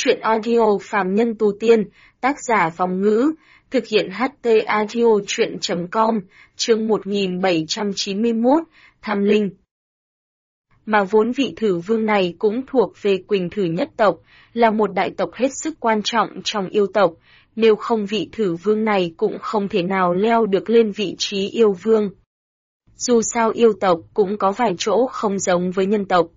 Truyện audio phàm nhân tu tiên, tác giả Vong Ngữ, thực hiện HT audio truyện.com, chương 1791, Tham Linh. Mà vốn vị thử vương này cũng thuộc về Quỳnh Thử nhất tộc, là một đại tộc hết sức quan trọng trong yêu tộc, nếu không vị thử vương này cũng không thể nào leo được lên vị trí yêu vương. Dù sao yêu tộc cũng có vài chỗ không giống với nhân tộc.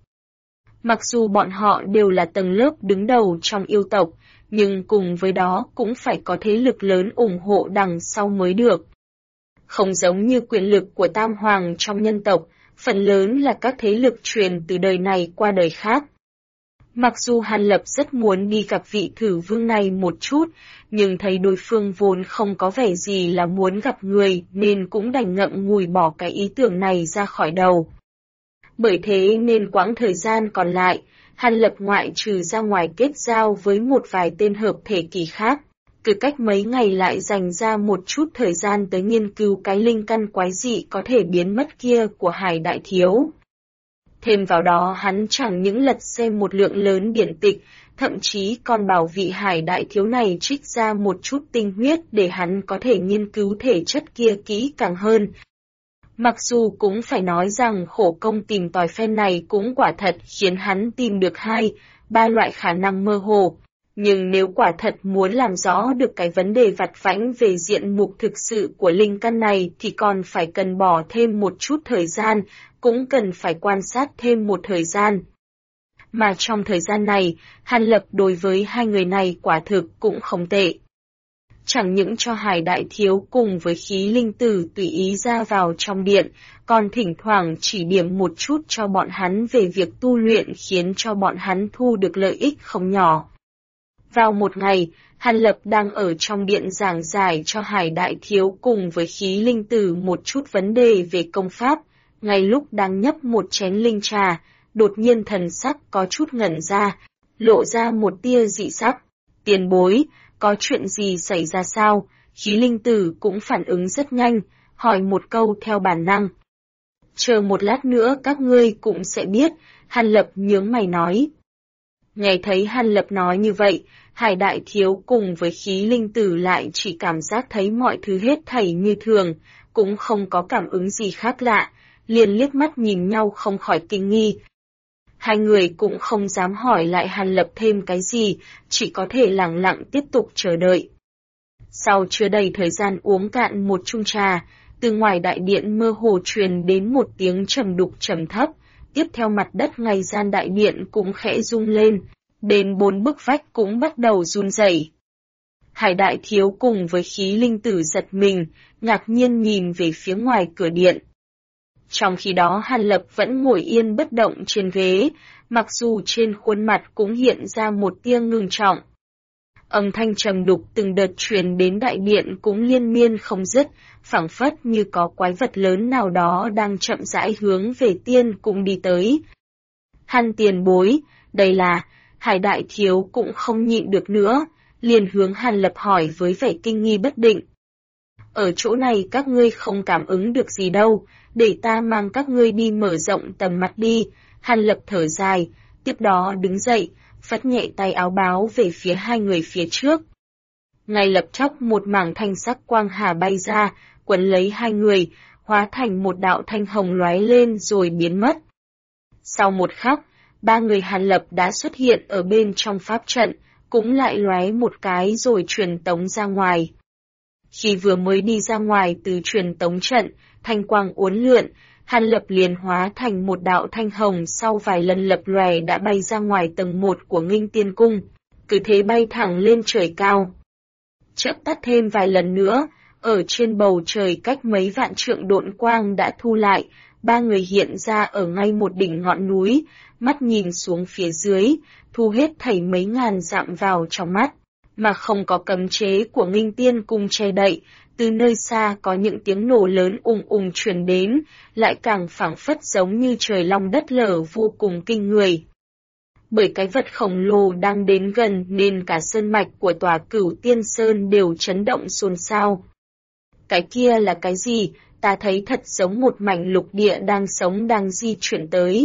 Mặc dù bọn họ đều là tầng lớp đứng đầu trong yêu tộc, nhưng cùng với đó cũng phải có thế lực lớn ủng hộ đằng sau mới được. Không giống như quyền lực của Tam Hoàng trong nhân tộc, phần lớn là các thế lực truyền từ đời này qua đời khác. Mặc dù Hàn Lập rất muốn đi gặp vị thử vương này một chút, nhưng thấy đối phương vốn không có vẻ gì là muốn gặp người nên cũng đành ngậm ngùi bỏ cái ý tưởng này ra khỏi đầu. Bởi thế nên quãng thời gian còn lại, Hàn Lập ngoại trừ ra ngoài kết giao với một vài tên hợp thể kỳ khác, cứ cách mấy ngày lại dành ra một chút thời gian tới nghiên cứu cái linh căn quái dị có thể biến mất kia của Hải Đại Thiếu. Thêm vào đó hắn chẳng những lật xem một lượng lớn điển tịch, thậm chí còn bảo vị Hải Đại Thiếu này trích ra một chút tinh huyết để hắn có thể nghiên cứu thể chất kia kỹ càng hơn. Mặc dù cũng phải nói rằng khổ công tìm tòi phen này cũng quả thật khiến hắn tìm được 2-3 loại khả năng mơ hồ. Nhưng nếu quả thật muốn làm rõ được cái vấn đề vặt vãnh về diện mục thực sự của linh căn này thì còn phải cần bỏ thêm một chút thời gian, cũng cần phải quan sát thêm một thời gian. Mà trong thời gian này, Hàn Lập đối với hai người này quả thực cũng không tệ. Chẳng những cho Hải Đại Thiếu cùng với khí linh tử tùy ý ra vào trong điện, còn thỉnh thoảng chỉ điểm một chút cho bọn hắn về việc tu luyện khiến cho bọn hắn thu được lợi ích không nhỏ. Vào một ngày, Hàn Lập đang ở trong điện giảng giải cho Hải Đại Thiếu cùng với khí linh tử một chút vấn đề về công pháp, ngay lúc đang nhấp một chén linh trà, đột nhiên thần sắc có chút ngẩn ra, lộ ra một tia dị sắc. Tiền bối, có chuyện gì xảy ra sao? Khí linh tử cũng phản ứng rất nhanh, hỏi một câu theo bản năng. Chờ một lát nữa các ngươi cũng sẽ biết, Hàn Lập nhướng mày nói. Nghe thấy Hàn Lập nói như vậy, Hải Đại Thiếu cùng với khí linh tử lại chỉ cảm giác thấy mọi thứ hết thảy như thường, cũng không có cảm ứng gì khác lạ, liền liếc mắt nhìn nhau không khỏi kinh nghi. Hai người cũng không dám hỏi lại Hàn Lập thêm cái gì, chỉ có thể lặng lặng tiếp tục chờ đợi. Sau chưa đầy thời gian uống cạn một chung trà, từ ngoài đại điện mơ hồ truyền đến một tiếng trầm đục trầm thấp, tiếp theo mặt đất ngay gian đại điện cũng khẽ rung lên, đến 4 bức vách cũng bắt đầu run rẩy. Hải Đại Thiếu cùng với khí linh tử giật mình, ngạc nhiên nhìn về phía ngoài cửa điện. Trong khi đó Hàn Lập vẫn ngồi yên bất động trên ghế, mặc dù trên khuôn mặt cũng hiện ra một tia ngưng trọng. Âm thanh trầm đục từng đợt truyền đến đại điện cũng liên miên không dứt, phảng phất như có quái vật lớn nào đó đang chậm rãi hướng về tiên cung đi tới. Hàn tiền bối, đây là... Hải Đại Thiếu cũng không nhịn được nữa, liền hướng Hàn Lập hỏi với vẻ kinh nghi bất định. Ở chỗ này các ngươi không cảm ứng được gì đâu, để ta mang các ngươi đi mở rộng tầm mắt đi. Hàn Lập thở dài, tiếp đó đứng dậy, phất nhẹ tay áo báo về phía hai người phía trước. Ngay lập tức một mảng thanh sắc quang hà bay ra, quấn lấy hai người, hóa thành một đạo thanh hồng lóe lên rồi biến mất. Sau một khắc, ba người Hàn Lập đã xuất hiện ở bên trong pháp trận, cũng lại lóe một cái rồi truyền tống ra ngoài. Khi vừa mới đi ra ngoài từ truyền tống trận, thanh quang uốn lượn, Hàn Lập liền hóa thành một đạo thanh hồng sau vài lần lập lòe đã bay ra ngoài tầng 1 của Nghinh Tiên Cung, cứ thế bay thẳng lên trời cao. Chớp tắt thêm vài lần nữa, ở trên bầu trời cách mấy vạn trượng độn quang đã thu lại, ba người hiện ra ở ngay một đỉnh ngọn núi, mắt nhìn xuống phía dưới, thu hết thảy mấy ngàn dặm vào trong mắt, mà không có cấm chế của Nghinh Tiên Cung che đậy, từ nơi xa có những tiếng nổ lớn ùng ùng truyền đến, lại càng phảng phất giống như trời long đất lở vô cùng kinh người. Bởi cái vật khổng lồ đang đến gần nên cả sơn mạch của tòa Cửu Tiên Sơn đều chấn động xôn xao. Cái kia là cái gì? Ta thấy thật giống một mảnh lục địa đang sống đang di chuyển tới.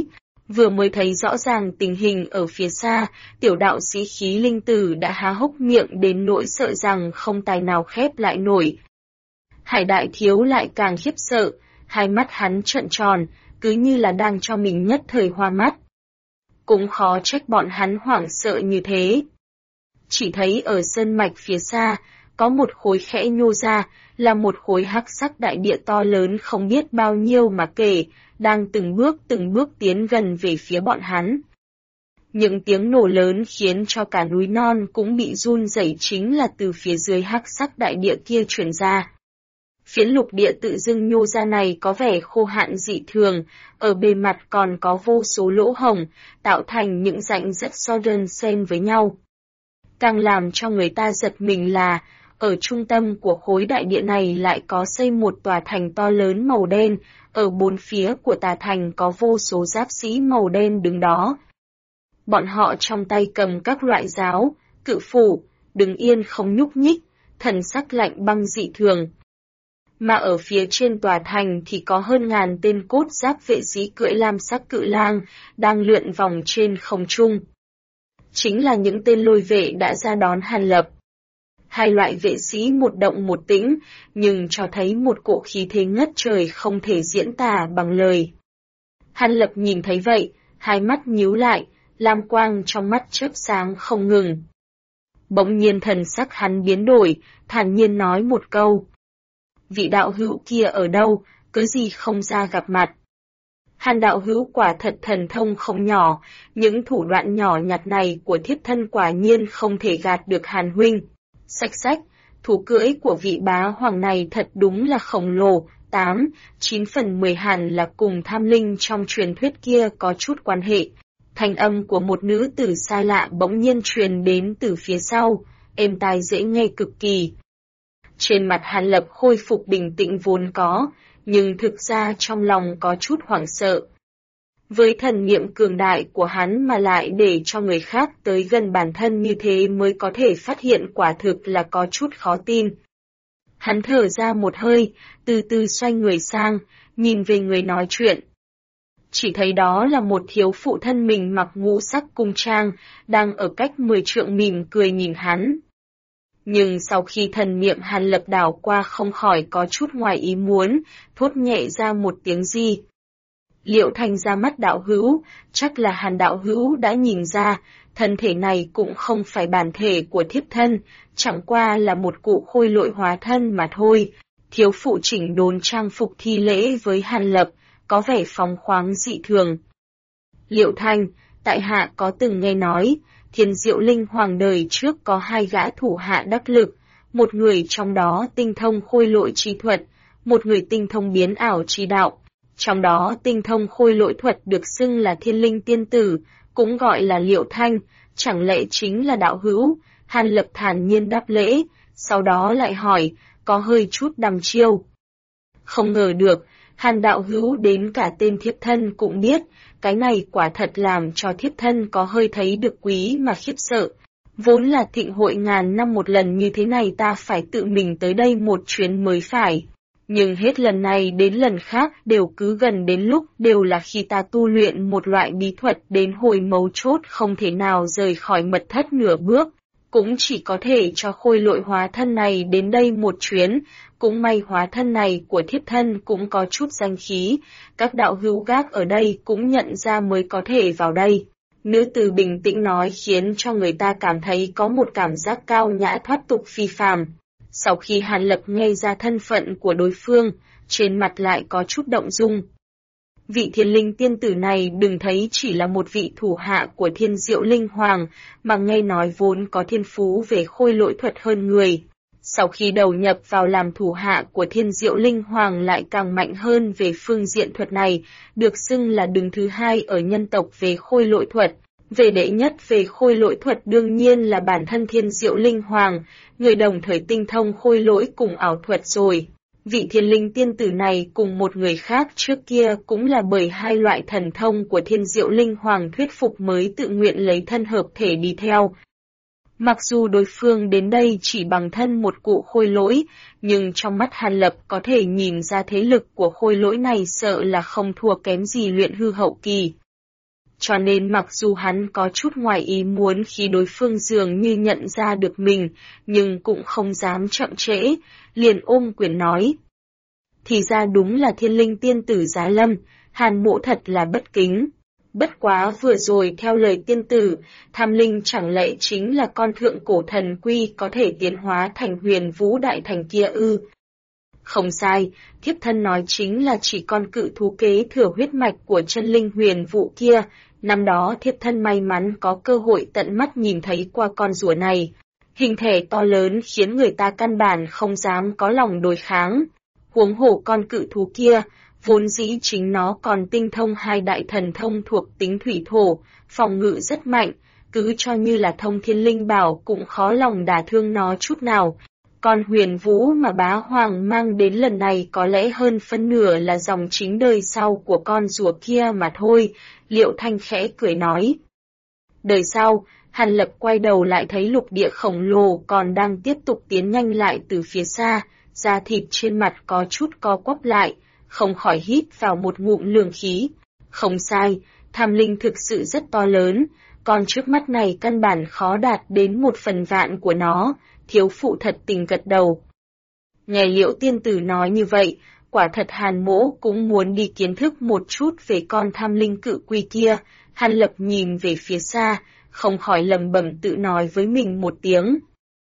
Vừa mới thấy rõ ràng tình hình ở phía xa, tiểu đạo sĩ khí linh tử đã há hốc miệng đến nỗi sợ rằng không tài nào khép lại nổi. Hải đại thiếu lại càng khiếp sợ, hai mắt hắn trợn tròn, cứ như là đang cho mình nhất thời hoa mắt. Cũng khó trách bọn hắn hoảng sợ như thế. Chỉ thấy ở sơn mạch phía xa, có một khối khẽ nhô ra, là một khối hắc sắc đại địa to lớn không biết bao nhiêu mà kể, đang từng bước tiến gần về phía bọn hắn. Những tiếng nổ lớn khiến cho cả núi non cũng bị run rẩy chính là từ phía dưới hắc sắc đại địa kia truyền ra. Phiến lục địa tự dưng nhô ra này có vẻ khô hạn dị thường, ở bề mặt còn có vô số lỗ hổng, tạo thành những rãnh rất so đơn xen với nhau. Càng làm cho người ta giật mình là, ở trung tâm của khối đại địa này lại có xây một tòa thành to lớn màu đen, ở bốn phía của tòa thành có vô số giáp sĩ màu đen đứng đó. Bọn họ trong tay cầm các loại giáo, cự phủ, đứng yên không nhúc nhích, thần sắc lạnh băng dị thường. Mà ở phía trên tòa thành thì có hơn ngàn tên cốt giáp vệ sĩ cưỡi lam sắc cự lang, đang lượn vòng trên không trung. Chính là những tên lôi vệ đã ra đón Hàn Lập. Hai loại vệ sĩ một động một tĩnh, nhưng cho thấy một cỗ khí thế ngất trời không thể diễn tả bằng lời. Hàn Lập nhìn thấy vậy, hai mắt nhíu lại, lam quang trong mắt chớp sáng không ngừng. Bỗng nhiên thần sắc hắn biến đổi, thản nhiên nói một câu. Vị đạo hữu kia ở đâu, cớ gì không ra gặp mặt. Hàn đạo hữu quả thật thần thông không nhỏ, những thủ đoạn nhỏ nhặt này của thiếp thân quả nhiên không thể gạt được Hàn huynh. Sách, thú cưỡi của vị bá hoàng này thật đúng là khổng lồ, 9 phần 10 hẳn là cùng tham linh trong truyền thuyết kia có chút quan hệ. Thanh âm của một nữ tử xa lạ bỗng nhiên truyền đến từ phía sau, êm tai dễ nghe cực kỳ. Trên mặt Hàn Lập khôi phục bình tĩnh vốn có, nhưng thực ra trong lòng có chút hoảng sợ. Với thần niệm cường đại của hắn mà lại để cho người khác tới gần bản thân như thế mới có thể phát hiện quả thực là có chút khó tin. Hắn thở ra một hơi, từ từ xoay người sang, nhìn về người nói chuyện. Chỉ thấy đó là một thiếu phụ thân mình mặc ngũ sắc cung trang, đang ở cách 10 trượng mỉm cười nhìn hắn. Nhưng sau khi thần niệm Hàn Lập đảo qua không khỏi có chút ngoài ý muốn, thốt nhẹ ra một tiếng gì. Liệu Thanh ra mắt đạo hữu, chắc là Hàn đạo hữu đã nhìn ra, thân thể này cũng không phải bản thể của thiếp thân, chẳng qua là một cụ khôi lỗi hóa thân mà thôi. Thiếu phụ chỉnh đốn trang phục thi lễ với Hàn Lập, có vẻ phóng khoáng dị thường. Liệu Thanh, tại hạ có từng nghe nói, Thiên Diệu Linh Hoàng đời trước có hai gã thủ hạ đắc lực, một người trong đó tinh thông khôi lỗi chi thuật, một người tinh thông biến ảo chi đạo. Trong đó tinh thông khôi lỗi thuật được xưng là Thiên Linh Tiên Tử, cũng gọi là Liệu Thanh, chẳng lẽ chính là đạo hữu? Hàn Lập thản nhiên đáp lễ, sau đó lại hỏi, có hơi chút đăm chiêu. Không ngờ được, Hàn đạo hữu đến cả tên thiếp thân cũng biết, cái này quả thật làm cho thiếp thân có hơi thấy được quý mà khiếp sợ. Vốn là thịnh hội ngàn năm một lần như thế này ta phải tự mình tới đây một chuyến mới phải. Nhưng hết lần này đến lần khác đều cứ gần đến lúc đều là khi ta tu luyện một loại bí thuật đến hồi mấu chốt không thể nào rời khỏi mật thất nửa bước. Cũng chỉ có thể cho khôi lỗi hóa thân này đến đây một chuyến, cũng may hóa thân này của thiếp thân cũng có chút danh khí, các đạo hữu gác ở đây cũng nhận ra mới có thể vào đây. Nữ tử bình tĩnh nói khiến cho người ta cảm thấy có một cảm giác cao nhã thoát tục phi phàm. Sau khi Hàn Lập nghe ra thân phận của đối phương, trên mặt lại có chút động dung. Vị Thiên Linh Tiên Tử này đừng thấy chỉ là một vị thủ hạ của Thiên Diệu Linh Hoàng, mà nghe nói vốn có thiên phú về khôi lỗi thuật hơn người. Sau khi đầu nhập vào làm thủ hạ của Thiên Diệu Linh Hoàng lại càng mạnh hơn về phương diện thuật này, được xưng là đứng thứ hai ở nhân tộc về khôi lỗi thuật. Về đệ nhất về khôi lỗi thuật đương nhiên là bản thân Thiên Diệu Linh Hoàng, người đồng thời tinh thông khôi lỗi cùng ảo thuật rồi. Vị Thiên Linh Tiên Tử này cùng một người khác trước kia cũng là bởi hai loại thần thông của Thiên Diệu Linh Hoàng thuyết phục mới tự nguyện lấy thân hợp thể đi theo. Mặc dù đối phương đến đây chỉ bằng thân một cụ khôi lỗi, nhưng trong mắt Hàn Lập có thể nhìn ra thế lực của khôi lỗi này sợ là không thua kém gì luyện hư hậu kỳ. cho nên mặc dù hắn có chút ngoài ý muốn khi đối phương dường như nhận ra được mình, nhưng cũng không dám chậm trễ, liền ôm quyền nói. Thì ra đúng là Thiên Linh tiên tử Giá Lâm, Hàn mỗ thật là bất kính. Bất quá vừa rồi theo lời tiên tử, Tham Linh chẳng lẽ chính là con thượng cổ thần quy có thể tiến hóa thành Huyền Vũ Đại Thành kia ư? Không sai, thiếp thân nói chính là chỉ con cự thú kế thừa huyết mạch của chân linh huyền vũ kia. Năm đó thiếp thân may mắn có cơ hội tận mắt nhìn thấy qua con rùa này. Hình thể to lớn khiến người ta căn bản không dám có lòng đối kháng. Huống hồ con cự thú kia, vốn dĩ chính nó còn tinh thông hai đại thần thông thuộc tính thủy thổ, phòng ngự rất mạnh, cứ cho như là thông thiên linh bảo cũng khó lòng đả thương nó chút nào. Con huyền vũ mà bá hoàng mang đến lần này có lẽ hơn phân nửa là dòng chính đời sau của con rùa kia mà thôi, Liệu Thanh khẽ cười nói. Đời sau, Hàn Lập quay đầu lại thấy lục địa khổng lồ còn đang tiếp tục tiến nhanh lại từ phía xa, da thịt trên mặt có chút co quắp lại, không khỏi hít vào một ngụm lường khí. Không sai, Tham Linh thực sự rất to lớn, còn trước mắt này căn bản khó đạt đến 1/1000 của nó. Thiếu phụ thật tình gật đầu. Nghe Liễu tiên tử nói như vậy, quả thật Hàn mỗ cũng muốn đi kiến thức một chút về con tham linh cự quy kia. Hàn Lập nhìn về phía xa, không khỏi lầm bầm tự nói với mình một tiếng.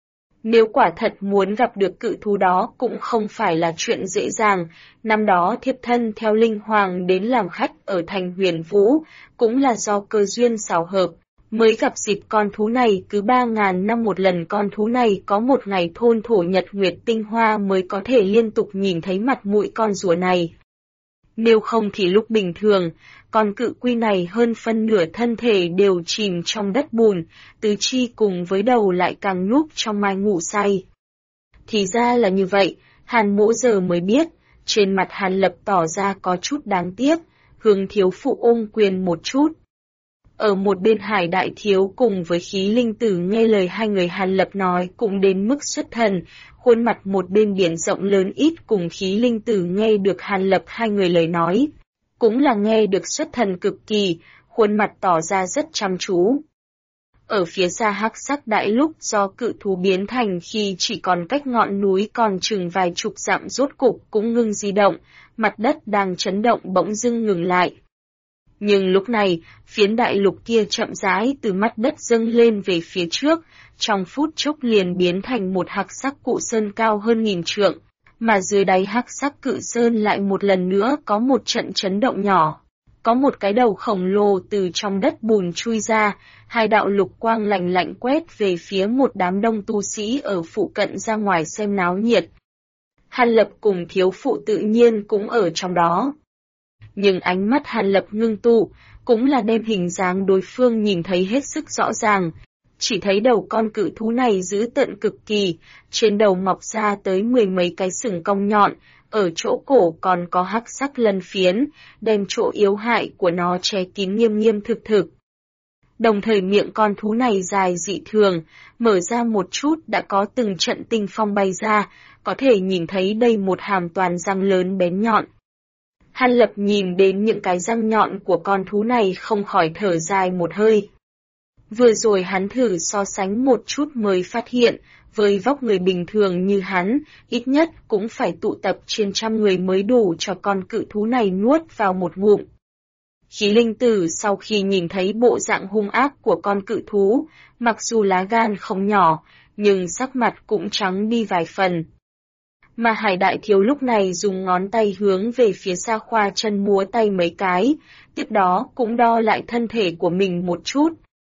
Nếu quả thật muốn gặp được cự thú đó cũng không phải là chuyện dễ dàng, năm đó thiếp thân theo Linh Hoàng đến làm khách ở thành Huyền Vũ, cũng là do cơ duyên xảo hợp. Mới gặp dịp con thú này, cứ 3000 năm một lần con thú này có một ngày thôn thổ nhật nguyệt tinh hoa mới có thể liên tục nhìn thấy mặt mũi con rùa này. Nếu không thì lúc bình thường, con cự quy này hơn phân nửa thân thể đều chìm trong đất bùn, tứ chi cùng với đầu lại càng núp trong mai ngủ say. Thì ra là như vậy, Hàn mỗ giờ mới biết, trên mặt Hàn Lập tỏ ra có chút đáng tiếc, hướng thiếu phụ ôm quyền một chút. Ở một bên Hải Đại Thiếu cùng với Khí Linh Tử nghe lời hai người Hàn Lập nói cũng đến mức xuất thần, khuôn mặt một bên biển rộng lớn ít cùng Khí Linh Tử nghe được Hàn Lập hai người lời nói, cũng là nghe được xuất thần cực kỳ, khuôn mặt tỏ ra rất chăm chú. Ở phía xa hắc sắc đại lúc do cự thú biến thành khi chỉ còn cách ngọn núi còn chừng vài chục dặm rốt cục cũng ngưng di động, mặt đất đang chấn động bỗng dưng ngừng lại. Nhưng lúc này, phiến đại lục kia chậm rãi từ mắt đất dâng lên về phía trước, trong phút chốc liền biến thành một hắc sắc cự sơn cao hơn 1000 trượng, mà dưới đáy hắc sắc cự sơn lại một lần nữa có một trận chấn động nhỏ. Có một cái đầu khổng lồ từ trong đất bùn chui ra, hai đạo lục quang lạnh lạnh quét về phía một đám đông tu sĩ ở phụ cận ra ngoài xem náo nhiệt. Hàn Lập cùng thiếu phụ tự nhiên cũng ở trong đó. Nhưng ánh mắt Hàn Lập ngưng tụ, cũng là đem hình dáng đối phương nhìn thấy hết sức rõ ràng. Chỉ thấy đầu con cự thú này dữ tợn cực kỳ, trên đầu mọc ra tới 10 mấy cái sừng cong nhọn, ở chỗ cổ còn có hắc sắc lân phiến, đem chỗ yếu hại của nó che kín nghiêm nghiêm thực thực. Đồng thời miệng con thú này dài dị thường, mở ra một chút đã có từng trận tinh phong bay ra, có thể nhìn thấy đây một hàm toàn răng lớn bén nhọn. Hàn Lập nhìn đến những cái răng nhọn của con thú này không khỏi thở dài một hơi. Vừa rồi hắn thử so sánh một chút mới phát hiện, với vóc người bình thường như hắn, ít nhất cũng phải tụ tập trên 100 người mới đủ cho con cự thú này nuốt vào một ngụm. Khí Linh Tử sau khi nhìn thấy bộ dạng hung ác của con cự thú, mặc dù lá gan không nhỏ, nhưng sắc mặt cũng trắng đi vài phần. Mà Hải Đại Thiếu lúc này dùng ngón tay hướng về phía xa khoa chân múa tay mấy cái, tiếp đó cũng đo lại thân thể của mình một chút.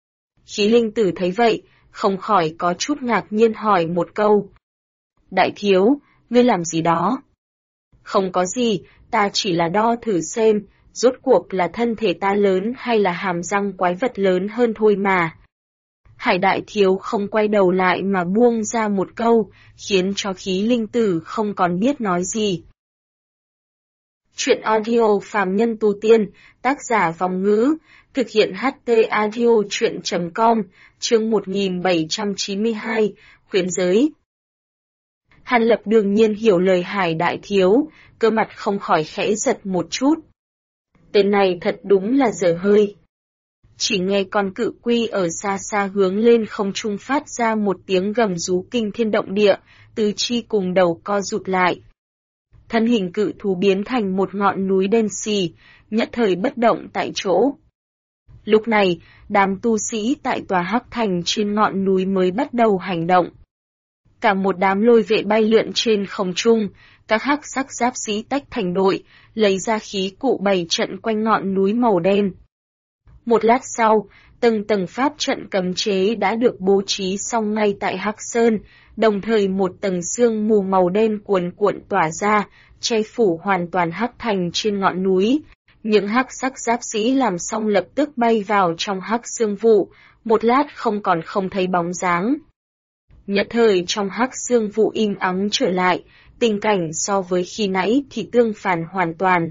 Khí Linh Tử thấy vậy, không khỏi có chút ngạc nhiên hỏi một câu. Đại Thiếu, ngươi làm gì đó? Không có gì, ta chỉ là đo thử xem, rốt cuộc là thân thể ta lớn hay là hàm răng quái vật lớn hơn thôi mà. Hải Đại Thiếu không quay đầu lại mà buông ra một câu, khiến cho Khí Linh Tử không còn biết nói gì. Chuyện audio phàm nhân tu tiên, tác giả Vòng Ngữ, thực hiện HT audio chuyện.com, chương 1792, khuyến giới. Hàn Lập đương nhiên hiểu lời Hải Đại Thiếu, cơ mặt không khỏi khẽ giật một chút. Tên này thật đúng là dở hơi. Chỉ nghe con cự quy ở xa xa hướng lên không trung phát ra một tiếng gầm rú kinh thiên động địa, tứ chi cùng đầu co rụt lại. Thân hình cự thú biến thành một ngọn núi đen xì, nhất thời bất động tại chỗ. Lúc này, đám tu sĩ tại tòa hắc thành trên ngọn núi mới bắt đầu hành động. Cả một đám lôi vệ bay lượn trên không trung, các hắc sắc giáp sĩ tách thành đội, lấy ra khí cụ bày trận quanh ngọn núi màu đen. Một lát sau, từng tầng pháp trận cấm chế đã được bố trí xong ngay tại Hắc Sơn, đồng thời một tầng sương mù màu đen cuồn cuộn tỏa ra, che phủ hoàn toàn Hắc Thành trên ngọn núi. Những hắc sắc giáp sĩ làm xong lập tức bay vào trong hắc sương vụ, một lát không thấy bóng dáng. Nhất thời trong hắc sương vụ im ắng trở lại, tình cảnh so với khi nãy thì tương phản hoàn toàn.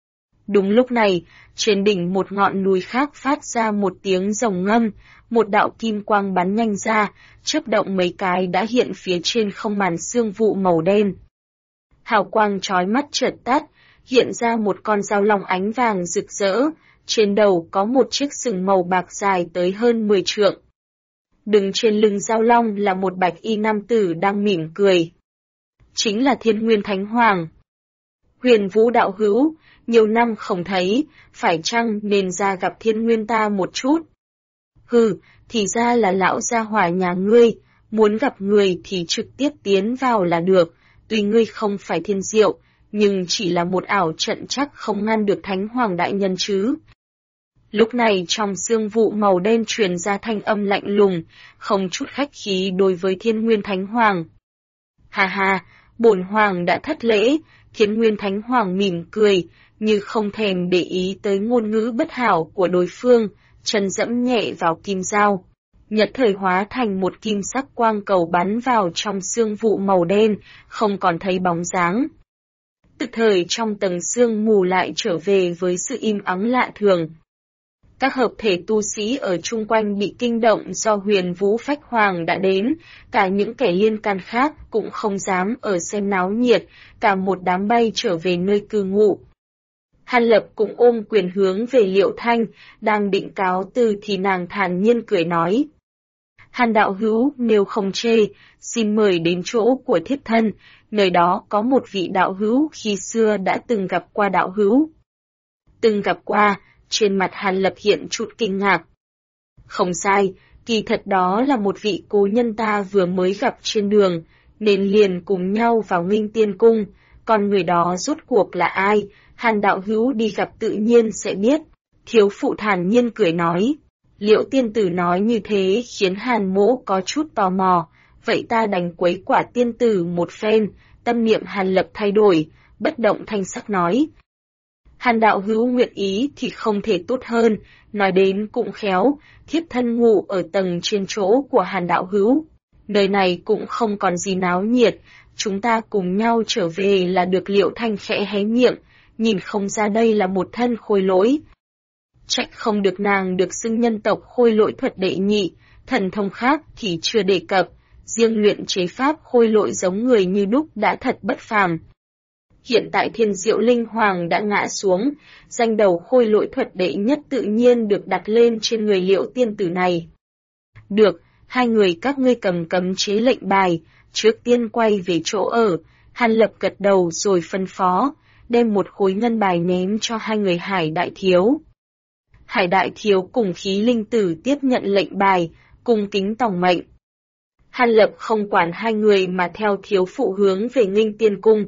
Đúng lúc này, trên đỉnh một ngọn núi khác phát ra một tiếng rồng ngâm, một đạo kim quang bắn nhanh ra, chớp động mấy cái đã hiện phía trên không màn sương vụ màu đen. Hào quang chói mắt chợt tắt, hiện ra một con dao long ánh vàng rực rỡ, trên đầu có một chiếc sừng màu bạc dài tới hơn 10 trượng. Đứng trên lưng dao long là một bạch y nam tử đang mỉm cười. Chính là Thiên Nguyên Thánh Hoàng. Huyền Vũ đạo hữu, nhiều năm không thấy, phải chăng nên ra gặp Thiên Nguyên ta một chút? Hừ, thì ra là lão gia hỏa nhà ngươi, muốn gặp người thì trực tiếp tiến vào là được, tuy ngươi không phải thiên diệu, nhưng chỉ là một ảo trận chắc không ngăn được Thánh Hoàng đại nhân chứ. Lúc này trong sương vụ màu đen truyền ra thanh âm lạnh lùng, không chút khách khí đối với Thiên Nguyên Thánh Hoàng. Hà hà, bổn hoàng đã thất lễ, Thiên Nguyên Thánh Hoàng mỉm cười, như không thèm để ý tới ngôn ngữ bất hảo của đối phương, chân dẫm nhẹ vào kim dao. Nhất thời hóa thành một kim sắc quang cầu bắn vào trong sương vụ màu đen, không còn thấy bóng dáng. Tức thời trong tầng sương mù lại trở về với sự im ắng lạ thường. Các hợp thể tu sĩ ở chung quanh bị kinh động do Huyền Vũ Phách Hoàng đã đến, cả những kẻ liên can khác cũng không dám ở xem náo nhiệt, cả một đám bay trở về nơi cư ngụ. Hàn Lập cũng ôm quyền hướng về Liệu Thanh, đang định cáo từ thì nàng thản nhiên cười nói. Hàn đạo hữu, nếu không chê, xin mời đến chỗ của thiếp thân, nơi đó có một vị đạo hữu khi xưa đã từng gặp qua đạo hữu. Từng gặp qua, trên mặt Hàn Lập hiện chút kinh ngạc. Không sai, kỳ thật đó là một vị cố nhân ta vừa mới gặp trên đường, nên liền cùng nhau vào Nghinh Tiên Cung, còn người đó rốt cuộc là ai, Hàn đạo hữu đi gặp tự nhiên sẽ biết. Thiếu phụ thản nhiên cười nói. Liễu tiên tử nói như thế khiến Hàn Mỗ có chút tò mò, vậy ta đành quấy quả tiên tử một phen, tâm niệm Hàn Lập thay đổi, bất động thanh sắc nói. Hàn đạo hữu nguyện ý thì không thể tốt hơn, nói đến cũng khéo, thiếp thân ngủ ở tầng trên chỗ của Hàn đạo hữu. Nơi này cũng không còn gì náo nhiệt, chúng ta cùng nhau trở về là được. Liệu Thanh khẽ hé miệng, nhìn không ra đây là một thân khôi lỗi. Trách không được nàng được xưng nhân tộc khôi lỗi thuật đệ nhị, thần thông khác thì chưa đề cập, riêng luyện chế pháp khôi lỗi giống người như đúc đã thật bất phàm. Hiện tại Thiên Diệu Linh Hoàng đã ngã xuống, danh đầu khôi lỗi thuật đệ nhất tự nhiên được đặt lên trên người Liễu tiên tử này. Được, hai người các ngươi cầm cấm chế lệnh bài, trước tiên quay về chỗ ở. Hàn Lập gật đầu rồi phân phó, đem một khối ngân bài ném cho hai người Hải Đại Thiếu. Hải Đại Thiếu cùng Khí Linh Tử tiếp nhận lệnh bài, cùng kính tòng mệnh. Hàn Lập không quản hai người mà theo thiếu phụ hướng về Nghinh Tiên Cung.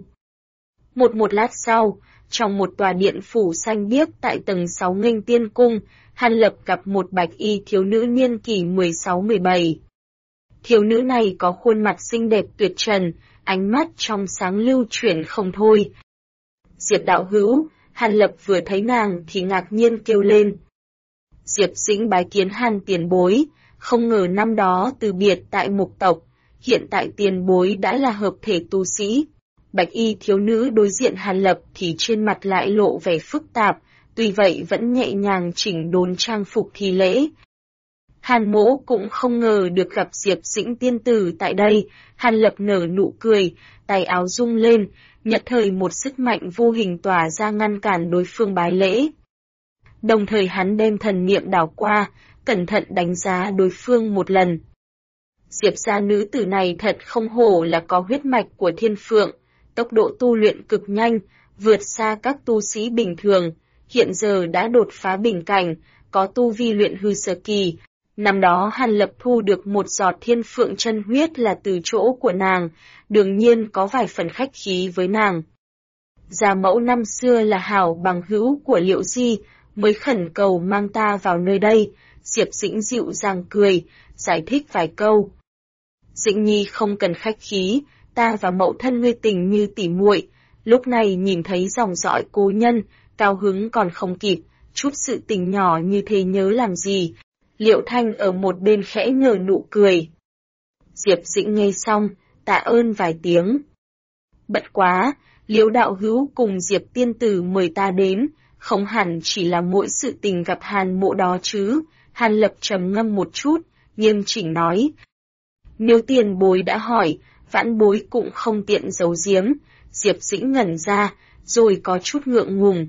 Một lát sau, trong một tòa điện phủ xanh biếc tại tầng 6 Nghinh Tiên Cung, Hàn Lập gặp một bạch y thiếu nữ niên kỷ 16-17. Thiếu nữ này có khuôn mặt xinh đẹp tuyệt trần, ánh mắt trong sáng lưu chuyển không thôi. Diệp đạo hữu, Hàn Lập vừa thấy nàng thì ngạc nhiên kêu lên. Diệp Dĩnh bái kiến Hàn tiền bối, không ngờ năm đó từ biệt tại Mục tộc, hiện tại tiền bối đã là hợp thể tu sĩ. Bạch y thiếu nữ đối diện Hàn Lập thì trên mặt lại lộ vẻ phức tạp, tuy vậy vẫn nhẹ nhàng chỉnh đốn trang phục thi lễ. Hàn Mỗ cũng không ngờ được gặp Diệp Dĩnh tiên tử tại đây. Hàn Lập nở nụ cười, tay áo rung lên, nhất thời một sức mạnh vô hình tỏa ra ngăn cản đối phương bái lễ. Đồng thời hắn đem thần niệm đảo qua, cẩn thận đánh giá đối phương một lần. Diệp gia nữ tử này thật không hổ là có huyết mạch của thiên phượng, tốc độ tu luyện cực nhanh, vượt xa các tu sĩ bình thường, hiện giờ đã đột phá bình cảnh, có tu vi luyện hư sơ kỳ. Năm đó Hàn Lập thu được một giọt thiên phượng chân huyết là từ chỗ của nàng, đương nhiên có vài phần khách khí với nàng. Gia mẫu năm xưa là hảo bằng hữu của Liễu Di, mới khẩn cầu mang ta vào nơi đây. Diệp Dĩnh dịu dàng cười, giải thích vài câu. Dĩnh Nhi không cần khách khí, ta và mẫu thân ngươi tình như tỉ muội, lúc này nhìn thấy dòng dõi cố nhân, cao hứng còn không kịp, chút sự tình nhỏ như thế nhớ làm gì. Liễu Thanh ở một bên khẽ nở nụ cười. Diệp Dĩnh nghe xong, tạ ơn vài tiếng. Bất quá, Liễu đạo hữu cùng Diệp tiên tử mời ta đến, không hẳn chỉ là mỗi sự tình gặp Hàn Mộ đó chứ. Hàn Lập trầm ngâm một chút, nghiêm chỉnh nói. Nếu tiền bối đã hỏi, vãn bối cũng không tiện giấu giếm. Diệp Dĩnh ngẩn ra, rồi có chút ngượng ngùng.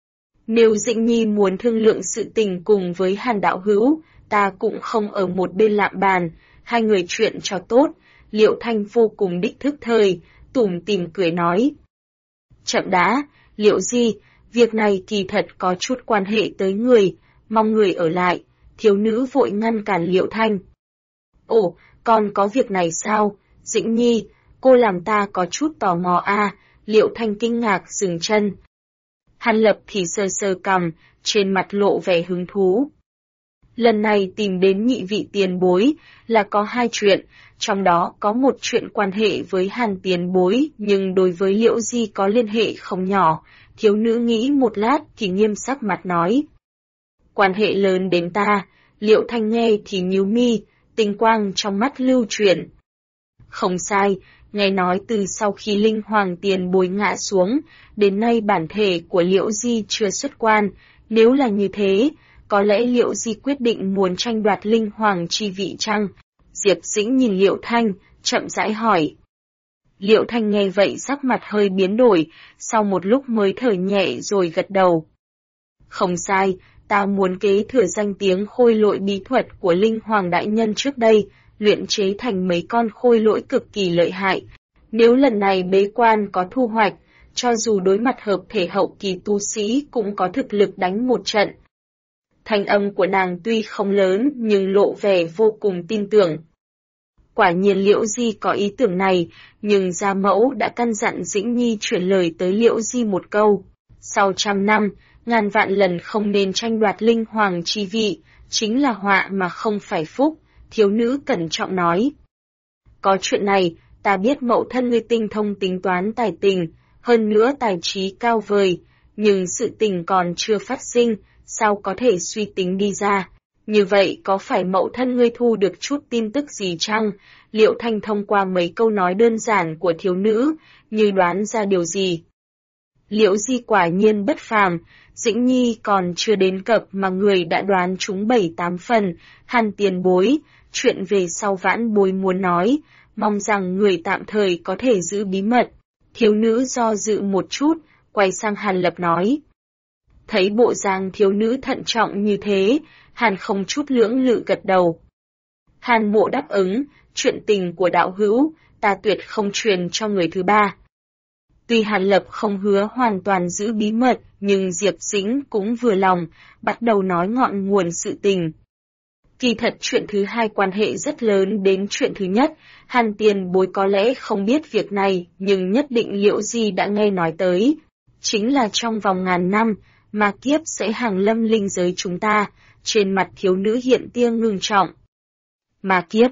Nếu Dĩnh Nhi muốn thương lượng sự tình cùng với Hàn đạo hữu, ta cũng không ở một bên lạm bàn, hai người chuyện cho tốt. Liễu Thanh vô cùng đích thức thời, tủm tỉm cười nói. Chậm đã, Liễu Di, việc này kỳ thật có chút quan hệ tới người, mong người ở lại. Thiếu nữ vội ngăn cản Liễu Thanh. Ồ, còn có việc này sao? Dĩnh Nhi, cô làm ta có chút tò mò à? Liễu Thanh kinh ngạc dừng chân. Hàn Lập thì sơ sơ cằm, trên mặt lộ vẻ hứng thú. Lần này tìm đến nhị vị tiền bối là có hai chuyện, trong đó có một chuyện quan hệ với Hàn tiền bối nhưng đối với Liễu Di có liên hệ không nhỏ. Thiếu nữ nghĩ một lát thì nghiêm sắc mặt nói. Quan hệ lớn đến ta. Liễu Thanh nghe thì nhíu mi, tinh quang trong mắt lưu chuyển. Không sai, nghe nói từ sau khi Linh Hoàng tiền bối ngã xuống, đến nay bản thể của Liễu Di chưa xuất quan. Nếu là như thế, có lẽ Liễu Di quyết định muốn tranh đoạt Linh Hoàng chi vị chăng? Diệp Dĩnh nhìn Liễu Thanh, chậm rãi hỏi. Liễu Thanh nghe vậy sắc mặt hơi biến đổi, sau một lúc mới thở nhẹ rồi gật đầu. Không sai, ta muốn kế thừa danh tiếng khôi lỗi bí thuật của Linh Hoàng đại nhân trước đây, luyện chế thành mấy con khôi lỗi cực kỳ lợi hại. Nếu lần này bế quan có thu hoạch, cho dù đối mặt hợp thể hậu kỳ tu sĩ cũng có thực lực đánh một trận. Thanh âm của nàng tuy không lớn nhưng lộ vẻ vô cùng tin tưởng. Quả nhiên Liễu Di có ý tưởng này, nhưng gia mẫu đã căn dặn Dĩnh Nhi chuyển lời tới Liễu Di một câu. Sau 100 năm, ngàn vạn lần không nên tranh đoạt Linh Hoàng chi vị, chính là họa mà không phải phúc, thiếu nữ cẩn trọng nói. Có chuyện này, ta biết mẫu thân ngươi tinh thông tính toán tài tình, hơn nữa tài trí cao vời, nhưng sự tình còn chưa phát sinh, sao có thể suy tính đi ra. Như vậy có phải mẫu thân ngươi thu được chút tin tức gì chăng? Liễu Thanh thông qua mấy câu nói đơn giản của thiếu nữ, như đoán ra điều gì. Liễu Di quả nhiên bất phàm, Dĩnh Nhi còn chưa đến cập mà người đã đoán trúng 7-8 phần. Hàn tiền bối, chuyện về sau vãn bối muốn nói, mong rằng người tạm thời có thể giữ bí mật. Thiếu nữ do dự một chút, quay sang Hàn Lập nói. Thấy bộ dáng thiếu nữ thận trọng như thế, Hàn không chút lưỡng lự gật đầu. Hàn Mộ đáp ứng, chuyện tình của đạo hữu, ta tuyệt không truyền cho người thứ ba. Tuy Hàn Lập không hứa hoàn toàn giữ bí mật, nhưng Diệp Dĩnh cũng vừa lòng, bắt đầu nói ngọn nguồn sự tình. Kỳ thật chuyện thứ hai quan hệ rất lớn đến chuyện thứ nhất, Hàn tiền bối có lẽ không biết việc này, nhưng nhất định Liễu Di đã nghe nói tới. Chính là trong vòng ngàn năm, ma kiếp sẽ hàng lâm linh giới chúng ta, trên mặt thiếu nữ hiện tia ngưng trọng. Ma kiếp.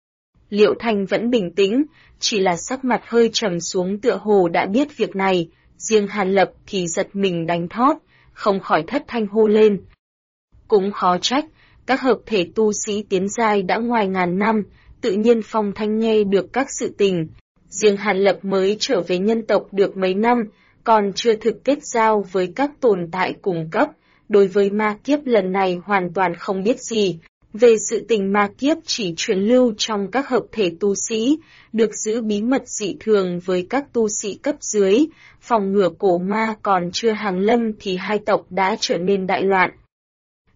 Liễu Thanh vẫn bình tĩnh, chỉ là sắc mặt hơi trầm xuống tựa hồ đã biết việc này, riêng Hàn Lập thì giật mình đánh thót, không khỏi thất thanh hô lên. Cũng khó trách, các hợp thể tu sĩ tiến giai đã ngoài ngàn năm, tự nhiên phong thanh nghe được các sự tình. Riêng Hàn Lập mới trở về nhân tộc được mấy năm, còn chưa thực kết giao với các tồn tại cùng cấp, đối với ma kiếp lần này hoàn toàn không biết gì. Về sự tình ma kiếp chỉ truyền lưu trong các hợp thể tu sĩ, được giữ bí mật dị thường với các tu sĩ cấp dưới, phòng ngừa cổ ma còn chưa hàng lâm thì hai tộc đã trở nên đại loạn.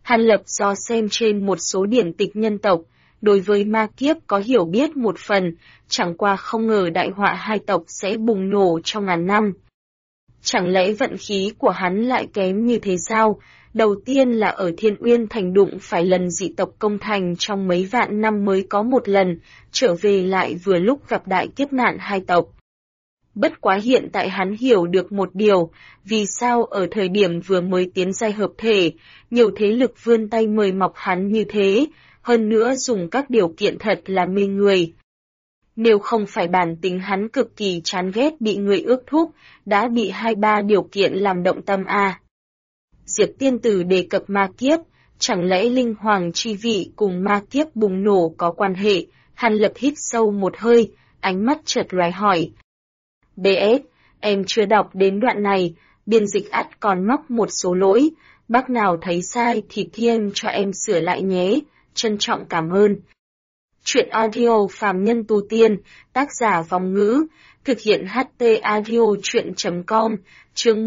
Hàn Lập do xem trên một số điển tịch nhân tộc, đối với ma kiếp có hiểu biết một phần, chẳng qua không ngờ đại họa hai tộc sẽ bùng nổ trong ngàn năm. Chẳng lẽ vận khí của hắn lại kém như thế sao? Đầu tiên là ở Thiên Uyên Thành đụng phải lần dị tộc công thành trong mấy vạn năm mới có một lần, trở về lại vừa lúc gặp đại kiếp nạn hai tộc. Bất quá hiện tại hắn hiểu được một điều, vì sao ở thời điểm vừa mới tiến giai hợp thể, nhiều thế lực vươn tay mời mọc hắn như thế, hơn nữa dùng các điều kiện thật là mê người. Nếu không phải bản tính hắn cực kỳ chán ghét bị người ước thúc, đã bị 2-3 điều kiện làm động tâm à. Diệp tiên tử đề cập ma kiếp, chẳng lẽ linh hoàng chi vị cùng ma kiếp bùng nổ có quan hệ? Hàn Lập hít sâu một hơi, ánh mắt chợt lóe hỏi. BS, em chưa đọc đến đoạn này, biên dịch ắt còn mắc một số lỗi, bác nào thấy sai thì thêm cho em sửa lại nhé, trân trọng cảm ơn. Chuyện audio phàm nhân tu tiên, tác giả Vong Ngữ, thực hiện HT audio chuyện.com, chương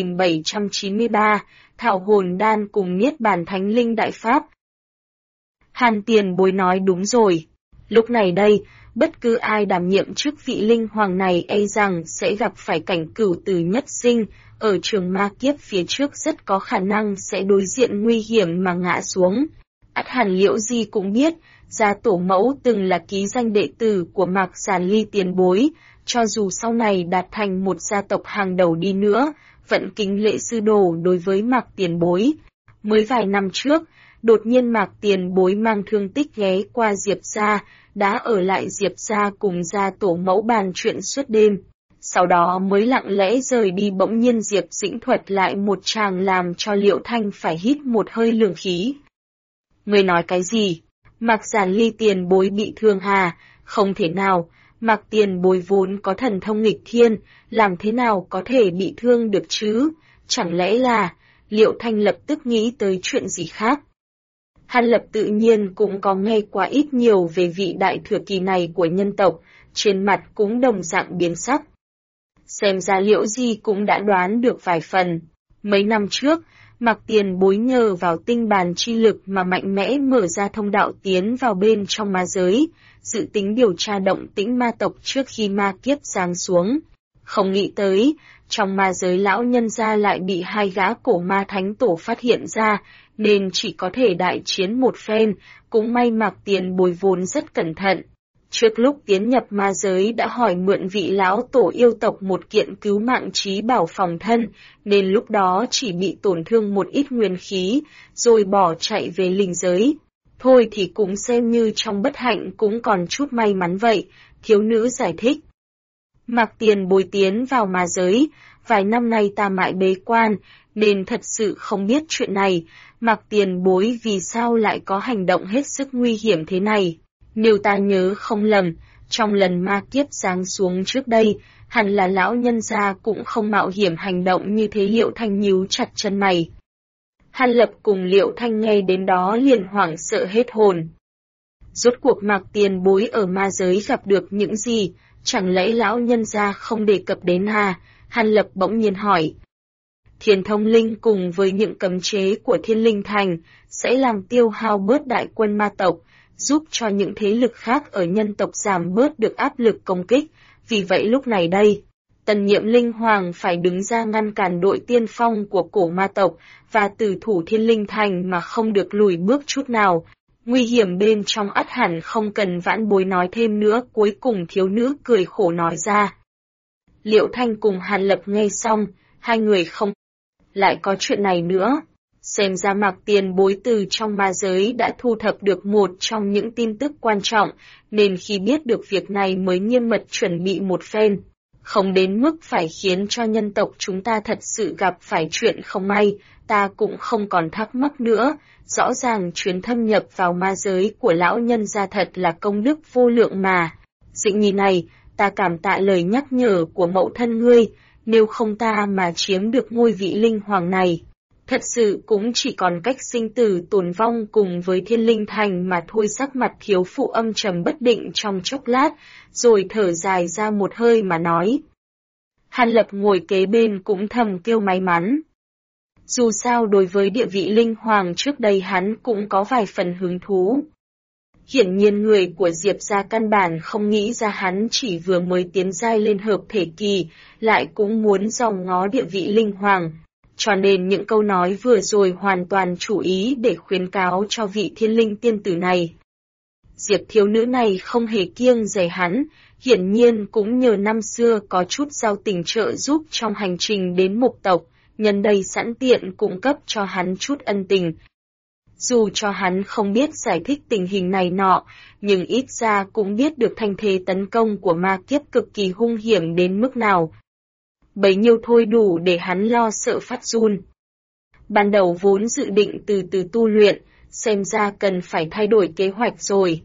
1793, Thảo hồn đan cùng Niết bàn thánh linh đại pháp. Hàn Tiền Bối nói đúng rồi. Lúc này đây, bất cứ ai đảm nhiệm chức vị linh hoàng này e rằng sẽ gặp phải cảnh cửu tử nhất sinh, ở trường ma kiếp phía trước rất có khả năng sẽ đối diện nguy hiểm mà ngã xuống. Ắt hẳn Liễu Di cũng biết, gia tổ mẫu từng là ký danh đệ tử của Mạc Giản Ly tiền bối, cho dù sau này đạt thành một gia tộc hàng đầu đi nữa, vẫn kính lễ sư đồ đối với Mạc tiền bối. Mới vài năm trước, đột nhiên Mạc tiền bối mang thương tích ghé qua Diệp gia, đã ở lại Diệp gia cùng gia tổ mẫu bàn chuyện suốt đêm. Sau đó mới lặng lẽ rời đi, bỗng nhiên Diệp Dĩnh thuật lại một tràng làm cho Liễu Thanh phải hít một hơi lường khí. Người nói cái gì? Mạc Giản Ly tiền bối bị thương à? Không thể nào, Mạc tiền bối vốn có thần thông nghịch thiên, làm thế nào có thể bị thương được chứ? Chẳng lẽ là... Liễu Thanh lập tức nghĩ tới chuyện gì khác. Hàn Lập tự nhiên cũng có nghe qua ít nhiều về vị đại thừa kỳ này của nhân tộc, trên mặt cũng đồng dạng biến sắc. Xem ra Liễu Di cũng đã đoán được vài phần. Mấy năm trước, Mạc tiền bối nhờ vào tinh bàn chi lực mà mạnh mẽ mở ra thông đạo tiến vào bên trong ma giới, dự tính điều tra động tĩnh ma tộc trước khi ma kiếp giáng xuống. Không nghĩ tới, trong ma giới lão nhân gia lại bị hai gã cổ ma thánh tổ phát hiện ra, nên chỉ có thể đại chiến một phen, cũng may Mạc tiền bối vốn rất cẩn thận. Trước lúc tiến nhập ma giới đã hỏi mượn vị lão tổ yêu tộc một kiện cứu mạng trí bảo phòng thân, nên lúc đó chỉ bị tổn thương một ít nguyên khí, rồi bỏ chạy về linh giới. Thôi thì cũng xem như trong bất hạnh cũng còn chút may mắn vậy, thiếu nữ giải thích. Mạc tiền bối tiến vào ma giới, vài năm nay ta mãi bế quan, nên thật sự không biết chuyện này, Mạc tiền bối vì sao lại có hành động hết sức nguy hiểm thế này. Nếu ta nhớ không lầm, trong lần ma kiếp giáng xuống trước đây, hẳn là lão nhân gia cũng không mạo hiểm hành động như thế. Liễu Thanh nhíu chặt chân mày. Hàn Lập cùng Liễu Thanh nghe đến đó liền hoảng sợ hết hồn. Rốt cuộc Mạc tiền bối ở ma giới gặp được những gì, chẳng lẽ lão nhân gia không đề cập đến à? Hàn Lập bỗng nhiên hỏi. Thiên thông linh cùng với những cấm chế của Thiên Linh Thành sẽ làm tiêu hao bớt đại quân ma tộc, giúp cho những thế lực khác ở nhân tộc giảm bớt được áp lực công kích. Vì vậy lúc này đây, tân nhiệm linh hoàng phải đứng ra ngăn cản đội tiên phong của cổ ma tộc và tử thủ Thiên Linh Thành mà không được lùi bước chút nào. Nguy hiểm bên trong ắt hẳn không cần vãn bối nói thêm nữa. Cuối cùng thiếu nữ cười khổ nói ra. Liễu Thanh cùng Hàn Lập nghe xong, hai người không lại có chuyện này nữa. Xem ra Mạc tiền bối từ trong ma giới đã thu thập được một trong những tin tức quan trọng, nên khi biết được việc này mới nghiêm mật chuẩn bị một phen. Không đến mức phải khiến cho nhân tộc chúng ta thật sự gặp phải chuyện không may, ta cũng không còn thắc mắc nữa. Rõ ràng chuyến thâm nhập vào ma giới của lão nhân gia thật là công đức vô lượng mà. Dĩnh nhi này, ta cảm tạ lời nhắc nhở của mẫu thân ngươi, nếu không ta mà chiếm được ngôi vị linh hoàng này. Thật sự cũng chỉ còn cách sinh tử tồn vong cùng với Thiên Linh Thành mà thôi. Sắc mặt thiếu phụ âm trầm bất định trong chốc lát, rồi thở dài ra một hơi mà nói. Hàn Lập ngồi kế bên cũng thầm kêu may mắn. Dù sao đối với địa vị linh hoàng trước đây hắn cũng có vài phần hứng thú. Hiển nhiên người của Diệp gia căn bản không nghĩ ra hắn chỉ vừa mới tiến giai lên hợp thể kỳ, lại cũng muốn dòm ngó địa vị linh hoàng. Cho nên những câu nói vừa rồi hoàn toàn chủ ý để khuyến cáo cho vị thiên linh tiên tử này. Diệp thiếu nữ này không hề kiêng dè hắn, hiển nhiên cũng nhờ năm xưa có chút giao tình trợ giúp trong hành trình đến Mộc tộc, nhân đây sẵn tiện cung cấp cho hắn chút ân tình. Dù cho hắn không biết giải thích tình hình này nọ, nhưng ít ra cũng biết được thanh thế tấn công của ma kiếp cực kỳ hung hiểm đến mức nào. Bấy nhiêu thôi đủ để hắn lo sợ phát run. Ban đầu vốn dự định từ từ tu luyện, xem ra cần phải thay đổi kế hoạch rồi.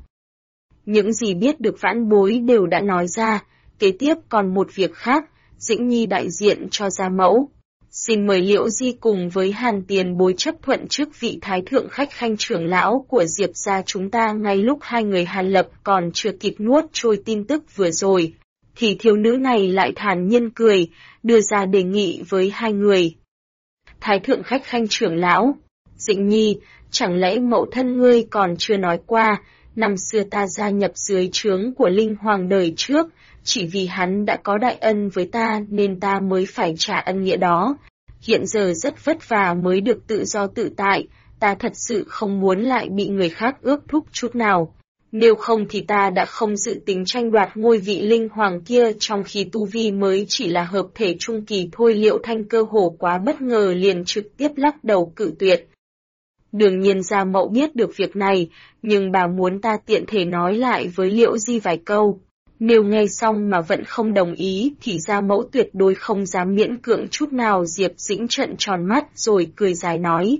Những gì biết được vãn bối đều đã nói ra, kế tiếp còn một việc khác, Dĩnh Nhi đại diện cho gia mẫu. Xin mời Liễu Di cùng với Hàn tiền bối chấp thuận trước vị thái thượng khách khanh trưởng lão của Diệp gia chúng ta. Ngay lúc hai người Hàn Lập còn chưa kịp nuốt trôi tin tức vừa rồi, thì thiếu nữ này lại thản nhiên cười, đưa ra đề nghị với hai người. Thái thượng khách khanh trưởng lão, Dĩnh Nhi, chẳng lẽ mẫu thân ngươi còn chưa nói qua, năm xưa ta gia nhập dưới trướng của Linh Hoàng đời trước, chỉ vì hắn đã có đại ân với ta nên ta mới phải trả ân nghĩa đó. Hiện giờ rất vất vả mới được tự do tự tại, ta thật sự không muốn lại bị người khác ước thúc chút nào. Nếu không thì ta đã không dự tính tranh đoạt ngôi vị linh hoàng kia trong khi tu vi mới chỉ là hợp thể trung kỳ thôi. Liễu Thanh cơ hồ quá bất ngờ liền trực tiếp lắc đầu cự tuyệt. Đương nhiên gia mẫu biết được việc này, nhưng bà muốn ta tiện thể nói lại với Liễu Di vài câu. Nếu nghe xong mà vẫn không đồng ý thì gia mẫu tuyệt đối không dám miễn cưỡng chút nào. Diệp Dĩnh trợn tròn mắt rồi cười dài nói.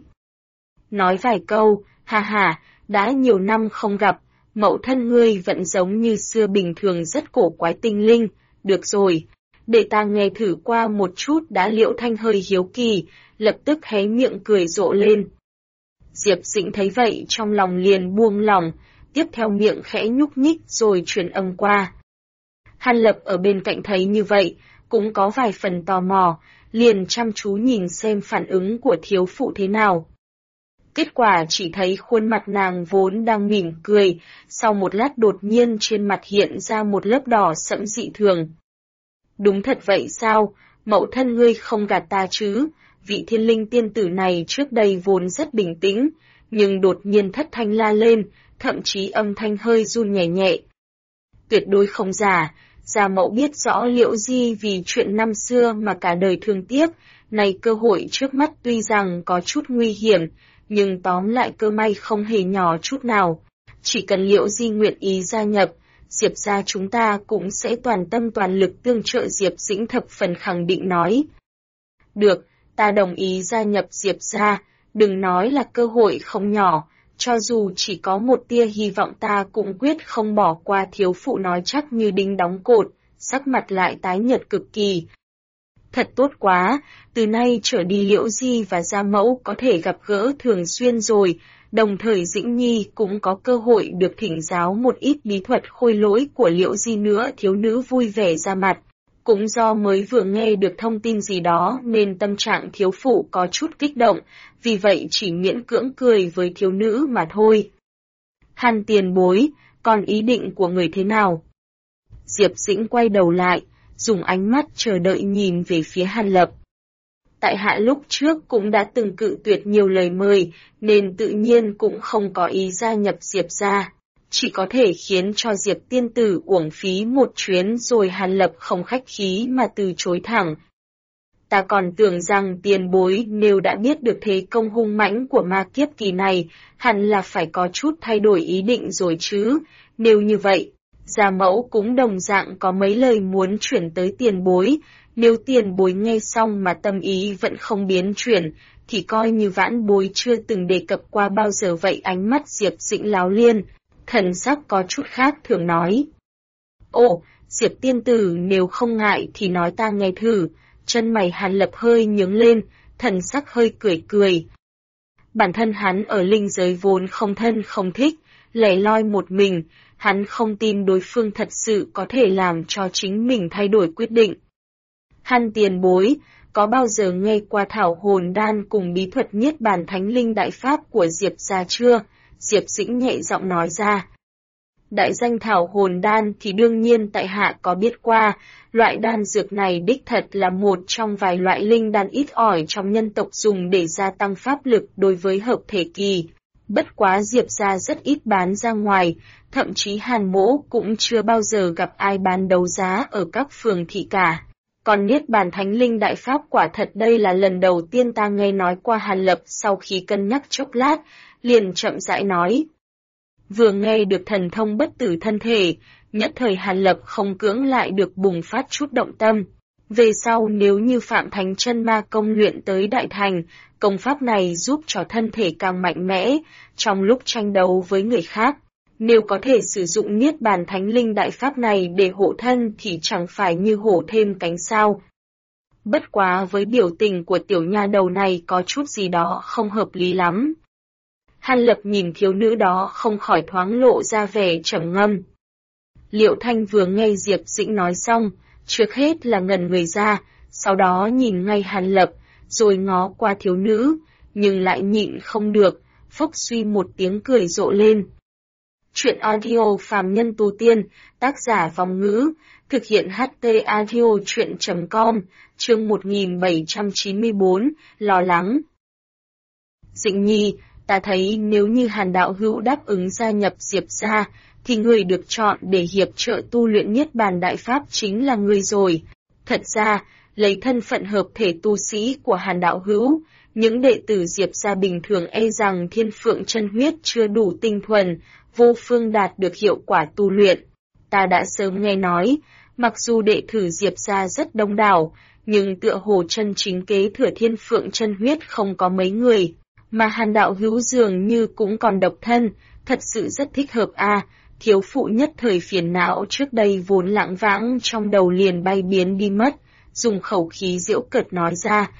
Nói vài câu, ha ha, đã nhiều năm không gặp, mẫu thân ngươi vẫn giống như xưa bình thường rất cổ quái tinh linh. Được rồi, để ta nghe thử qua một chút đã. Liễu Thanh hơi hiếu kỳ, lập tức hé miệng cười rộ lên. Diệp Dĩnh thấy vậy trong lòng liền buông lỏng, tiếp theo miệng khẽ nhúc nhích rồi truyền âm qua. Hàn Lập ở bên cạnh thấy như vậy, cũng có vài phần tò mò, liền chăm chú nhìn xem phản ứng của thiếu phụ thế nào. Kết quả chỉ thấy khuôn mặt nàng vốn đang mỉm cười, sau một lát đột nhiên trên mặt hiện ra một lớp đỏ sẫm dị thường. Đúng thật vậy sao, mẫu thân ngươi không gạt ta chứ? Vị thiên linh tiên tử này trước đây vốn rất bình tĩnh, nhưng đột nhiên thất thanh la lên, thậm chí âm thanh hơi run nhẹ nhẹ. Tuyệt đối không giả, gia mẫu biết rõ Liễu Di vì chuyện năm xưa mà cả đời thương tiếc, này cơ hội trước mắt tuy rằng có chút nguy hiểm, nhưng tóm lại cơ may không hề nhỏ chút nào. Chỉ cần Liễu Di nguyện ý gia nhập, Diệp gia chúng ta cũng sẽ toàn tâm toàn lực tương trợ. Diệp Dĩnh thập phần khẳng định nói. Được, ta đồng ý gia nhập Diệp gia, đừng nói là cơ hội không nhỏ, cho dù chỉ có một tia hy vọng ta cũng quyết không bỏ qua. Thiếu phụ nói chắc như đinh đóng cột, sắc mặt lại tái nhợt cực kỳ. Thật tốt quá, từ nay trở đi Liễu Di và gia mẫu có thể gặp gỡ thường xuyên rồi, đồng thời Dĩnh Nhi cũng có cơ hội được thỉnh giáo một ít bí thuật khôi lỗi của Liễu Di nữa. Thiếu nữ vui vẻ ra mặt. Cũng do mới vừa nghe được thông tin gì đó nên tâm trạng thiếu phụ có chút kích động, vì vậy chỉ miễn cưỡng cười với thiếu nữ mà thôi. Hàn tiền bối, còn ý định của người thế nào? Diệp Dĩnh quay đầu lại, dùng ánh mắt chờ đợi nhìn về phía Hàn Lập. Tại hạ lúc trước cũng đã từng cự tuyệt nhiều lời mời, nên tự nhiên cũng không có ý gia nhập Diệp gia. Chỉ có thể khiến cho Diệp tiên tử uổng phí một chuyến rồi. Hàn Lập không khách khí mà từ chối thẳng. Ta còn tưởng rằng tiền bối nếu đã biết được thế công hung mãnh của ma kiếp kỳ này, hẳn là phải có chút thay đổi ý định rồi chứ. Nếu như vậy, gia mẫu cũng đồng dạng có mấy lời muốn chuyển tới tiền bối. Nếu tiền bối nghe xong mà tâm ý vẫn không biến chuyển, thì coi như vãn bối chưa từng đề cập qua bao giờ vậy. Ánh mắt Diệp Dĩnh láo liên, thần sắc có chút khác thường nói. Ồ, Diệp tiên tử nếu không ngại thì nói ta nghe thử. Chân mày Hàn Lập hơi nhướng lên, thần sắc hơi cười cười. Bản thân hắn ở linh giới vốn không thân không thích, lẻ loi một mình, hắn không tin đối phương thật sự có thể làm cho chính mình thay đổi quyết định. Hàn tiền bối, có bao giờ nghe qua thảo hồn đan cùng bí thuật niết bàn thánh linh đại pháp của Diệp gia chưa? Diệp Dĩnh nhẹ giọng nói ra. Đại danh thảo hồn đan thì đương nhiên tại hạ có biết qua, loại đan dược này đích thật là một trong vài loại linh đan ít ỏi trong nhân tộc dùng để gia tăng pháp lực đối với hợp thể kỳ. Bất quá Diệp gia rất ít bán ra ngoài, thậm chí Hàn Mỗ cũng chưa bao giờ gặp ai bán đấu giá ở các phường thị cả. Còn niết bàn thánh linh đại pháp quả thật đây là lần đầu tiên ta nghe nói qua. Hàn Lập sau khi cân nhắc chốc lát, liền chậm rãi nói. Vừa nghe được thần thông bất tử thân thể, nhất thời Hàn Lập không cưỡng lại được bùng phát chút động tâm. Về sau nếu như Phạm Thánh Chân Ma công luyện tới đại thành, công pháp này giúp cho thân thể càng mạnh mẽ, trong lúc tranh đấu với người khác. Nếu có thể sử dụng niết bàn thánh linh đại pháp này để hộ thân thì chẳng phải như hổ thêm cánh sao. Bất quá với biểu tình của tiểu nha đầu này có chút gì đó không hợp lý lắm. Hàn Lập nhìn thiếu nữ đó không khỏi thoáng lộ ra vẻ trầm ngâm. Liệu Thanh vừa nghe Diệp Dĩnh nói xong, trước hết là ngẩn người ra, sau đó nhìn ngay Hàn Lập, rồi ngó qua thiếu nữ, nhưng lại nhịn không được, phốc suy một tiếng cười rộ lên. Chuyện audio phàm nhân tu tiên, tác giả Vong Ngữ, thực hiện HT audio chuyện.com, chương 1794, lo lắng. Dĩnh Nhi, ta thấy nếu như Hàn đạo hữu đáp ứng gia nhập Diệp gia, thì người được chọn để hiệp trợ tu luyện niết bàn đại pháp chính là người rồi. Thật ra, lấy thân phận hợp thể tu sĩ của Hàn đạo hữu, những đệ tử Diệp gia bình thường e rằng thiên phượng chân huyết chưa đủ tinh thuần, vô phương đạt được hiệu quả tu luyện. Ta đã sớm nghe nói, mặc dù đệ tử Diệp gia rất đông đảo, nhưng tựa hồ chân chính kế thừa thiên phượng chân huyết không có mấy người, mà Hàn đạo hữu dường như cũng còn độc thân, thật sự rất thích hợp a. Thiếu phụ nhất thời phiền não trước đây vốn lãng vãng trong đầu liền bay biến đi mất, dùng khẩu khí giễu cợt nói ra.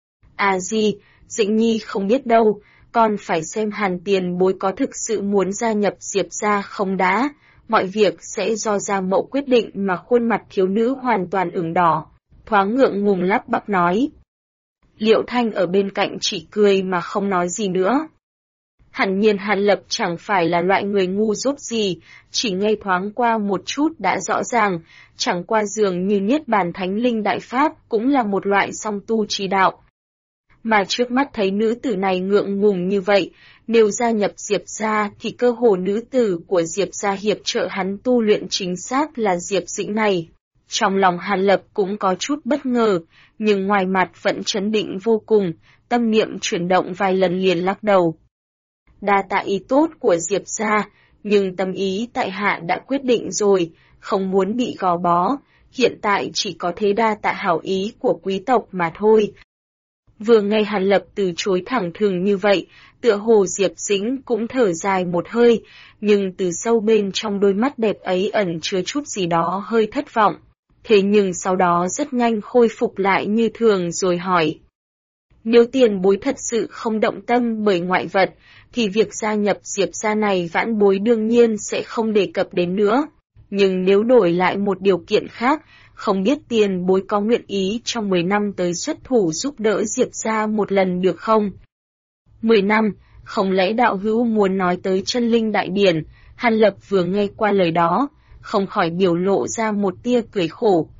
À gì, Dĩnh Nhi không biết đâu, còn phải xem Hàn tiền bối có thực sự muốn gia nhập Diệp gia không đã, mọi việc sẽ do gia mẫu quyết định. Mà khuôn mặt thiếu nữ hoàn toàn ửng đỏ, thoáng ngượng ngùng lắp bắp nói. Liệu Thanh ở bên cạnh chỉ cười mà không nói gì nữa. Hẳn nhiên Hàn Lập chẳng phải là loại người ngu dốt gì, chỉ nghe thoáng qua một chút đã rõ ràng, chẳng qua dường như niết bàn thánh linh đại pháp cũng là một loại song tu trí đạo. Mà trước mắt thấy nữ tử này ngượng ngùng như vậy, nếu gia nhập Diệp gia thì cơ hồ nữ tử của Diệp gia hiệp trợ hắn tu luyện chính xác là Diệp Dĩnh này. Trong lòng Hàn Lập cũng có chút bất ngờ, nhưng ngoài mặt vẫn trấn định vô cùng, tâm niệm chuyển động vài lần liền lắc đầu. Đa tạ ý tốt của Diệp gia, nhưng tâm ý tại hạ đã quyết định rồi, không muốn bị gò bó, hiện tại chỉ có thế đa tạ hảo ý của quý tộc mà thôi. Vừa nghe Hàn Lập từ chối thẳng thừng như vậy, tựa hồ Diệp Dĩnh cũng thở dài một hơi, nhưng từ sâu bên trong đôi mắt đẹp ấy ẩn chứa chút gì đó hơi thất vọng. Thế nhưng sau đó rất nhanh khôi phục lại như thường rồi hỏi. Nếu tiền bối thật sự không động tâm bởi ngoại vật, thì việc gia nhập Diệp gia này vãn bối đương nhiên sẽ không đề cập đến nữa. Nhưng nếu đổi lại một điều kiện khác, không biết tiền bối có nguyện ý trong 10 năm tới xuất thủ giúp đỡ Diệp gia một lần được không? 10 năm, không lẽ đạo hữu muốn nói tới chân linh đại điển? Hàn Lập vừa nghe qua lời đó, không khỏi biểu lộ ra một tia cười khổ.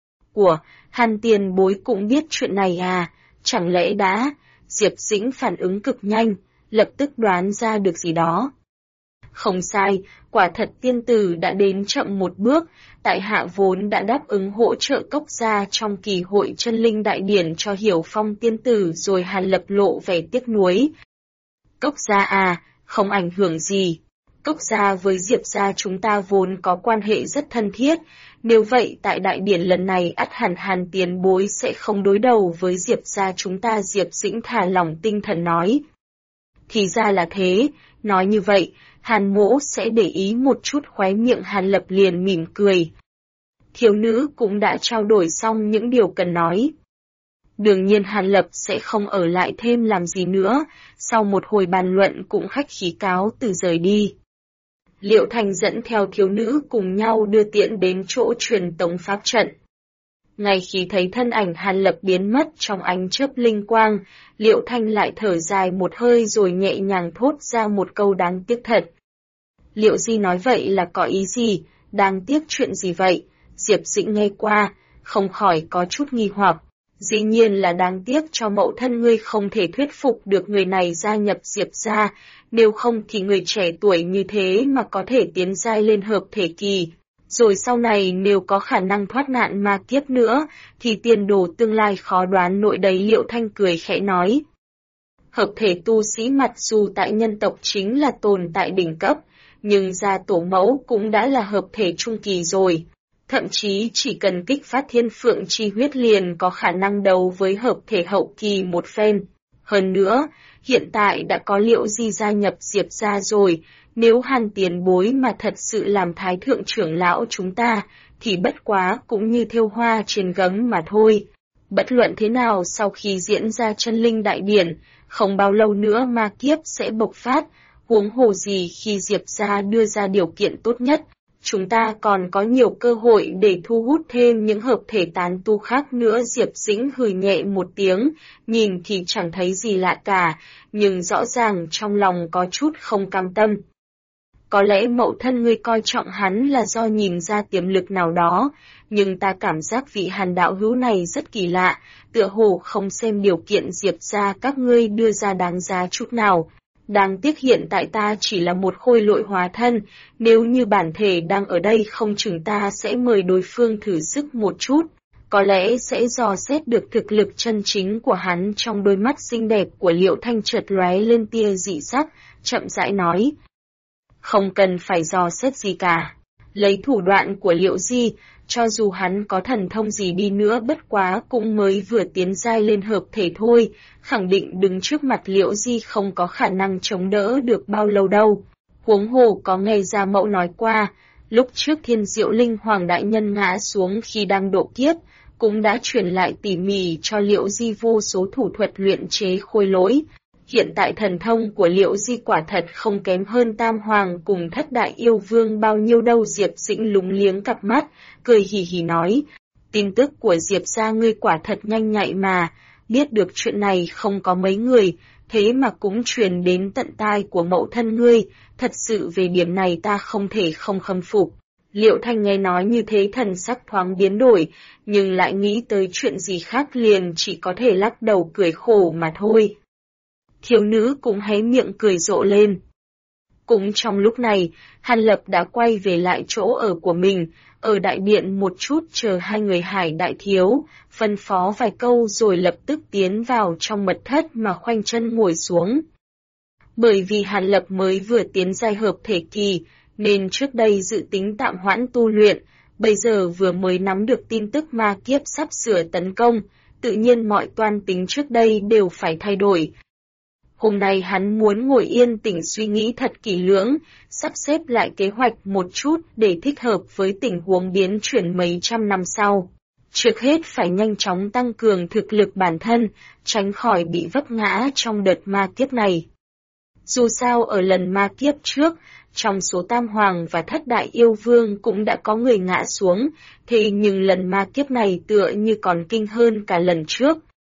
Hàn tiền bối cũng biết chuyện này à, chẳng lẽ đã? Diệp Dĩnh phản ứng cực nhanh, lập tức đoán ra được gì đó. Không sai, quả thật tiên tử đã đến chậm một bước, tại hạ vốn đã đáp ứng hỗ trợ Cốc gia trong kỳ hội chân linh đại điển cho Hiểu Phong tiên tử rồi. Hàn Lập lộ vẻ tiếc nuối. Cốc gia à, không ảnh hưởng gì. Cốc gia với Diệp gia chúng ta vốn có quan hệ rất thân thiết, nếu vậy tại đại điển lần này ắt hẳn Hàn tiền bối sẽ không đối đầu với Diệp gia chúng ta. Diệp Dĩnh thả lỏng tinh thần nói. Thì ra là thế, nói như vậy, Hàn mỗ sẽ để ý một chút. Khóe miệng Hàn Lập liền mỉm cười. Thiếu nữ cũng đã trao đổi xong những điều cần nói. Đương nhiên Hàn Lập sẽ không ở lại thêm làm gì nữa, sau một hồi bàn luận cũng khách khí cáo từ rời đi. Liệu Thành dẫn theo thiếu nữ cùng nhau đưa tiễn đến chỗ truyền tống pháp trận. Ngay khi thấy thân ảnh Hàn Lập biến mất trong ánh chớp linh quang, Liệu Thanh lại thở dài một hơi rồi nhẹ nhàng thốt ra một câu đáng tiếc thật. Liệu Di nói vậy là có ý gì, đáng tiếc chuyện gì vậy? Diệp Dĩnh nghe qua, không khỏi có chút nghi hoặc. Dĩ nhiên là đáng tiếc cho mẫu thân ngươi không thể thuyết phục được người này gia nhập Diệp gia, nếu không thì người trẻ tuổi như thế mà có thể tiến giai lên hợp thể kỳ. Rồi sau này nếu có khả năng thoát nạn ma kiếp nữa, thì tiền đồ tương lai khó đoán nội đấy. Liệu Thanh cười khẽ nói. Hợp thể tu sĩ mặc dù tại nhân tộc chính là tồn tại đỉnh cấp, nhưng gia tổ mẫu cũng đã là hợp thể trung kỳ rồi. Thậm chí chỉ cần kích phát thiên phượng chi huyết liền có khả năng đấu với hợp thể hậu kỳ một phen. Hơn nữa, hiện tại đã có Liệu Di gia nhập Diệp gia rồi, nếu Hàn tiền bối mà thật sự làm thái thượng trưởng lão chúng ta, thì bất quá cũng như thêu hoa trên gấm mà thôi. Bất luận thế nào sau khi diễn ra chân linh đại điển, không bao lâu nữa ma kiếp sẽ bộc phát, huống hồ gì khi Diệp gia đưa ra điều kiện tốt nhất. Chúng ta còn có nhiều cơ hội để thu hút thêm những hợp thể tán tu khác nữa. Diệp Dĩnh hừ nhẹ một tiếng, nhìn thì chẳng thấy gì lạ cả, nhưng rõ ràng trong lòng có chút không cam tâm. Có lẽ mẫu thân ngươi coi trọng hắn là do nhìn ra tiềm lực nào đó, nhưng ta cảm giác vị Hàn đạo hữu này rất kỳ lạ, tựa hồ không xem điều kiện Diệp gia các ngươi đưa ra đáng giá chút nào. Đáng tiếc hiện tại ta chỉ là một khôi lỗi hóa thân, nếu như bản thể đang ở đây không chừng ta sẽ mời đối phương thử sức một chút, có lẽ sẽ dò xét được thực lực chân chính của hắn. Trong đôi mắt xinh đẹp của Liệu Thanh chợt lóe lên tia dị sắc, chậm rãi nói. Không cần phải dò xét gì cả. Lấy thủ đoạn của Liệu Di, cho dù hắn có thần thông gì đi nữa bất quá cũng mới vừa tiến giai lên hợp thể thôi, khẳng định đứng trước mặt Liệu Di không có khả năng chống đỡ được bao lâu đâu. Huống hồ có nghe Gia Mẫu nói qua, lúc trước Thiên Diệu Linh Hoàng đại nhân ngã xuống khi đang độ kiếp, cũng đã truyền lại tỉ mỉ cho Liệu Di vô số thủ thuật luyện chế khôi lỗi. Hiện tại thần thông của Liệu Di quả thật không kém hơn Tam Hoàng cùng Thất Đại Yêu Vương bao nhiêu đâu. Diệp Dĩnh lúng liếng cặp mắt, cười hì hì nói. Tin tức của Diệp gia ngươi quả thật nhanh nhạy mà, biết được chuyện này không có mấy người, thế mà cũng truyền đến tận tai của mẫu thân ngươi, thật sự về điểm này ta không thể không khâm phục. Liệu Thanh nghe nói như thế thần sắc thoáng biến đổi, nhưng lại nghĩ tới chuyện gì khác liền chỉ có thể lắc đầu cười khổ mà thôi. Thiếu nữ cũng hé miệng cười rộ lên. Cũng trong lúc này, Hàn Lập đã quay về lại chỗ ở của mình, ở đại điện một chút chờ hai người Hải đại thiếu, phân phó vài câu rồi lập tức tiến vào trong mật thất mà khoanh chân ngồi xuống. Bởi vì Hàn Lập mới vừa tiến giai hợp thể kỳ, nên trước đây dự tính tạm hoãn tu luyện, bây giờ vừa mới nắm được tin tức ma kiếp sắp sửa tấn công, tự nhiên mọi toan tính trước đây đều phải thay đổi. Hôm nay hắn muốn ngồi yên tĩnh suy nghĩ thật kỹ lưỡng, sắp xếp lại kế hoạch một chút để thích hợp với tình huống biến chuyển mấy trăm năm sau. Trước hết phải nhanh chóng tăng cường thực lực bản thân, tránh khỏi bị vấp ngã trong đợt ma kiếp này. Dù sao ở lần ma kiếp trước, trong số Tam Hoàng và Thất Đại Yêu Vương cũng đã có người ngã xuống, thế nhưng lần ma kiếp này tựa như còn kinh hơn cả lần trước.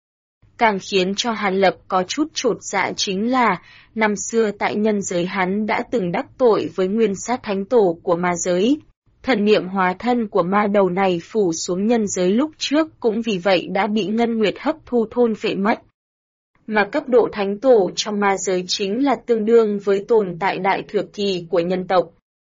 Càng khiến cho Hàn Lập có chút chột dạ chính là, năm xưa tại nhân giới hắn đã từng đắc tội với nguyên sát thánh tổ của ma giới. Thần niệm hóa thân của ma đầu này phủ xuống nhân giới lúc trước cũng vì vậy đã bị Ngân Nguyệt hấp thu thôn phệ mất. Mà cấp độ thánh tổ trong ma giới chính là tương đương với tồn tại đại thừa kỳ của nhân tộc.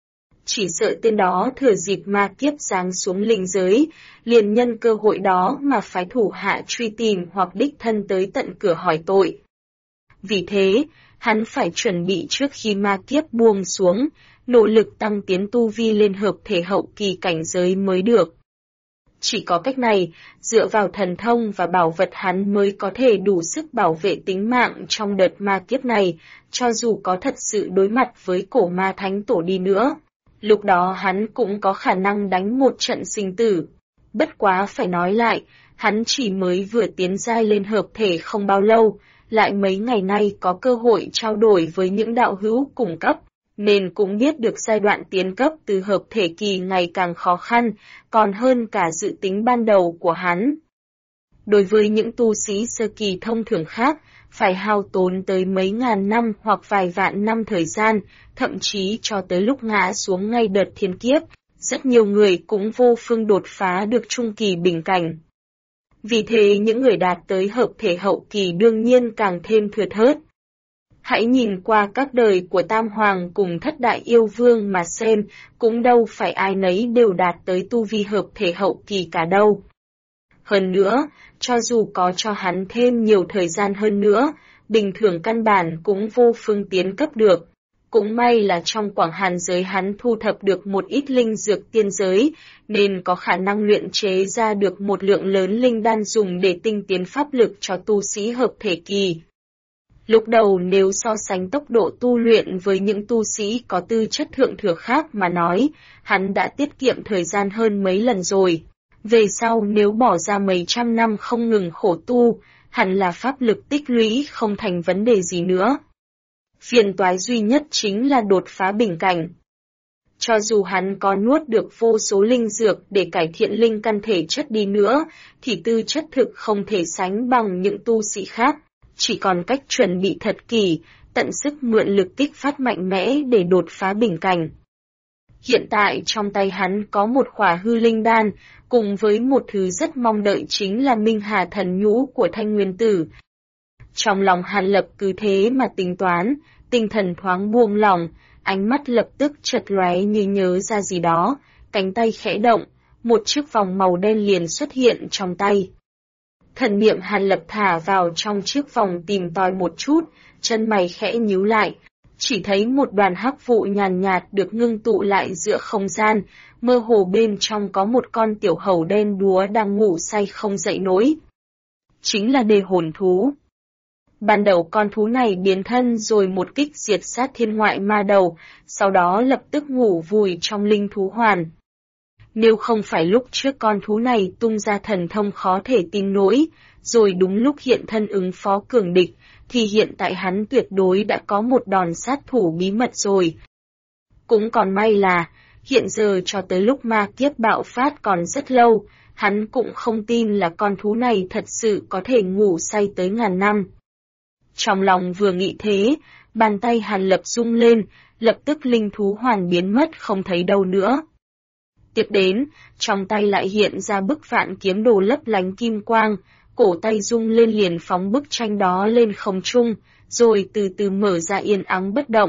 Chỉ sợ tên đó thừa dịp ma kiếp giáng xuống linh giới, liền nhân cơ hội đó mà phái thủ hạ truy tìm hoặc đích thân tới tận cửa hỏi tội. Vì thế, hắn phải chuẩn bị trước khi ma kiếp buông xuống, nỗ lực tăng tiến tu vi lên hợp thể hậu kỳ cảnh giới mới được. Chỉ có cách này, dựa vào thần thông và bảo vật hắn mới có thể đủ sức bảo vệ tính mạng trong đợt ma kiếp này, cho dù có thật sự đối mặt với cổ ma thánh tổ đi nữa. Lúc đó hắn cũng có khả năng đánh một trận sinh tử. Bất quá phải nói lại, hắn chỉ mới vừa tiến giai lên hợp thể không bao lâu, lại mấy ngày nay có cơ hội trao đổi với những đạo hữu cùng cấp. nên cũng biết được giai đoạn tiến cấp từ hợp thể kỳ ngày càng khó khăn, còn hơn cả dự tính ban đầu của hắn. Đối với những tu sĩ sơ kỳ thông thường khác, phải hao tốn tới mấy ngàn năm hoặc vài vạn năm thời gian, thậm chí cho tới lúc ngã xuống ngay đợt thiên kiếp, rất nhiều người cũng vô phương đột phá được trung kỳ bình cảnh. Vì thế những người đạt tới hợp thể hậu kỳ đương nhiên càng thêm thưa thớt. Hãy nhìn qua các đời của Tam Hoàng cùng Thất Đại Yêu Vương mà xem, cũng đâu phải ai nấy đều đạt tới tu vi hợp thể hậu kỳ cả đâu. Hơn nữa, cho dù có cho hắn thêm nhiều thời gian hơn nữa, bình thường căn bản cũng vô phương tiến cấp được. Cũng may là trong Quảng Hàn giới hắn thu thập được một ít linh dược tiên giới, nên có khả năng luyện chế ra được một lượng lớn linh đan dùng để tinh tiến pháp lực cho tu sĩ hợp thể kỳ. Lúc đầu nếu so sánh tốc độ tu luyện với những tu sĩ có tư chất thượng thừa khác mà nói, hắn đã tiết kiệm thời gian hơn mấy lần rồi. Về sau nếu bỏ ra mấy trăm năm không ngừng khổ tu, hẳn là pháp lực tích lũy không thành vấn đề gì nữa. Phiền toái duy nhất chính là đột phá bình cảnh. Cho dù hắn có nuốt được vô số linh dược để cải thiện linh căn thể chất đi nữa, thì tư chất thực không thể sánh bằng những tu sĩ khác, chỉ còn cách chuẩn bị thật kỳ, tận sức mượn lực kích phát mạnh mẽ để đột phá bình cảnh. Hiện tại trong tay hắn có một khỏa hư linh đan, cùng với một thứ rất mong đợi chính là Minh Hà thần nhũ của Thanh Nguyên Tử. Trong lòng Hàn Lập cứ thế mà tính toán, tinh thần thoáng buông lỏng, ánh mắt lập tức chợt lóe như nhớ ra gì đó, cánh tay khẽ động, một chiếc vòng màu đen liền xuất hiện trong tay. Thần niệm Hàn Lập thả vào trong chiếc vòng tìm tòi một chút, chân mày khẽ nhíu lại, chỉ thấy một đoàn hắc vụ nhàn nhạt được ngưng tụ lại giữa không gian, mơ hồ bên trong có một con tiểu hầu đen đúa đang ngủ say không dậy nổi. Chính là đề hồn thú. Ban đầu con thú này biến thân rồi một kích diệt sát thiên ngoại ma đầu, sau đó lập tức ngủ vùi trong linh thú hoàn. Nếu không phải lúc trước con thú này tung ra thần thông khó thể tin nổi, rồi đúng lúc hiện thân ứng phó cường địch, thì hiện tại hắn tuyệt đối đã có một đòn sát thủ bí mật rồi. Cũng còn may là, hiện giờ cho tới lúc ma kiếp bạo phát còn rất lâu, hắn cũng không tin là con thú này thật sự có thể ngủ say tới ngàn năm. Trong lòng vừa nghĩ thế, bàn tay Hàn Lập rung lên, lập tức linh thú hoàn biến mất không thấy đâu nữa. Tiếp đến, trong tay lại hiện ra bức vạn kiếm đồ lấp lánh kim quang, cổ tay rung lên liền phóng bức tranh đó lên không trung, rồi từ từ mở ra yên ắng bất động.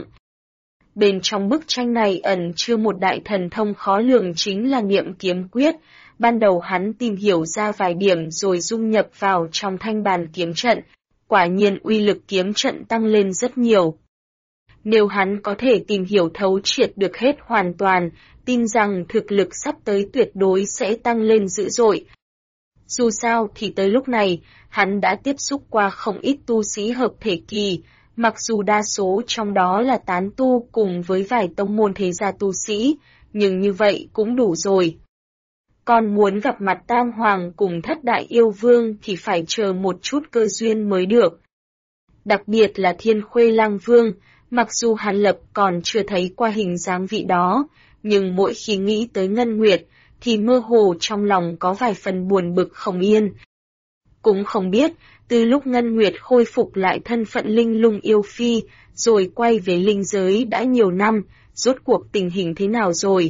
Bên trong bức tranh này ẩn chứa một đại thần thông khó lường chính là niệm kiếm quyết, ban đầu hắn tìm hiểu ra vài điểm rồi dung nhập vào trong thanh bàn kiếm trận, quả nhiên uy lực kiếm trận tăng lên rất nhiều. Nếu hắn có thể tìm hiểu thấu triệt được hết hoàn toàn, tin rằng thực lực sắp tới tuyệt đối sẽ tăng lên dữ dội. Dù sao thì tới lúc này, hắn đã tiếp xúc qua không ít tu sĩ hợp thể kỳ, mặc dù đa số trong đó là tán tu cùng với vài tông môn thế gia tu sĩ, nhưng như vậy cũng đủ rồi. Còn muốn gặp mặt Tam Hoàng cùng Thất Đại Yêu Vương thì phải chờ một chút cơ duyên mới được. Đặc biệt là Thiên Khuê Lang Vương, mặc dù Hàn Lập còn chưa thấy qua hình dáng vị đó, nhưng mỗi khi nghĩ tới Ngân Nguyệt, thì mơ hồ trong lòng có vài phần buồn bực không yên. Cũng không biết, từ lúc Ngân Nguyệt khôi phục lại thân phận linh lung yêu phi, rồi quay về linh giới đã nhiều năm, rốt cuộc tình hình thế nào rồi.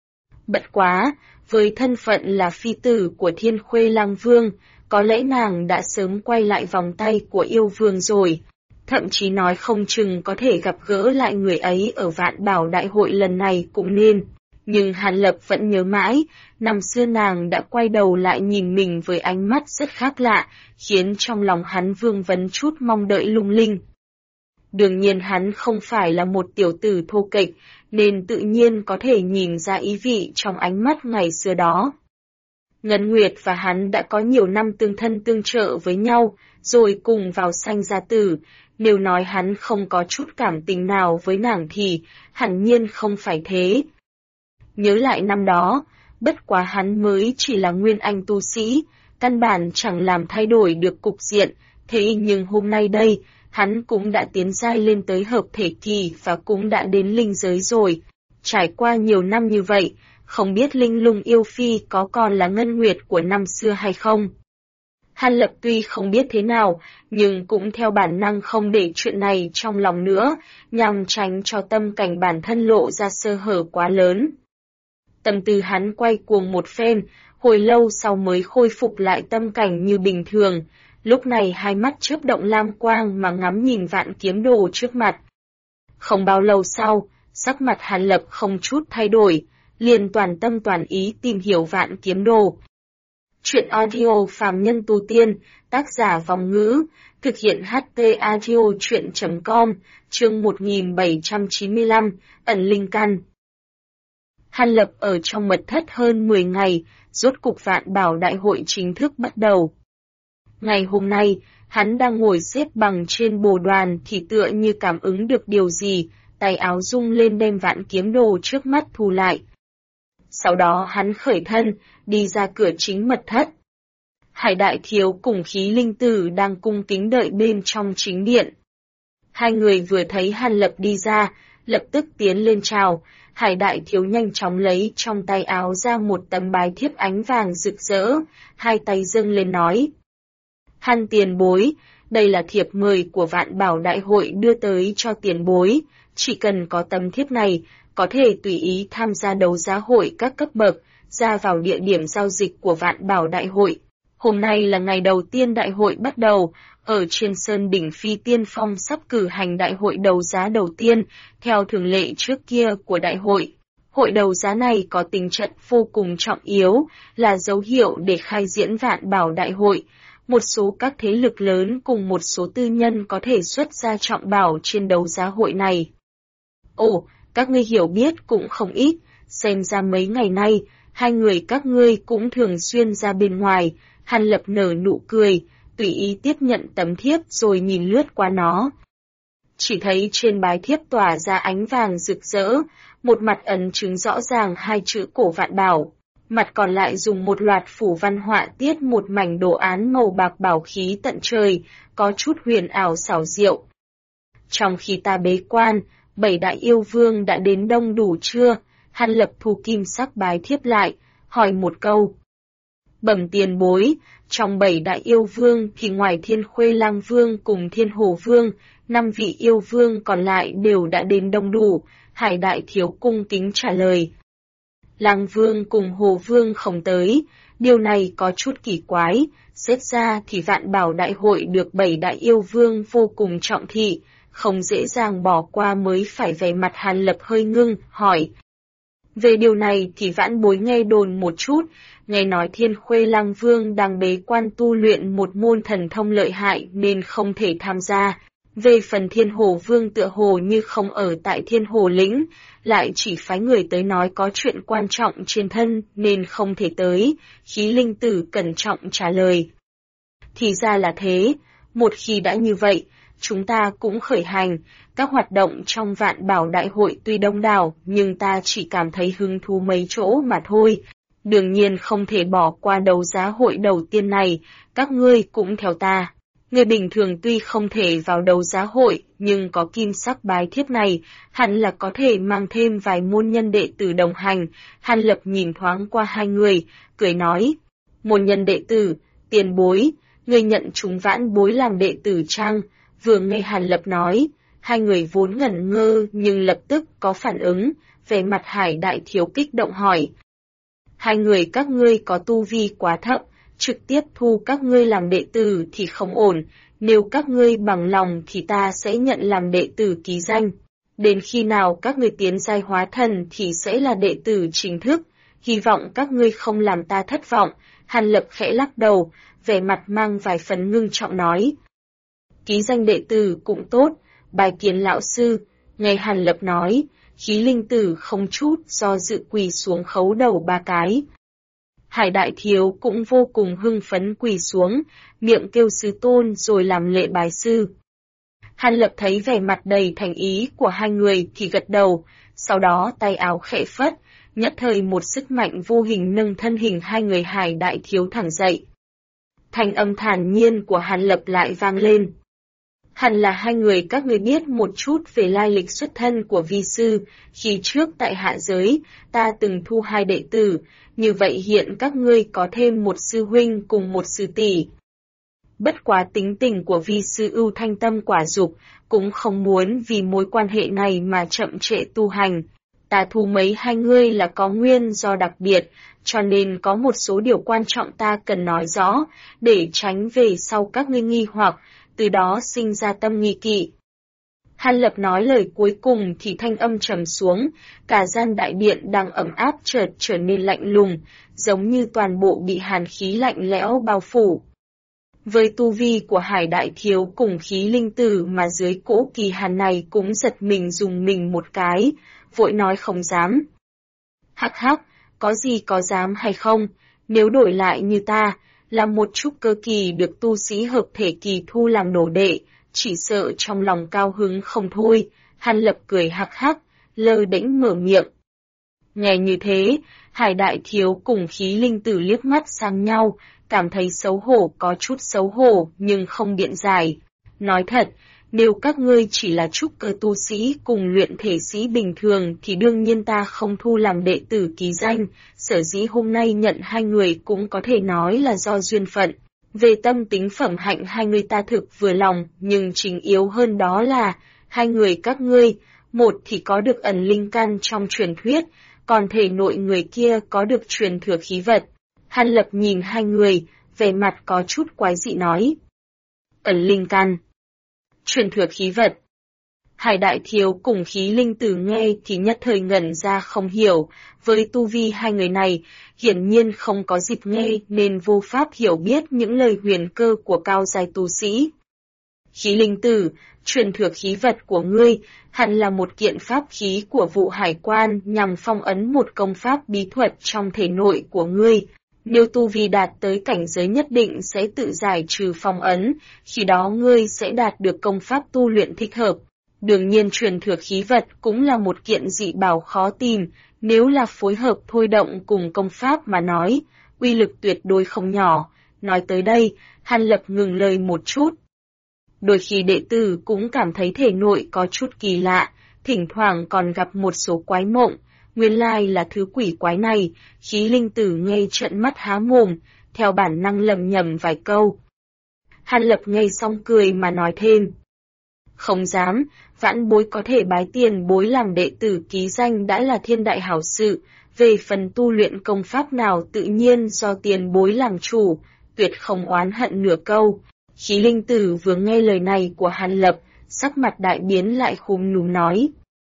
Bất quá, với thân phận là phi tử của Thiên Khuê Lang Vương, có lẽ nàng đã sớm quay lại vòng tay của yêu vương rồi. Thậm chí nói không chừng có thể gặp gỡ lại người ấy ở Vạn Bảo Đại hội lần này cũng nên. Nhưng Hàn Lập vẫn nhớ mãi, năm xưa nàng đã quay đầu lại nhìn mình với ánh mắt rất khác lạ, khiến trong lòng hắn vương vấn chút mong đợi lung linh. Đương nhiên hắn không phải là một tiểu tử thô kệch, nên tự nhiên có thể nhìn ra ý vị trong ánh mắt ngày xưa đó. Ngân Nguyệt và hắn đã có nhiều năm tương thân tương trợ với nhau, rồi cùng vào sanh ra tử. Nếu nói hắn không có chút cảm tình nào với nàng thì hẳn nhiên không phải thế. Nhớ lại năm đó, bất quá hắn mới chỉ là nguyên anh tu sĩ, căn bản chẳng làm thay đổi được cục diện, thế nhưng hôm nay đây, hắn cũng đã tiến giai lên tới hợp thể kỳ và cũng đã đến linh giới rồi. Trải qua nhiều năm như vậy, không biết linh lung yêu phi có còn là Ngân Nguyệt của năm xưa hay không. Hàn Lập tuy không biết thế nào, nhưng cũng theo bản năng không để chuyện này trong lòng nữa, nhằm tránh cho tâm cảnh bản thân lộ ra sơ hở quá lớn. Tâm tư hắn quay cuồng một phen, hồi lâu sau mới khôi phục lại tâm cảnh như bình thường, lúc này hai mắt chớp động lam quang mà ngắm nhìn Vạn Kiếm Đồ trước mặt. Không bao lâu sau, sắc mặt Hàn Lập không chút thay đổi, liền toàn tâm toàn ý tìm hiểu Vạn Kiếm Đồ. Chuyện audio phàm nhân tu tiên, tác giả Vòng Ngữ, thực hiện HT audio chuyện.com, chương 1795, ẩn linh căn. Hàn Lập ở trong mật thất hơn 10 ngày, rốt cục Vạn Bảo Đại hội chính thức bắt đầu. Ngày hôm nay, hắn đang ngồi xếp bằng trên bồ đoàn thì tựa như cảm ứng được điều gì, tay áo rung lên đem Vạn Kiếm Đồ trước mắt thu lại. Sau đó hắn khởi thân, đi ra cửa chính mật thất. Hải Đại Thiếu cùng Khí Linh Tử đang cung kính đợi bên trong chính điện. Hai người vừa thấy Hàn Lập đi ra, lập tức tiến lên chào. Hải Đại Thiếu nhanh chóng lấy trong tay áo ra một tấm bái thiếp ánh vàng rực rỡ, hai tay dâng lên nói. Hàn tiền bối, đây là thiệp mời của Vạn Bảo Đại hội đưa tới cho tiền bối, chỉ cần có tấm thiếp này, có thể tùy ý tham gia đấu giá hội các cấp bậc, ra vào địa điểm giao dịch của Vạn Bảo Đại hội. Hôm nay là ngày đầu tiên đại hội bắt đầu, ở trên Sơn Đỉnh Phi Tiên Phong sắp cử hành đại hội đấu giá đầu tiên, theo thường lệ trước kia của đại hội. Hội đấu giá này có tính chất vô cùng trọng yếu, là dấu hiệu để khai diễn Vạn Bảo Đại hội. Một số các thế lực lớn cùng một số tư nhân có thể xuất ra trọng bảo trên đấu giá hội này. Ồ, các ngươi hiểu biết cũng không ít, xem ra mấy ngày nay, hai người các ngươi cũng thường xuyên ra bên ngoài. Hàn Lập nở nụ cười, tùy ý tiếp nhận tấm thiếp rồi nhìn lướt qua nó. Chỉ thấy trên bái thiếp tỏa ra ánh vàng rực rỡ, một mặt ấn chứng rõ ràng hai chữ cổ Vạn Bảo, mặt còn lại dùng một loạt phủ văn họa tiết một mảnh đồ án màu bạc bảo khí tận trời, có chút huyền ảo xảo diệu. Trong khi ta bế quan, 7 đại yêu vương đã đến đông đủ chưa? Hàn Lập thu kim sắc bái thiếp lại, hỏi một câu. Bẩm tiền bối, trong 7 đại yêu vương thì ngoài Thiên Khuê Lang Vương cùng Thiên Hồ Vương, 5 vị yêu vương còn lại đều đã đến đông đủ, Hải Đại Thiếu cung kính trả lời. Lang Vương cùng Hồ Vương không tới, điều này có chút kỳ quái, xét ra thì Vạn Bảo Đại hội được 7 đại yêu vương vô cùng trọng thị, không dễ dàng bỏ qua mới phải. Vẻ mặt Hàn Lập hơi ngưng, hỏi. Về điều này thì vãn bối nghe đồn một chút, nghe nói Thiên Khuê Lang Vương đang bế quan tu luyện một môn thần thông lợi hại nên không thể tham gia. Về phần Thiên Hồ Vương tựa hồ như không ở tại Thiên Hồ Lĩnh, lại chỉ phái người tới nói có chuyện quan trọng trên thân nên không thể tới, Khí Linh Tử cẩn trọng trả lời. Thì ra là thế, một khi đã như vậy, chúng ta cũng khởi hành, các hoạt động trong Vạn Bảo Đại hội tuy đông đảo nhưng ta chỉ cảm thấy hứng thú mấy chỗ mà thôi. Đương nhiên không thể bỏ qua đấu giá hội đầu tiên này, các ngươi cũng theo ta. Người bình thường tuy không thể vào đấu giá hội, nhưng có kim sắc bái thiếp này, hẳn là có thể mang thêm vài môn nhân đệ tử đồng hành. Hàn Lập nhìn thoáng qua hai người, cười nói, môn nhân đệ tử, tiền bối, người nhận chúng vãn bối làm đệ tử chăng? Vừa nghe Hàn Lập nói, hai người vốn ngẩn ngơ nhưng lập tức có phản ứng, về mặt Hải Đại Thiếu kích động hỏi. Hai người các ngươi có tu vi quá thấp, trực tiếp thu các ngươi làm đệ tử thì không ổn, nếu các ngươi bằng lòng thì ta sẽ nhận làm đệ tử ký danh. Đến khi nào các ngươi tiến giai hóa thần thì sẽ là đệ tử chính thức, hy vọng các ngươi không làm ta thất vọng. Hàn Lập khẽ lắc đầu, vẻ mặt mang vài phần ngưng trọng nói. Ký danh đệ tử cũng tốt, bài kiến lão sư, nghe Hàn Lập nói, Khí Linh Tử không chút do dự quỳ xuống khấu đầu 3 cái. Hải Đại Thiếu cũng vô cùng hưng phấn quỳ xuống, miệng kêu sư tôn rồi làm lễ bái sư. Hàn Lập thấy vẻ mặt đầy thành ý của hai người thì gật đầu, sau đó tay áo khẽ phất, nhất thời một sức mạnh vô hình nâng thân hình hai người Hải Đại Thiếu thẳng dậy. Thanh âm thản nhiên của Hàn Lập lại vang lên. Hẳn là hai người các ngươi biết một chút về lai lịch xuất thân của vi sư, khi trước tại hạ giới, ta từng thu 2 đệ tử, như vậy hiện các ngươi có thêm một sư huynh cùng một sư tỷ. Bất quá tính tình của vi sư ưu thanh tâm quả dục, cũng không muốn vì mối quan hệ này mà chậm trễ tu hành. Ta thu mấy hai ngươi là có nguyên do đặc biệt, cho nên có một số điều quan trọng ta cần nói rõ, để tránh về sau các ngươi nghi hoặc, từ đó sinh ra tâm nghi kỵ. Hàn Lập nói lời cuối cùng thì thanh âm trầm xuống, cả gian đại điện đang ấm áp chợt trở nên lạnh lùng, giống như toàn bộ bị hàn khí lạnh lẽo bao phủ. Với tu vi của Hải Đại Thiếu cùng khí linh tử mà dưới cỗ kỳ hàn này cũng giật mình dùng mình một cái, vội nói không dám. Hắc hắc, có gì có dám hay không, nếu đổi lại như ta, là một trúc cơ kỳ được tu sĩ hợp thể kỳ thu làm đồ đệ, chỉ sợ trong lòng cao hứng không thôi. Hàn Lập cười hắc hắc, lơ đễnh mở miệng. Nghe như thế, Hải Đại Thiếu cùng khí linh tử liếc mắt sang nhau, cảm thấy xấu hổ, có chút xấu hổ nhưng không biện giải. Nói thật, nếu các ngươi chỉ là trúc cơ tu sĩ cùng luyện thể sĩ bình thường thì đương nhiên ta không thu làm đệ tử ký danh, sở dĩ hôm nay nhận hai người cũng có thể nói là do duyên phận. Về tâm tính phẩm hạnh hai người ta thực vừa lòng, nhưng chính yếu hơn đó là, hai người các ngươi, một thì có được ẩn linh căn trong truyền thuyết, còn thể nội người kia có được truyền thừa khí vật. Hàn Lập nhìn hai người, vẻ mặt có chút quái dị nói. Ẩn linh căn, truyền thừa khí vật. Hải Đại Thiếu cùng khí linh tử nghe thì nhất thời ngẩn ra không hiểu, với tu vi hai người này, hiển nhiên không có dịp nghe nên vô pháp hiểu biết những lời huyền cơ của cao giai tu sĩ. Khí linh tử, truyền thừa khí vật của ngươi, hẳn là một kiện pháp khí của vụ hải quan nhằm phong ấn một công pháp bí thuật trong thể nội của ngươi. Nếu tu vi đạt tới cảnh giới nhất định sẽ tự giải trừ phong ấn, khi đó ngươi sẽ đạt được công pháp tu luyện thích hợp. Đương nhiên truyền thừa khí vật cũng là một kiện dị bảo khó tìm, nếu là phối hợp thôi động cùng công pháp mà nói, uy lực tuyệt đối không nhỏ. Nói tới đây, Hàn Lập ngừng lời một chút. Đôi khi đệ tử cũng cảm thấy thể nội có chút kỳ lạ, thỉnh thoảng còn gặp một số quái mộng, nguyên lai là thứ quỷ quái này. Khí linh tử nghe trợn mắt há mồm, theo bản năng lầm nhầm vài câu. Hàn Lập nghe xong cười mà nói thêm. Không dám, vãn bối có thể bái tiền bối làm đệ tử ký danh đã là thiên đại hảo sự, về phần tu luyện công pháp nào tự nhiên do tiền bối làm chủ, tuyệt không oán hận nửa câu. Khí linh tử vừa nghe lời này của Hàn Lập, sắc mặt đại biến lại khúm núm nói.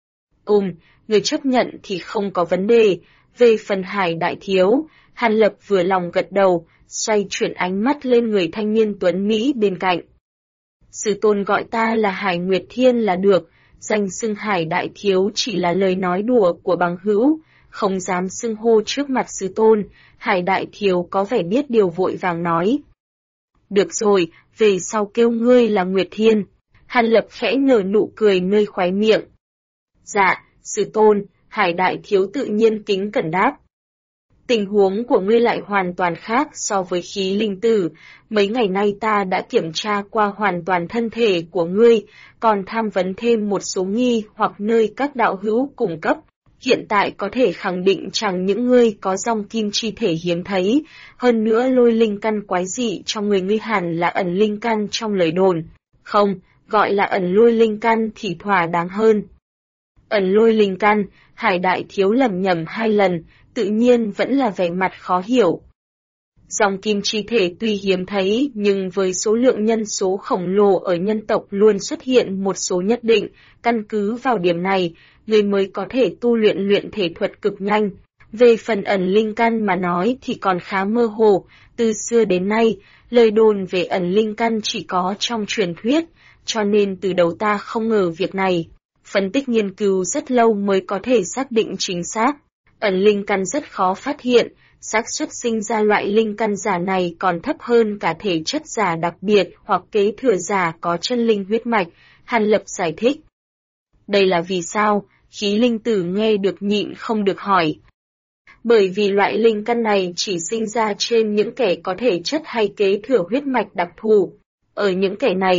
Người chấp nhận thì không có vấn đề, về phần Hải Đại Thiếu, Hàn Lập vừa lòng gật đầu, xoay chuyển ánh mắt lên người thanh niên tuấn Mỹ bên cạnh. Sư tôn gọi ta là Hải Nguyệt Thiên là được, danh xưng Hải Đại Thiếu chỉ là lời nói đùa của bằng hữu, không dám xưng hô trước mặt sư tôn. Hải Đại Thiếu có vẻ biết điều vội vàng nói. Được rồi, về sau kêu ngươi là Nguyệt Thiên. Hàn Lập khẽ nở nụ cười nơi khóe miệng. Dạ, sư tôn, Hải Đại Thiếu tự nhiên kính cẩn đáp. Tình huống của ngươi lại hoàn toàn khác so với khí linh tử, mấy ngày nay ta đã kiểm tra qua hoàn toàn thân thể của ngươi, còn tham vấn thêm một số nghi hoặc nơi các đạo hữu cung cấp. Hiện tại có thể khẳng định chẳng những ngươi có dòng kim chi thể hiếm thấy, hơn nữa lôi linh căn quái dị trong người ngươi hẳn là ẩn linh căn trong lời đồn. Không, gọi là ẩn lôi linh căn thì thỏa đáng hơn. Ẩn lôi linh căn, Hải Đại Thiếu lầm nhầm 2 lần, tự nhiên vẫn là vẻ mặt khó hiểu. Dòng kim chi thể tuy hiếm thấy nhưng với số lượng nhân số khổng lồ ở nhân tộc luôn xuất hiện một số nhất định, căn cứ vào điểm này, người mới có thể tu luyện thể thuật cực nhanh. Về phần ẩn linh căn mà nói thì còn khá mơ hồ, từ xưa đến nay, lời đồn về ẩn linh căn chỉ có trong truyền thuyết, cho nên từ đầu ta không ngờ việc này. Phân tích nghiên cứu rất lâu mới có thể xác định chính xác. Ẩn linh căn rất khó phát hiện, xác suất sinh ra loại linh căn giả này còn thấp hơn cả thể chất giả đặc biệt hoặc kế thừa giả có chân linh huyết mạch, Hàn Lập giải thích. Đây là vì sao? Khí linh tử nghe được nhịn không được hỏi. Bởi vì loại linh căn này chỉ sinh ra trên những kẻ có thể chất hay kế thừa huyết mạch đặc thù. Ở những kẻ này,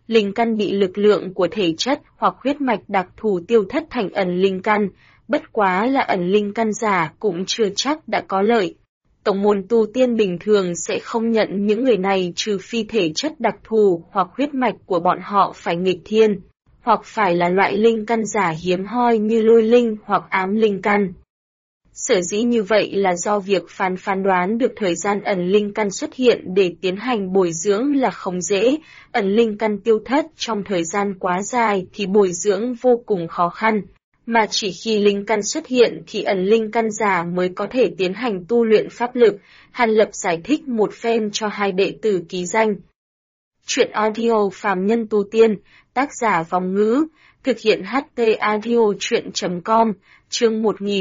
Linh căn bị lực lượng của thể chất hoặc huyết mạch đặc thù tiêu thất thành ẩn linh căn, bất quá là ẩn linh căn giả cũng chưa chắc đã có lợi. Tông môn tu tiên bình thường sẽ không nhận những người này trừ phi thể chất đặc thù hoặc huyết mạch của bọn họ phải nghịch thiên, hoặc phải là loại linh căn giả hiếm hoi như lôi linh hoặc ám linh căn. Sở dĩ như vậy là do việc phán đoán được thời gian ẩn linh căn xuất hiện để tiến hành bồi dưỡng là không dễ, ẩn linh căn tiêu thất trong thời gian quá dài thì bồi dưỡng vô cùng khó khăn, mà chỉ khi linh căn xuất hiện thì ẩn linh căn giả mới có thể tiến hành tu luyện pháp lực. Hàn Lập giải thích một phen cho hai đệ tử ký danh. Truyện audio phàm nhân tu tiên, tác giả Vòng Ngữ, thực hiện HT audio truyện.com, chương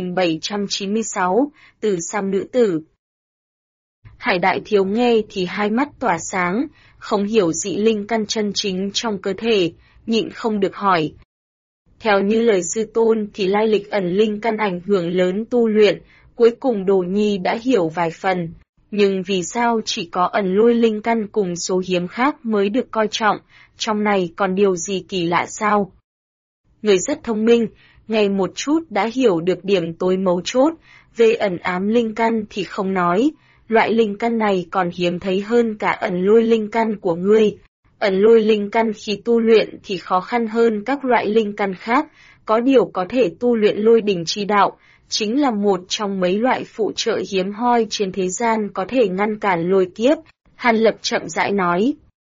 1796, từ Sam nữ tử. Hải Đại Thiếu nghe thì hai mắt tỏa sáng, không hiểu dị linh căn chân chính trong cơ thể, nhịn không được hỏi. Theo như lời sư tôn thì lai lịch ẩn linh căn ảnh hưởng lớn tu luyện, cuối cùng Đồ Nhi đã hiểu vài phần. Nhưng vì sao chỉ có ẩn lôi linh căn cùng số hiếm khác mới được coi trọng, trong này còn điều gì kỳ lạ sao? Người rất thông minh, nghe một chút đã hiểu được điểm tối mấu chốt, về ẩn ám linh căn thì không nói, loại linh căn này còn hiếm thấy hơn cả ẩn lôi linh căn của ngươi. Ẩn lôi linh căn khi tu luyện thì khó khăn hơn các loại linh căn khác, có điều có thể tu luyện lôi đỉnh chi đạo, chính là một trong mấy loại phụ trợ hiếm hoi trên thế gian có thể ngăn cản lôi kiếp. Hàn Lập chậm rãi nói.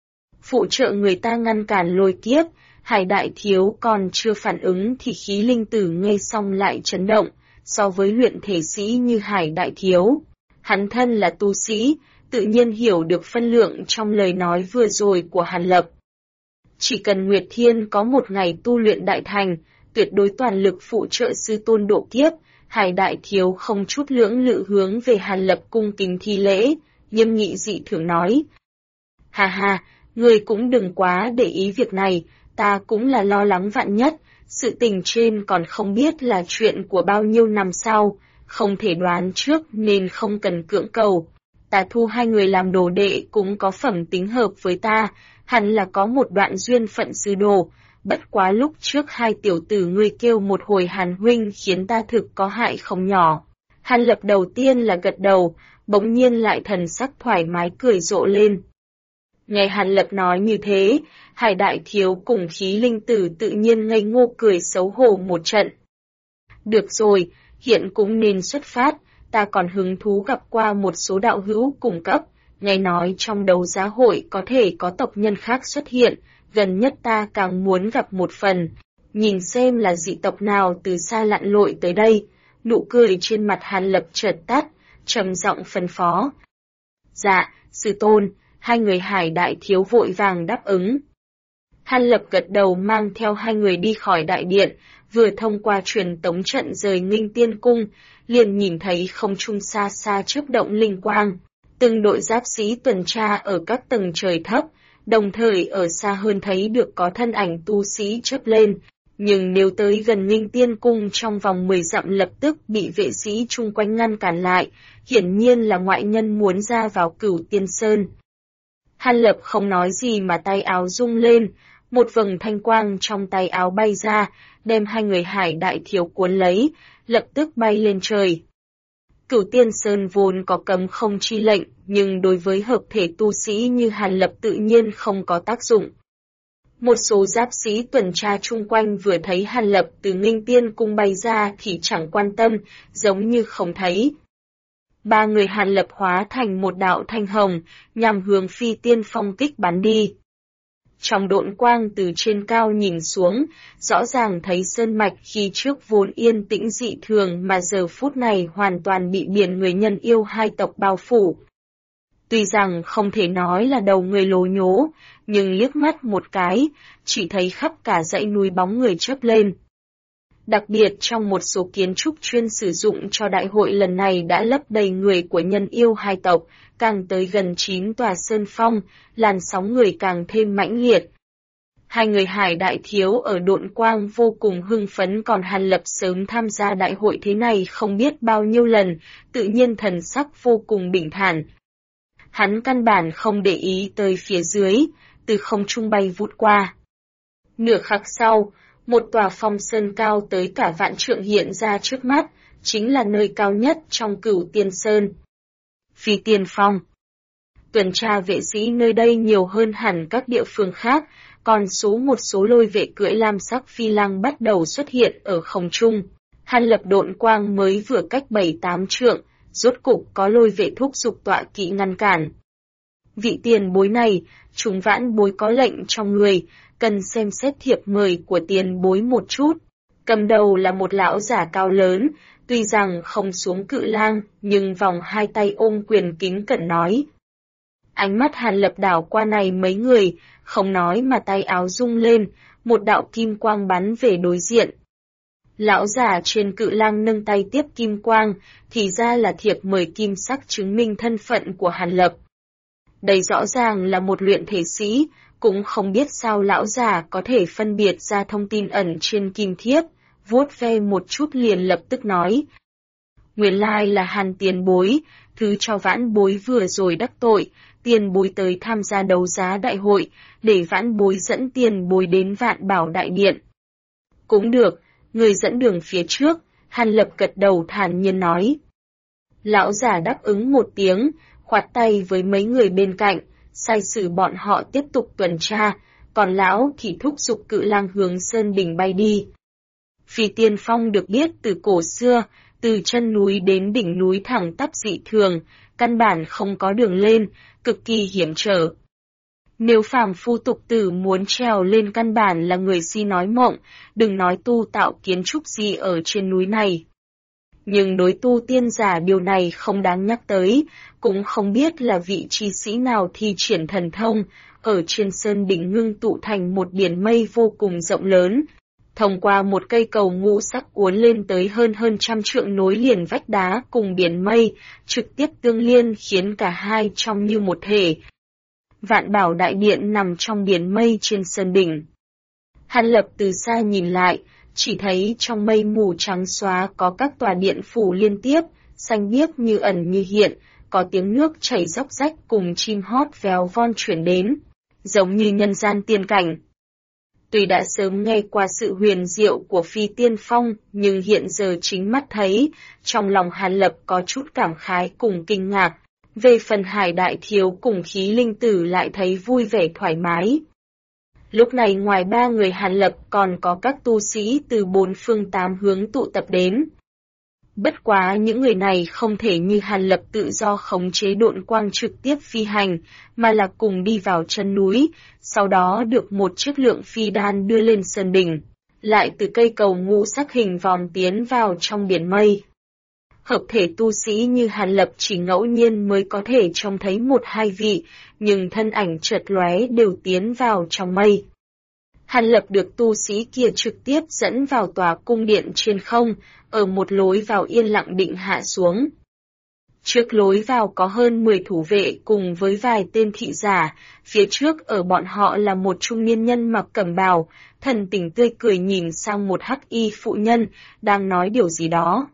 Phụ trợ người ta ngăn cản lôi kiếp, Hải Đại Thiếu còn chưa phản ứng thì khí linh tử nghe xong lại chấn động, so với luyện thể sĩ như Hải Đại Thiếu. Hắn thân là tu sĩ, tự nhiên hiểu được phân lượng trong lời nói vừa rồi của Hàn Lập. Chỉ cần Nguyệt Thiên có một ngày tu luyện đại thành, tuyệt đối toàn lực phụ trợ sư tôn độ kiếp. Hải Đại Thiếu không chút lưỡng lự hướng về Hàn Lập cung kính thi lễ, nghiêm nghị dị thường nói. Hà hà, người cũng đừng quá để ý việc này, ta cũng là lo lắng vạn nhất, sự tình trên còn không biết là chuyện của bao nhiêu năm sau, không thể đoán trước nên không cần cưỡng cầu. Ta thu hai người làm đồ đệ cũng có phẩm tính hợp với ta, hẳn là có một đoạn duyên phận sư đồ. Bất quá lúc trước hai tiểu tử ngươi kêu một hồi Hàn huynh khiến ta thực có hại không nhỏ. Hàn Lập đầu tiên là gật đầu, bỗng nhiên lại thần sắc thoải mái cười rộ lên. Nghe Hàn Lập nói như thế, Hải Đại Thiếu cùng khí linh tử tự nhiên ngây ngô cười xấu hổ một trận. Được rồi, hiện cũng nên xuất phát, ta còn hứng thú gặp qua một số đạo hữu cùng cấp, nghe nói trong đấu giá hội có thể có tộc nhân khác xuất hiện, gần nhất ta càng muốn gặp một phần, nhìn xem là dị tộc nào từ xa lặn lội tới đây. Nụ cười trên mặt Hàn Lập chợt tắt, trầm giọng phân phó. Dạ, sư tôn, hai người Hải Đại Thiếu vội vàng đáp ứng. Hàn Lập gật đầu mang theo hai người đi khỏi đại điện, vừa thông qua truyền tống trận rời Nghinh Tiên Cung, liền nhìn thấy không trung xa xa chớp động linh quang. Từng đội giáp sĩ tuần tra ở các tầng trời thấp, đồng thời ở xa hơn thấy được có thân ảnh tu sĩ chớp lên. Nhưng nếu tới gần Nghinh Tiên Cung trong vòng 10 dặm lập tức bị vệ sĩ chung quanh ngăn cản lại, hiển nhiên là ngoại nhân muốn ra vào Cửu Tiên Sơn. Hàn Lập không nói gì mà tay áo rung lên, một vầng thanh quang trong tay áo bay ra, đem hai người Hải Đại Thiếu cuốn lấy, lập tức bay lên trời. Cửu Tiên Sơn vốn có cấm không chi lệnh, nhưng đối với hợp thể tu sĩ như Hàn Lập tự nhiên không có tác dụng. Một số giáp sĩ tuần tra chung quanh vừa thấy Hàn Lập từ Nghinh Tiên Cung bay ra thì chẳng quan tâm, giống như không thấy. Ba người Hàn Lập hóa thành một đạo thanh hồng, nhằm hướng Phi Tiên Phong kích bắn đi. Trong độn quang từ trên cao nhìn xuống, rõ ràng thấy sơn mạch khi trước vốn yên tĩnh dị thường mà giờ phút này hoàn toàn bị biển người nhân yêu hai tộc bao phủ. Tuy rằng không thể nói là đầu người lố nhố, nhưng liếc mắt một cái, chỉ thấy khắp cả dãy núi bóng người chớp lên. Đặc biệt trong một số kiến trúc chuyên sử dụng cho đại hội lần này đã lấp đầy người của nhân yêu hai tộc, càng tới gần 9 tòa sơn phong, làn sóng người càng thêm mãnh liệt. Hai người Hải Đại Thiếu ở độn quang vô cùng hưng phấn, còn Hàn Lập sớm tham gia đại hội thế này không biết bao nhiêu lần, tự nhiên thần sắc vô cùng bình thản. Hắn căn bản không để ý tới phía dưới, từ không trung bay vụt qua. Nửa khắc sau, một tòa phong sơn cao tới cả vạn trượng hiện ra trước mắt, chính là nơi cao nhất trong Cửu Tiên Sơn. Phi Tiên Phong. Tuần tra vệ sĩ nơi đây nhiều hơn hẳn các địa phương khác, còn một số lôi vệ cưỡi lam sắc phi lang bắt đầu xuất hiện ở không trung. Hàn Lập độn quang mới vừa cách 7-8 trượng, rốt cục có lôi vệ thúc giục tọa kỵ ngăn cản. Vị tiền bối này, chúng vãn bối có lệnh trong người, cần xem xét thiệp mời của tiền bối một chút. Cầm đầu là một lão giả cao lớn, tuy rằng không xuống cự lang, nhưng vòng hai tay ôm quyền kính cẩn nói. Ánh mắt Hàn Lập đảo qua này mấy người, không nói mà tay áo rung lên, một đạo kim quang bắn về đối diện. Lão giả trên cự lang nâng tay tiếp kim quang, thì ra là thiệp mời kim sắc chứng minh thân phận của Hàn Lập. Đây rõ ràng là một luyện thể sĩ, cũng không biết sao lão giả có thể phân biệt ra thông tin ẩn trên kim thiếp, vuốt ve một chút liền lập tức nói. Nguyên lai là Hàn tiền bối, thứ cho vãn bối vừa rồi đắc tội, tiền bối tới tham gia đấu giá đại hội, để vãn bối dẫn tiền bối đến Vạn Bảo Đại Điện. Cũng được, người dẫn đường phía trước, Hàn Lập gật đầu thản nhiên nói. Lão giả đáp ứng một tiếng, khoát tay với mấy người bên cạnh, sai sử bọn họ tiếp tục tuần tra, còn lão thì thúc giục cự lang hướng Sơn Đỉnh bay đi. Phi Tiên Phong được biết từ cổ xưa, từ chân núi đến đỉnh núi thẳng tắp dị thường, căn bản không có đường lên, cực kỳ hiểm trở. Nếu phàm phu tục tử muốn trèo lên căn bản là người si nói mộng, đừng nói tu tạo kiến trúc gì ở trên núi này. Nhưng đối tu tiên giả điều này không đáng nhắc tới, cũng không biết là vị chi sĩ nào thi triển thần thông, ở trên sơn đỉnh ngưng tụ thành một biển mây vô cùng rộng lớn. Thông qua một cây cầu ngũ sắc uốn lên tới hơn 100 trượng nối liền vách đá cùng biển mây, trực tiếp tương liên khiến cả hai trông như một thể. Vạn Bảo Đại Điện nằm trong biển mây trên sơn đỉnh. Hàn Lập từ xa nhìn lại, chỉ thấy trong mây mù trắng xóa có các tòa điện phủ liên tiếp, xanh biếc như ẩn như hiện, có tiếng nước chảy róc rách cùng chim hót véo von chuyển đến, giống như nhân gian tiên cảnh. Tuy đã sớm nghe qua sự huyền diệu của Phi Tiên Phong, nhưng hiện giờ chính mắt thấy, trong lòng Hàn Lập có chút cảm khái cùng kinh ngạc. Về phần Hải Đại Thiếu cùng Khí Linh Tử lại thấy vui vẻ thoải mái. Lúc này ngoài ba người Hàn Lập còn có các tu sĩ từ 4 phương 8 hướng tụ tập đến. Bất quá những người này không thể như Hàn Lập tự do khống chế độn quang trực tiếp phi hành, mà là cùng đi vào chân núi, sau đó được một chiếc lượng phi đan đưa lên sơn đỉnh, lại từ cây cầu ngũ sắc hình vòm tiến vào trong biển mây. Hợp thể tu sĩ như Hàn Lập chỉ ngẫu nhiên mới có thể trông thấy 1-2 vị, nhưng thân ảnh chợt lóe đều tiến vào trong mây. Hàn Lập được tu sĩ kia trực tiếp dẫn vào tòa cung điện trên không, ở một lối vào yên lặng định hạ xuống. Trước lối vào có hơn 10 thủ vệ cùng với vài tên thị giả, phía trước ở bọn họ là một trung niên nhân mặc cẩm bào, thần tình tươi cười nhìn sang một hắc y phụ nhân, đang nói điều gì đó.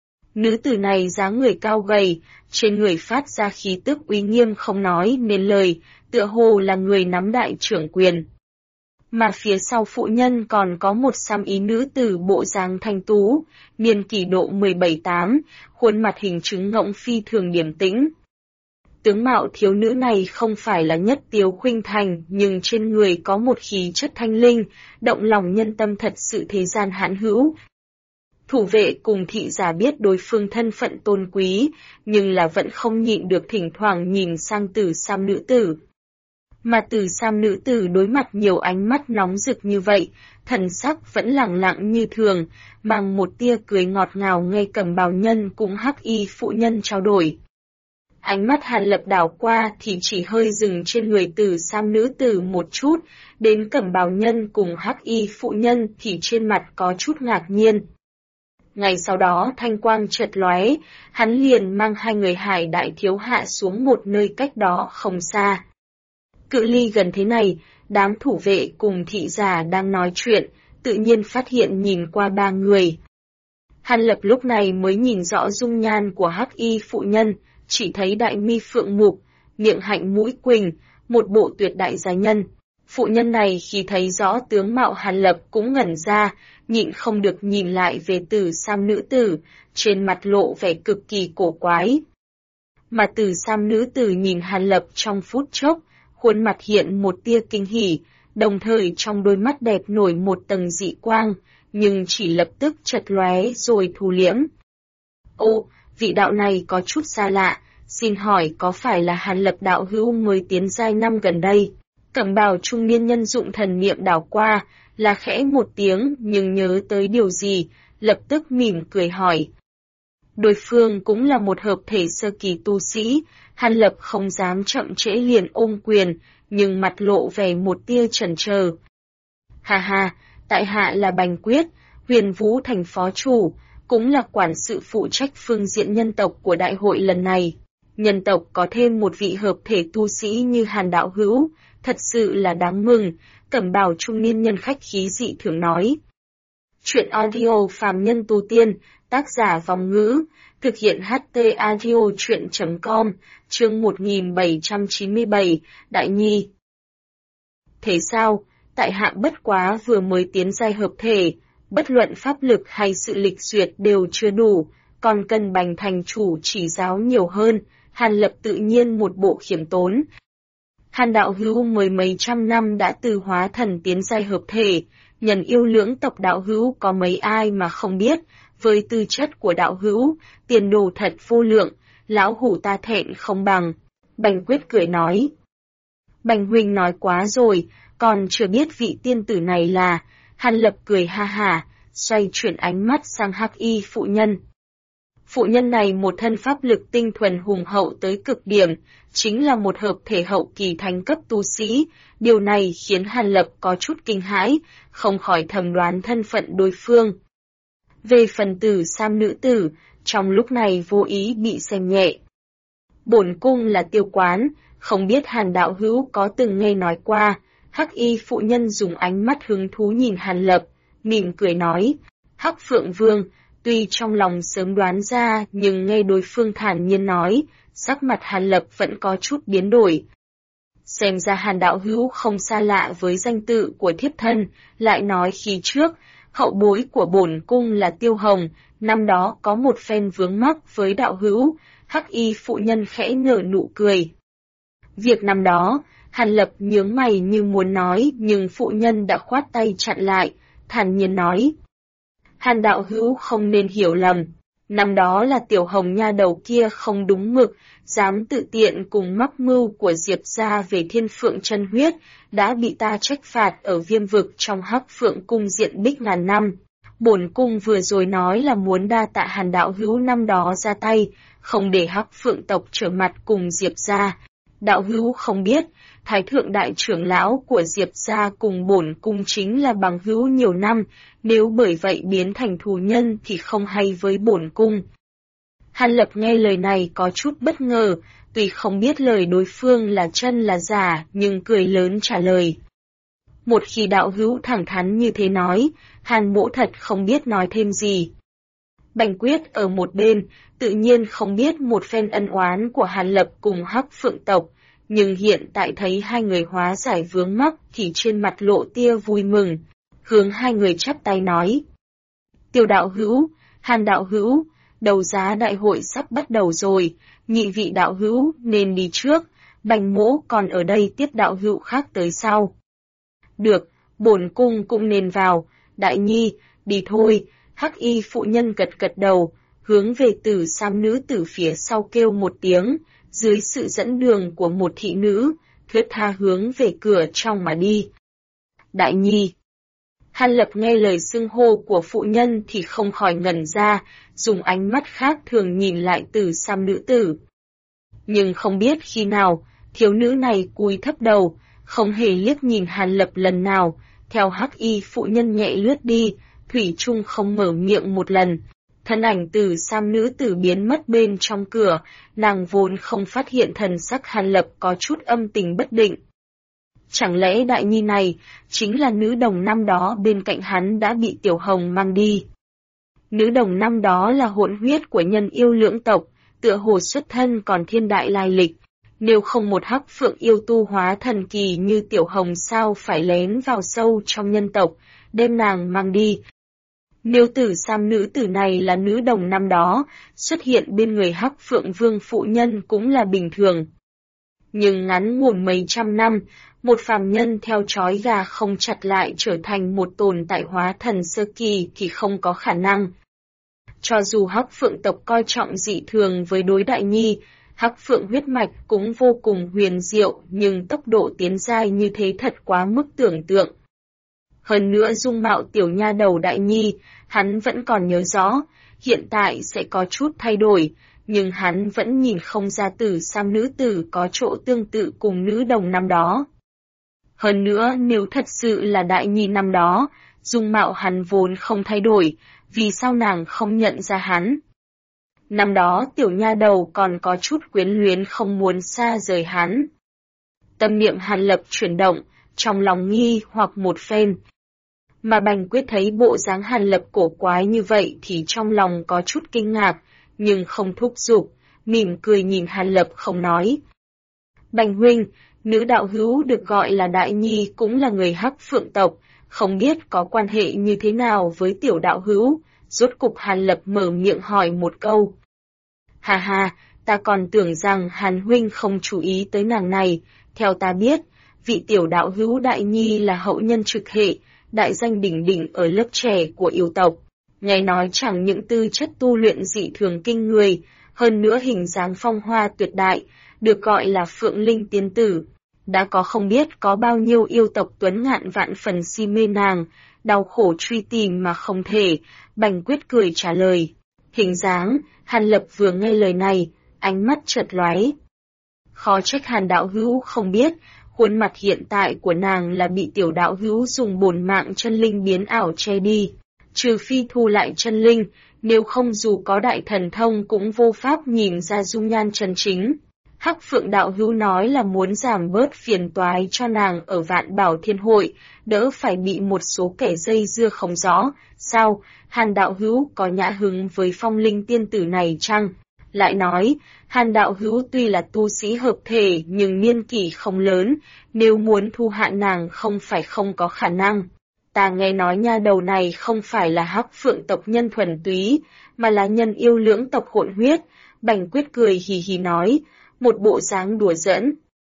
Nữ tử này dáng người cao gầy, trên người phát ra khí tức uy nghiêm không nói nên lời, tựa hồ là người nắm đại trưởng quyền. Mà phía sau phụ nhân còn có một xăm ý nữ tử bộ dáng thanh tú, niên kỷ độ 17-8, khuôn mặt hình trứng ngỗng phi thường điềm tĩnh. Tướng mạo thiếu nữ này không phải là nhất tiếu khuynh thành, nhưng trên người có một khí chất thanh linh, động lòng nhân tâm thật sự thế gian hãn hữu. Thủ vệ cùng thị giả biết đối phương thân phận tôn quý, nhưng là vẫn không nhịn được thỉnh thoảng nhìn sang Tử Sam nữ tử. Mà Tử Sam nữ tử đối mặt nhiều ánh mắt nóng rực như vậy, thần sắc vẫn lẳng lặng như thường, bằng một tia cười ngọt ngào nghe cẩm bào nhân cùng hắc y phụ nhân trao đổi. Ánh mắt Hàn Lập đảo qua thì chỉ hơi dừng trên người Tử Sam nữ tử một chút, đến cẩm bào nhân cùng hắc y phụ nhân thì trên mặt có chút ngạc nhiên. Ngày sau đó thanh quang chợt lóe, hắn liền mang hai người Hải Đại Thiếu hạ xuống một nơi cách đó không xa. Cự ly gần thế này, đám thủ vệ cùng thị giả đang nói chuyện, tự nhiên phát hiện nhìn qua ba người. Hàn Lập lúc này mới nhìn rõ dung nhan của hắc y phụ nhân, chỉ thấy đại mi phượng mục, miệng hạnh mũi quỳnh, một bộ tuyệt đại gia nhân, Phụ nhân này khi thấy rõ tướng mạo Hàn Lập cũng ngẩn ra, nhịn không được nhìn lại về Tử Sam nữ tử, trên mặt lộ vẻ cực kỳ cổ quái. Mà Tử Sam nữ tử nhìn Hàn Lập trong phút chốc, khuôn mặt hiện một tia kinh hỉ, đồng thời trong đôi mắt đẹp nổi một tầng dị quang, nhưng chỉ lập tức chật lóe rồi thu liễm. Ô, vị đạo này có chút xa lạ, xin hỏi có phải là Hàn Lập đạo hữu mới tiến giai năm gần đây? Cẩm bào trung niên nhân dụng thần niệm đảo qua, là khẽ một tiếng nhưng nhớ tới điều gì, lập tức mỉm cười hỏi. Đối phương cũng là một hợp thể sơ kỳ tu sĩ, Hàn Lập không dám chậm trễ liền ôm quyền, nhưng mặt lộ vẻ một tia chần chờ. Hà hà, tại hạ là Bành Quyết, Huyền Vũ thành phó chủ, cũng là quản sự phụ trách phương diện nhân tộc của đại hội lần này. Nhân tộc có thêm một vị hợp thể tu sĩ như Hàn đạo hữu, thật sự là đáng mừng, cẩm bào trung niên nhân khách khí dị thường nói. Chuyện audio phàm nhân tu tiên, tác giả Vòng Ngữ, thực hiện HT audio chuyện.com, chương 1797, Đại Nhi. Thế sao, tại hạ bất quá vừa mới tiến giai hợp thể, bất luận pháp lực hay sự lịch duyệt đều chưa đủ, còn cần Bành thành chủ chỉ giáo nhiều hơn, Hàn Lập tự nhiên một bộ khiêm tốn. Hàn đạo hữu mười mấy trăm năm đã từ hóa thần tiến giai hợp thể, nhân yêu lưỡng tộc đạo hữu có mấy ai mà không biết, với tư chất của đạo hữu, tiền đồ thật vô lượng, lão hủ ta thẹn không bằng. Bành Quyết cười nói. Bành huynh nói quá rồi, còn chưa biết vị tiên tử này là, Hàn Lập cười ha hả, xoay chuyển ánh mắt sang hắc y phụ nhân. Phụ nhân này một thân pháp lực tinh thuần hùng hậu tới cực điểm, chính là một hợp thể hậu kỳ thánh cấp tu sĩ, điều này khiến Hàn Lập có chút kinh hãi, không khỏi thầm đoán thân phận đối phương. Về phần Tử Sam nữ tử, trong lúc này vô ý bị xem nhẹ. Bổn cung là Tiêu Quán, không biết Hàn đạo hữu có từng nghe nói qua, hắc y phụ nhân dùng ánh mắt hứng thú nhìn Hàn Lập, mỉm cười nói, Hắc Phượng Vương. Tuy trong lòng sớm đoán ra nhưng nghe đối phương thản nhiên nói, sắc mặt Hàn Lập vẫn có chút biến đổi. Xem ra Hàn đạo hữu không xa lạ với danh tự của thiếp thân, lại nói khi trước, hậu bối của bổn cung là Tiêu Hồng, năm đó có một phen vướng mắc với đạo hữu, hắc y phụ nhân khẽ nở nụ cười. Việc năm đó, Hàn Lập nhướng mày như muốn nói nhưng phụ nhân đã khoát tay chặn lại, thản nhiên nói. Hàn đạo hữu không nên hiểu lầm, năm đó là Tiểu Hồng nha đầu kia không đúng mực, dám tự tiện cùng mắc mưu của Diệp gia về Thiên Phượng chân huyết, đã bị ta trách phạt ở Viêm vực trong Hắc Phượng cung diện bích ngàn năm. Bổn cung vừa rồi nói là muốn đa tạ Hàn đạo hữu năm đó ra tay, không để Hắc Phượng tộc trở mặt cùng Diệp gia. Đạo hữu không biết, Thái thượng đại trưởng lão của Diệp gia cùng bổn cung chính là bằng hữu nhiều năm, nếu bởi vậy biến thành thù nhân thì không hay với bổn cung. Hàn Lập nghe lời này có chút bất ngờ, tuy không biết lời đối phương là chân là giả nhưng cười lớn trả lời. Một khi đạo hữu thẳng thắn như thế nói, Hàn mỗ thật không biết nói thêm gì. Bành Quyết ở một bên, tự nhiên không biết một phen ân oán của Hàn Lập cùng Hắc Phượng tộc, nhưng hiện tại thấy hai người hóa giải vướng mắc thì trên mặt lộ tia vui mừng, hướng hai người chắp tay nói. Tiêu đạo hữu, Hàn đạo hữu, đấu giá đại hội sắp bắt đầu rồi, nhị vị đạo hữu nên đi trước, Bành mỗ còn ở đây tiếp đạo hữu khác tới sau. Được, bổn cung cũng nên vào, Đại Nhi, đi thôi, hắc y phụ nhân gật gật đầu, hướng về Tử Sam nữ tử phía sau kêu một tiếng, dưới sự dẫn đường của một thị nữ, thướt tha hướng về cửa trong mà đi. Đại Nhi. Hàn Lập nghe lời xưng hô của phụ nhân thì không khỏi ngẩn ra, dùng ánh mắt khác thường nhìn lại Tử Sam nữ tử. Nhưng không biết khi nào, thiếu nữ này cúi thấp đầu, không hề liếc nhìn Hàn Lập lần nào, theo hắc y phụ nhân nhẹ lướt đi, thủy chung không mở miệng một lần. Thân ảnh Tử Sam nữ tử biến mất bên trong cửa, nàng vốn không phát hiện thần sắc Hàn Lập có chút âm tình bất định. Chẳng lẽ Đại Nhi này chính là nữ đồng năm đó bên cạnh hắn đã bị Tiểu Hồng mang đi? Nữ đồng năm đó là hỗn huyết của nhân yêu lưỡng tộc, tựa hồ xuất thân còn thiên đại lai lịch. Nếu không một hắc phượng yêu tu hóa thần kỳ như Tiểu Hồng sao phải lén vào sâu trong nhân tộc, đem nàng mang đi. Nếu Tử Sam nữ tử này là nữ đồng năm đó, xuất hiện bên người hắc phượng vương phụ nhân cũng là bình thường. Nhưng ngắn ngủn mấy trăm năm, một phàm nhân theo trói gà không chặt lại trở thành một tồn tại hóa thần sơ kỳ thì không có khả năng. Cho dù hắc phượng tộc coi trọng dị thường với đối đại nhi, hắc phượng huyết mạch cũng vô cùng huyền diệu, nhưng tốc độ tiến giai như thế thật quá mức tưởng tượng. Hơn nữa dung mạo tiểu nha đầu đại nhi, hắn vẫn còn nhớ rõ, hiện tại sẽ có chút thay đổi, nhưng hắn vẫn nhìn không ra Tử Sam nữ tử có chỗ tương tự cùng nữ đồng năm đó. Hơn nữa nếu thật sự là đại nhi năm đó, dung mạo hắn vốn không thay đổi, vì sao nàng không nhận ra hắn? Năm đó tiểu nha đầu còn có chút quyến luyến không muốn xa rời hắn. Tâm niệm Hàn Lập chuyển động, trong lòng nghi hoặc một phen. Mà Bành Quyết thấy bộ dáng Hàn Lập cổ quái như vậy thì trong lòng có chút kinh ngạc, nhưng không thúc giục, mỉm cười nhìn Hàn Lập không nói. Bành huynh, nữ đạo hữu được gọi là Đại Nhi cũng là người hắc phượng tộc, không biết có quan hệ như thế nào với tiểu đạo hữu, rốt cục Hàn Lập mở miệng hỏi một câu. Hà hà, ta còn tưởng rằng Hàn huynh không chú ý tới nàng này, theo ta biết, vị tiểu đạo hữu Đại Nhi là hậu nhân trực hệ, đại danh đỉnh đỉnh ở lớp trẻ của yêu tộc. Nghe nói chẳng những tư chất tu luyện dị thường kinh người, hơn nữa hình dáng phong hoa tuyệt đại, được gọi là Phượng Linh tiên tử. Đã có không biết có bao nhiêu yêu tộc tuấn ngạn vạn phần si mê nàng, đau khổ truy tìm mà không thể, Bành Quyết cười trả lời. Hình dáng, Hàn Lập vừa nghe lời này, ánh mắt chợt lóe. Khó trách Hàn đạo hữu không biết, khuôn mặt hiện tại của nàng là bị tiểu đạo hữu dùng bổn mạng chân linh biến ảo che đi. Trừ phi thu lại chân linh, nếu không dù có đại thần thông cũng vô pháp nhìn ra dung nhan chân chính. Hắc Phượng đạo hữu nói là muốn giảm bớt phiền toái cho nàng ở Vạn Bảo Thiên Hội, đỡ phải bị một số kẻ dây dưa không rõ. Sao, Hàn đạo hữu có nhã hứng với phong linh tiên tử này chăng? Lại nói, Hàn đạo hữu tuy là tu sĩ hợp thể nhưng niên kỷ không lớn, nếu muốn thu hạ nàng không phải không có khả năng. Ta nghe nói nha đầu này không phải là hắc phượng tộc nhân thuần túy, mà là nhân yêu lưỡng tộc hỗn huyết. Bành Quyết cười hì hì nói, một bộ dáng đùa giỡn.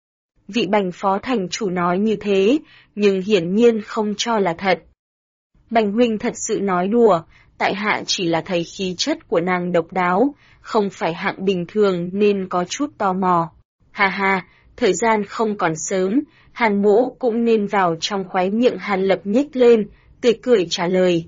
Vị Bành phó thành chủ nói như thế, nhưng hiển nhiên không cho là thật. Bành huynh thật sự nói đùa, tại hạ chỉ là thấy khí chất của nàng độc đáo, không phải hạng bình thường nên có chút tò mò. Ha ha, thời gian không còn sớm, Hàn mỗ cũng nên vào trong. Khóe miệng Hàn Lập nhếch lên, tươi cười trả lời.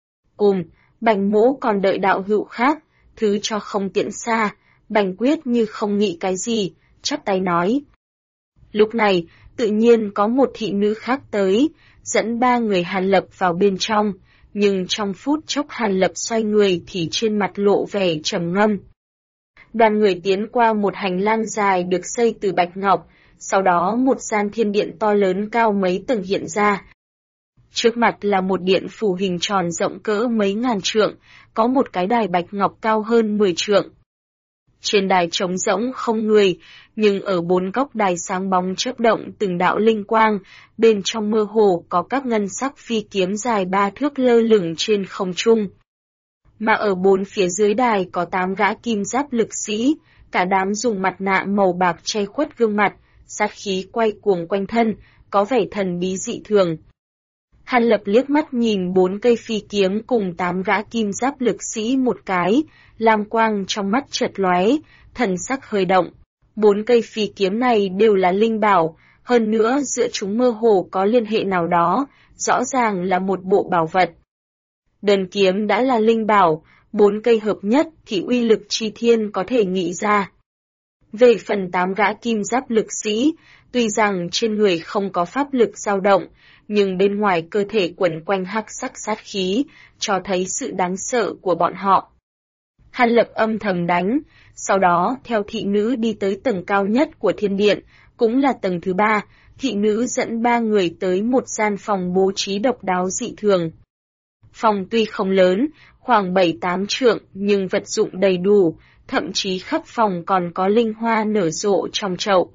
Bành mỗ còn đợi đạo hữu khác, thứ cho không tiện xa. Bành Quyết như không nghĩ cái gì, chắp tay nói. Lúc này, tự nhiên có một thị nữ khác tới, dẫn ba người Hàn Lập vào bên trong, nhưng trong phút chốc Hàn Lập xoay người thì trên mặt lộ vẻ trầm ngâm. Đoàn người tiến qua một hành lang dài được xây từ bạch ngọc, sau đó một gian thiên điện to lớn cao mấy tầng hiện ra. Trước mặt là một điện phủ hình tròn rộng cỡ mấy ngàn trượng, có một cái đài bạch ngọc cao hơn 10 trượng. Trên đài trống rỗng không người, nhưng ở bốn góc đài sáng bóng chớp động từng đạo linh quang, bên trong mơ hồ có các ngân sắc phi kiếm dài 3 thước lơ lửng trên không trung. Mà ở bốn phía dưới đài có 8 gã kim giáp lực sĩ, cả đám dùng mặt nạ màu bạc che khuất gương mặt, sát khí quay cuồng quanh thân, có vẻ thần bí dị thường. Hàn Lập liếc mắt nhìn 4 cây phi kiếm cùng 8 gã kim giáp lực sĩ một cái, lam quang trong mắt chợt lóe, thần sắc hơi động. 4 cây phi kiếm này đều là linh bảo, hơn nữa giữa chúng mơ hồ có liên hệ nào đó, rõ ràng là một bộ bảo vật. Đơn kiếm đã là linh bảo, 4 cây hợp nhất thì uy lực chi thiên có thể nghĩ ra. Về phần 8 gã kim giáp lực sĩ, tuy rằng trên người không có pháp lực dao động, nhưng bên ngoài cơ thể quẩn quanh hắc sắc sát khí, cho thấy sự đáng sợ của bọn họ. Hàn Lập âm thầm đánh, sau đó theo thị nữ đi tới tầng cao nhất của thiên điện, cũng là tầng thứ 3, thị nữ dẫn 3 người tới một gian phòng bố trí độc đáo dị thường. Phòng tuy không lớn, khoảng 7-8 trượng nhưng vật dụng đầy đủ, thậm chí khắp phòng còn có linh hoa nở rộ trong chậu.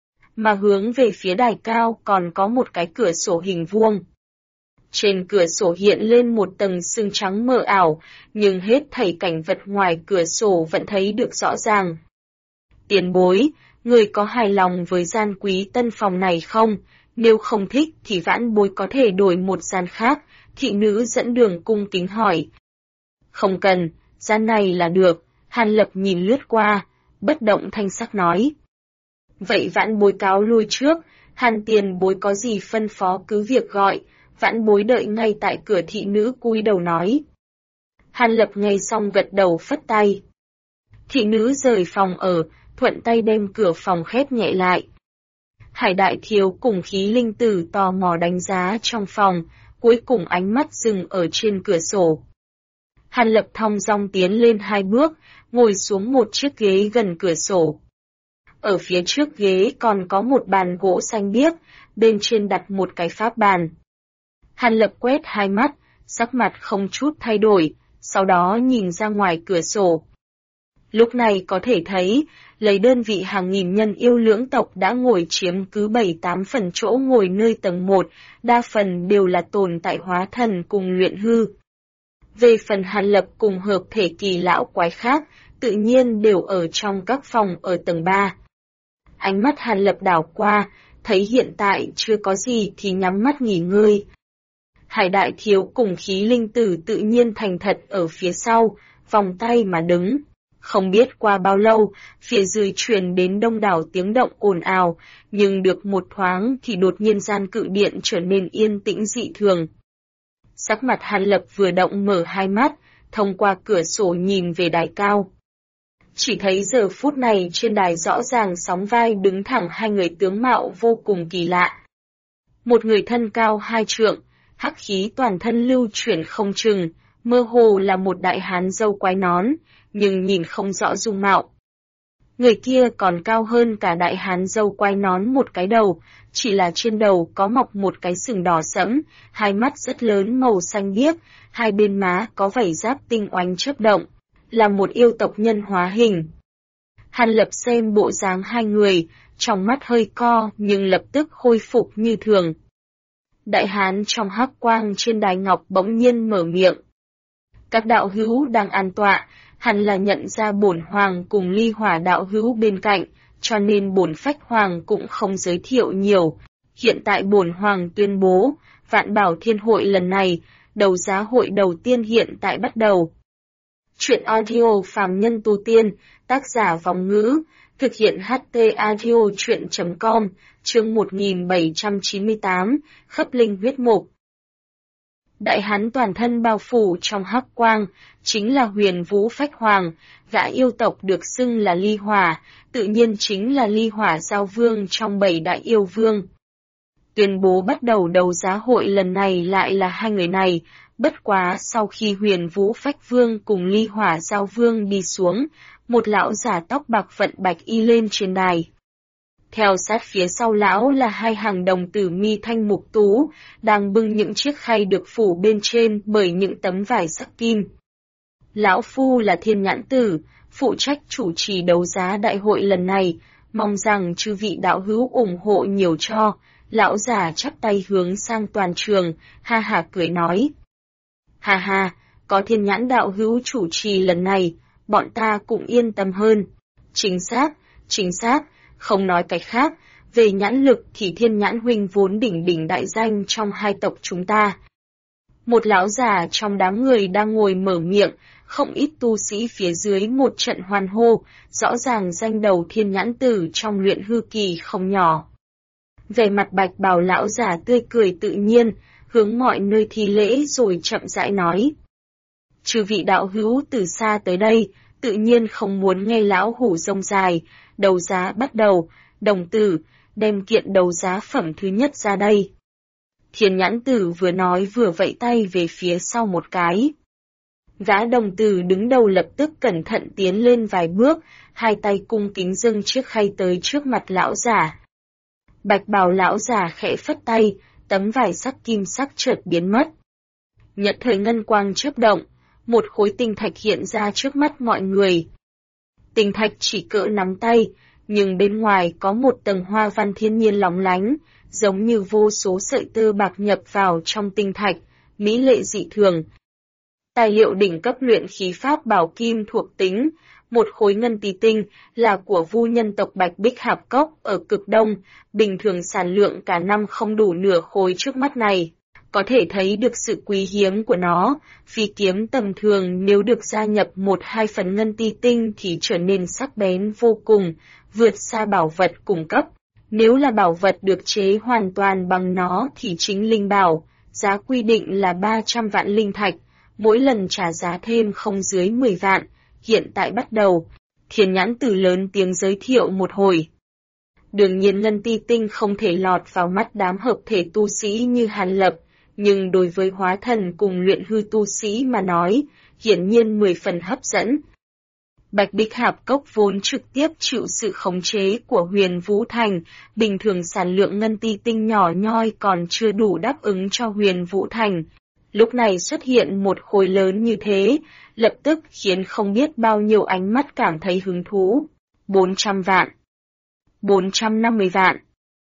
Mà hướng về phía đài cao còn có một cái cửa sổ hình vuông. Trên cửa sổ hiện lên một tầng sương trắng mờ ảo, nhưng hết thảy cảnh vật ngoài cửa sổ vẫn thấy được rõ ràng. Tiền bối, người có hài lòng với gian quý tân phòng này không? Nếu không thích thì vãn bối có thể đổi một gian khác, thị nữ dẫn đường cung kính hỏi. Không cần, gian này là được, Hàn Lập nhìn lướt qua, bất động thanh sắc nói. Vậy vãn bối cáo lui trước, Hàn tiền bối có gì phân phó cứ việc gọi, vãn bối đợi ngay tại cửa, thị nữ cúi đầu nói. Hàn Lập nghe xong gật đầu phất tay. Thị nữ rời phòng ở, thuận tay đem cửa phòng khép nhẹ lại. Hải Đại Thiếu cùng Khí Linh Tử tò mò đánh giá trong phòng, cuối cùng ánh mắt dừng ở trên cửa sổ. Hàn Lập thong dong tiến lên 2 bước, ngồi xuống một chiếc ghế gần cửa sổ. Ở phía trước ghế còn có một bàn gỗ xanh biếc, bên trên đặt một cái pháp bàn. Hàn Lập quét 2 mắt, sắc mặt không chút thay đổi, sau đó nhìn ra ngoài cửa sổ. Lúc này có thể thấy, lấy đơn vị hàng nghìn nhân yêu lưỡng tộc đã ngồi chiếm cứ 7-8 phần chỗ ngồi nơi tầng 1, đa phần đều là tồn tại hóa thần cùng luyện hư. Về phần Hàn Lập cùng hợp thể kỳ lão quái khác, tự nhiên đều ở trong các phòng ở tầng 3. Ánh mắt Hàn Lập đảo qua, thấy hiện tại chưa có gì thì nhắm mắt nghỉ ngơi. Hải Đại Thiếu cùng Khí Linh Tử tự nhiên thành thật ở phía sau, vòng tay mà đứng. Không biết qua bao lâu, phía dưới truyền đến đông đảo tiếng động ồn ào, nhưng được một thoáng thì đột nhiên gian cự điện trở nên yên tĩnh dị thường. Sắc mặt Hàn Lập vừa động mở 2 mắt, thông qua cửa sổ nhìn về đài cao. Chỉ thấy giờ phút này trên đài rõ ràng sóng vai đứng thẳng 2 người tướng mạo vô cùng kỳ lạ. Một người thân cao 2 trượng, hắc khí toàn thân lưu chuyển không chừng, mơ hồ là một đại hán râu quai nón, nhưng nhìn không rõ dung mạo. Người kia còn cao hơn cả đại hán râu quai nón một cái đầu, chỉ là trên đầu có mọc một cái sừng đỏ sẫm, 2 mắt rất lớn màu xanh biếc, 2 bên má có vảy giáp tinh oanh chớp động, là một yêu tộc nhân hóa hình. Hàn Lập xem bộ dáng 2 người, trong mắt hơi co nhưng lập tức khôi phục như thường. Đại hán trong hắc quang trên đài ngọc bỗng nhiên mở miệng. Các đạo hữu đang an tọa, hẳn là nhận ra bổn hoàng cùng Ly Hỏa đạo hữu bên cạnh, cho nên bổn phách hoàng cũng không giới thiệu nhiều. Hiện tại bổn hoàng tuyên bố, Vạn Bảo Thiên Hội lần này, đấu giá hội đầu tiên hiện tại bắt đầu. Truyện audio phàm nhân tu tiên, tác giả Vòng Ngữ, thực hiện HT audio truyện.com, chương 1798, Khấp Linh huyết mục. Đại hán toàn thân bao phủ trong hắc quang, chính là Huyền Vũ Phách Hoàng, gã yêu tộc được xưng là Ly Hỏa, tự nhiên chính là Ly Hỏa Giao Vương trong 7 đại yêu vương. Tuyên bố bắt đầu đấu giá hội lần này lại là 2 người này, bất quá sau khi Huyền Vũ Phách Vương cùng Ly Hỏa Giao Vương đi xuống, một lão giả tóc bạc vận bạch y lên trên đài. Theo sát phía sau lão là 2 hàng đồng tử mi thanh mục tú, đang bưng những chiếc khay được phủ bên trên bởi những tấm vải sắc kim. Lão phu là Thiên Nhãn Tử, phụ trách chủ trì đấu giá đại hội lần này, mong rằng chư vị đạo hữu ủng hộ nhiều cho. Lão già chắp tay hướng sang toàn trường, ha ha cười nói. Ha ha, có Thiên Nhãn đạo hữu chủ trì lần này, bọn ta cũng yên tâm hơn. Chính xác, không nói cái khác, về nhãn lực thì Thiên Nhãn huynh vốn đỉnh đại danh trong 2 tộc chúng ta. Một lão già trong đám người đang ngồi mở miệng, không ít tu sĩ phía dưới một trận hoan hô, rõ ràng danh đầu Thiên Nhãn Tử trong luyện hư kỳ không nhỏ. Về mặt bạch bào lão già tươi cười tự nhiên, hướng mọi nơi thi lễ rồi chậm rãi nói. Chư vị đạo hữu từ xa tới đây, tự nhiên không muốn nghe lão hủ rông dài, đấu giá bắt đầu, đồng tử, đem kiện đấu giá phẩm thứ nhất ra đây. Thiên Nhãn Tử vừa nói vừa vẫy tay về phía sau một cái. Gã đồng tử đứng đầu lập tức cẩn thận tiến lên vài bước, 2 tay cung kính dâng chiếc khay tới trước mặt lão giả. Bạch bào lão già khẽ phất tay, tấm vải sắc kim sắc chợt biến mất. Nhất thời ngân quang chớp động, một khối tinh thạch hiện ra trước mắt mọi người. Tinh thạch chỉ cỡ nắm tay, nhưng bên ngoài có một tầng hoa văn thiên nhiên lóng lánh, giống như vô số sợi tơ bạc nhập vào trong tinh thạch, mỹ lệ dị thường. Tài liệu đỉnh cấp luyện khí pháp bảo kim thuộc tính, một khối ngân tý tinh, là của vu nhân tộc Bạch Bích Hạp Cốc ở cực đông, bình thường sản lượng cả năm không đủ nửa khối trước mắt này. Có thể thấy được sự quý hiếm của nó, phi kiếm tầm thường nếu được gia nhập 1-2 phần ngân tý tinh thì trở nên sắc bén vô cùng, vượt xa bảo vật cùng cấp. Nếu là bảo vật được chế hoàn toàn bằng nó thì chính linh bảo, giá quy định là 300 vạn linh thạch, mỗi lần trả giá thêm không dưới 10 vạn, hiện tại bắt đầu. Thiên Nhãn Tử lớn tiếng giới thiệu một hồi. Đương nhiên ngân tý tinh không thể lọt vào mắt đám hợp thể tu sĩ như Hàn Lập, nhưng đối với hóa thần cùng luyện hư tu sĩ mà nói, hiển nhiên 10 phần hấp dẫn. Bạch Bích Hạp Cốc vốn trực tiếp chịu sự khống chế của Huyền Vũ Thành, bình thường sản lượng ngân tý tinh nhỏ nhoi còn chưa đủ đáp ứng cho Huyền Vũ Thành. Lúc này xuất hiện một khối lớn như thế, lập tức khiến không biết bao nhiêu ánh mắt cảm thấy hứng thú. 400 vạn, 450 vạn,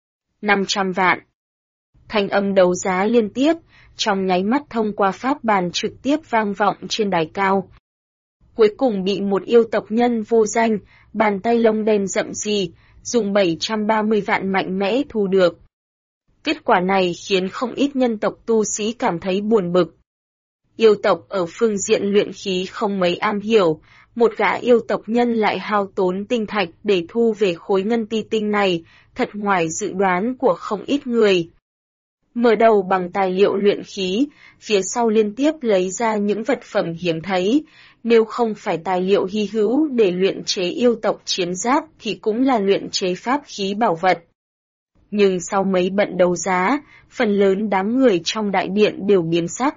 500 vạn. Thanh âm đấu giá liên tiếp, trong nháy mắt thông qua pháp bàn trực tiếp vang vọng trên đài cao. Cuối cùng bị một yêu tộc nhân vô danh, bàn tay lông đen rậm rì, dùng 730 vạn mạnh mẽ thu được. Kết quả này khiến không ít nhân tộc tu sĩ cảm thấy buồn bực. Yêu tộc ở phương diện luyện khí không mấy am hiểu, một gã yêu tộc nhân lại hao tốn tinh thạch để thu về khối ngân tý tinh này, thật ngoài dự đoán của không ít người. Mở đầu bằng tài liệu luyện khí, phía sau liên tiếp lấy ra những vật phẩm hiếm thấy, nếu không phải tài liệu hy hữu để luyện chế yêu tộc chiến giáp thì cũng là luyện chế pháp khí bảo vật. Nhưng sau mấy bận đấu giá, phần lớn đám người trong đại điện đều biến sắc.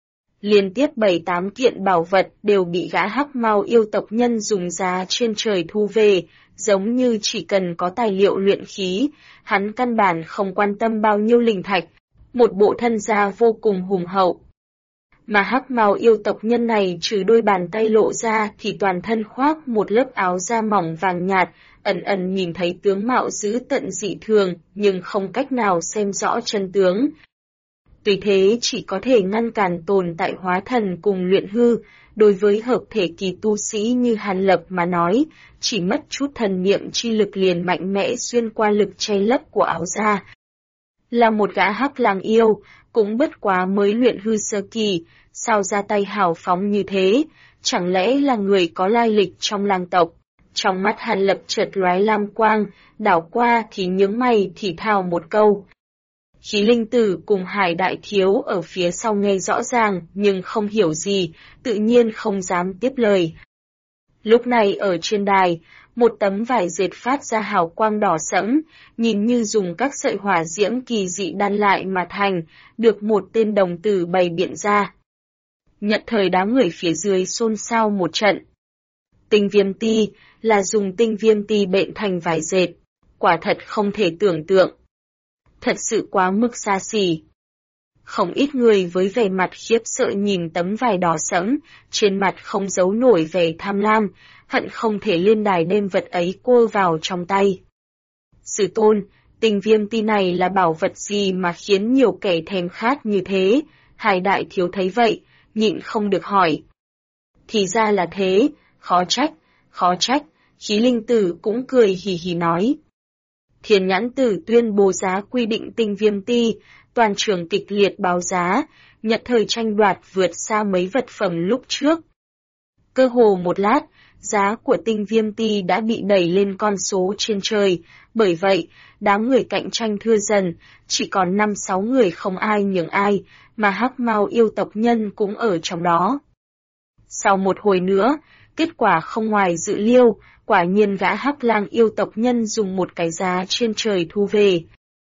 Liên tiếp 7-8 kiện bảo vật đều bị gã hắc mau yêu tộc nhân dùng giá trên trời thu về, giống như chỉ cần có tài liệu luyện khí, hắn căn bản không quan tâm bao nhiêu linh thạch, một bộ thân gia vô cùng hùng hậu. Mà hắc màu yêu tộc nhân này trừ đôi bàn tay lộ ra thì toàn thân khoác một lớp áo da mỏng vàng nhạt, ẩn ẩn nhìn thấy tướng mạo dữ tận dị thường, nhưng không cách nào xem rõ chân tướng. Tuy thế chỉ có thể ngăn cản tồn tại hóa thần cùng luyện hư, đối với hợp thể kỳ tu sĩ như Hàn Lập mà nói, chỉ mất chút thần niệm chi lực liền mạnh mẽ xuyên qua lực che lấp của áo da. Là một gã hắc lang yêu, cũng bất quá mới luyện hư sơ kỳ, sao ra tay hào phóng như thế, chẳng lẽ là người có lai lịch trong lang tộc. Trong mắt Hàn Lập chợt lóe lam quang, đảo qua thì nhướng mày thì thào một câu. Khí Linh Tử cùng Hải Đại Thiếu ở phía sau nghe rõ ràng nhưng không hiểu gì, tự nhiên không dám tiếp lời. Lúc này ở trên đài, một tấm vải dệt phát ra hào quang đỏ sẫm, nhìn như dùng các sợi hỏa diễm kỳ dị đan lại mà thành, được một tên đồng tử bày biện ra. Nhận thời đám người phía dưới xôn xao một trận. Tinh viêm ti là dùng tinh viêm ti bện thành vải dệt, quả thật không thể tưởng tượng. Thật sự quá mức xa xỉ. Không ít người với vẻ mặt khiếp sợ nhìn tấm vải đỏ sẫm, trên mặt không giấu nổi vẻ tham lam, hận không thể lên đài đem vật ấy cua vào trong tay. Sư tôn, tinh viêm ti này là bảo vật gì mà khiến nhiều kẻ thèm khát như thế? Hải Đại Thiếu thấy vậy, nhịn không được hỏi. Thì ra là thế, khó trách, Khí Linh Tử cũng cười hì hì nói. Thiên Nhãn Tử tuyên bố giá quy định tinh viêm ti, toàn trường kịch liệt báo giá, nhận thời tranh đoạt vượt xa mấy vật phẩm lúc trước. Cơ hồ một lát, giá của tinh viêm ti đã bị đẩy lên con số trên trời, bởi vậy, đám người cạnh tranh thưa dần, chỉ còn 5-6 người không ai nhường ai, mà hắc mau yêu tộc nhân cũng ở trong đó. Sau một hồi nữa, kết quả không ngoài dự liêu, quả nhiên gã hắc lang yêu tộc nhân dùng một cái giá trên trời thu về.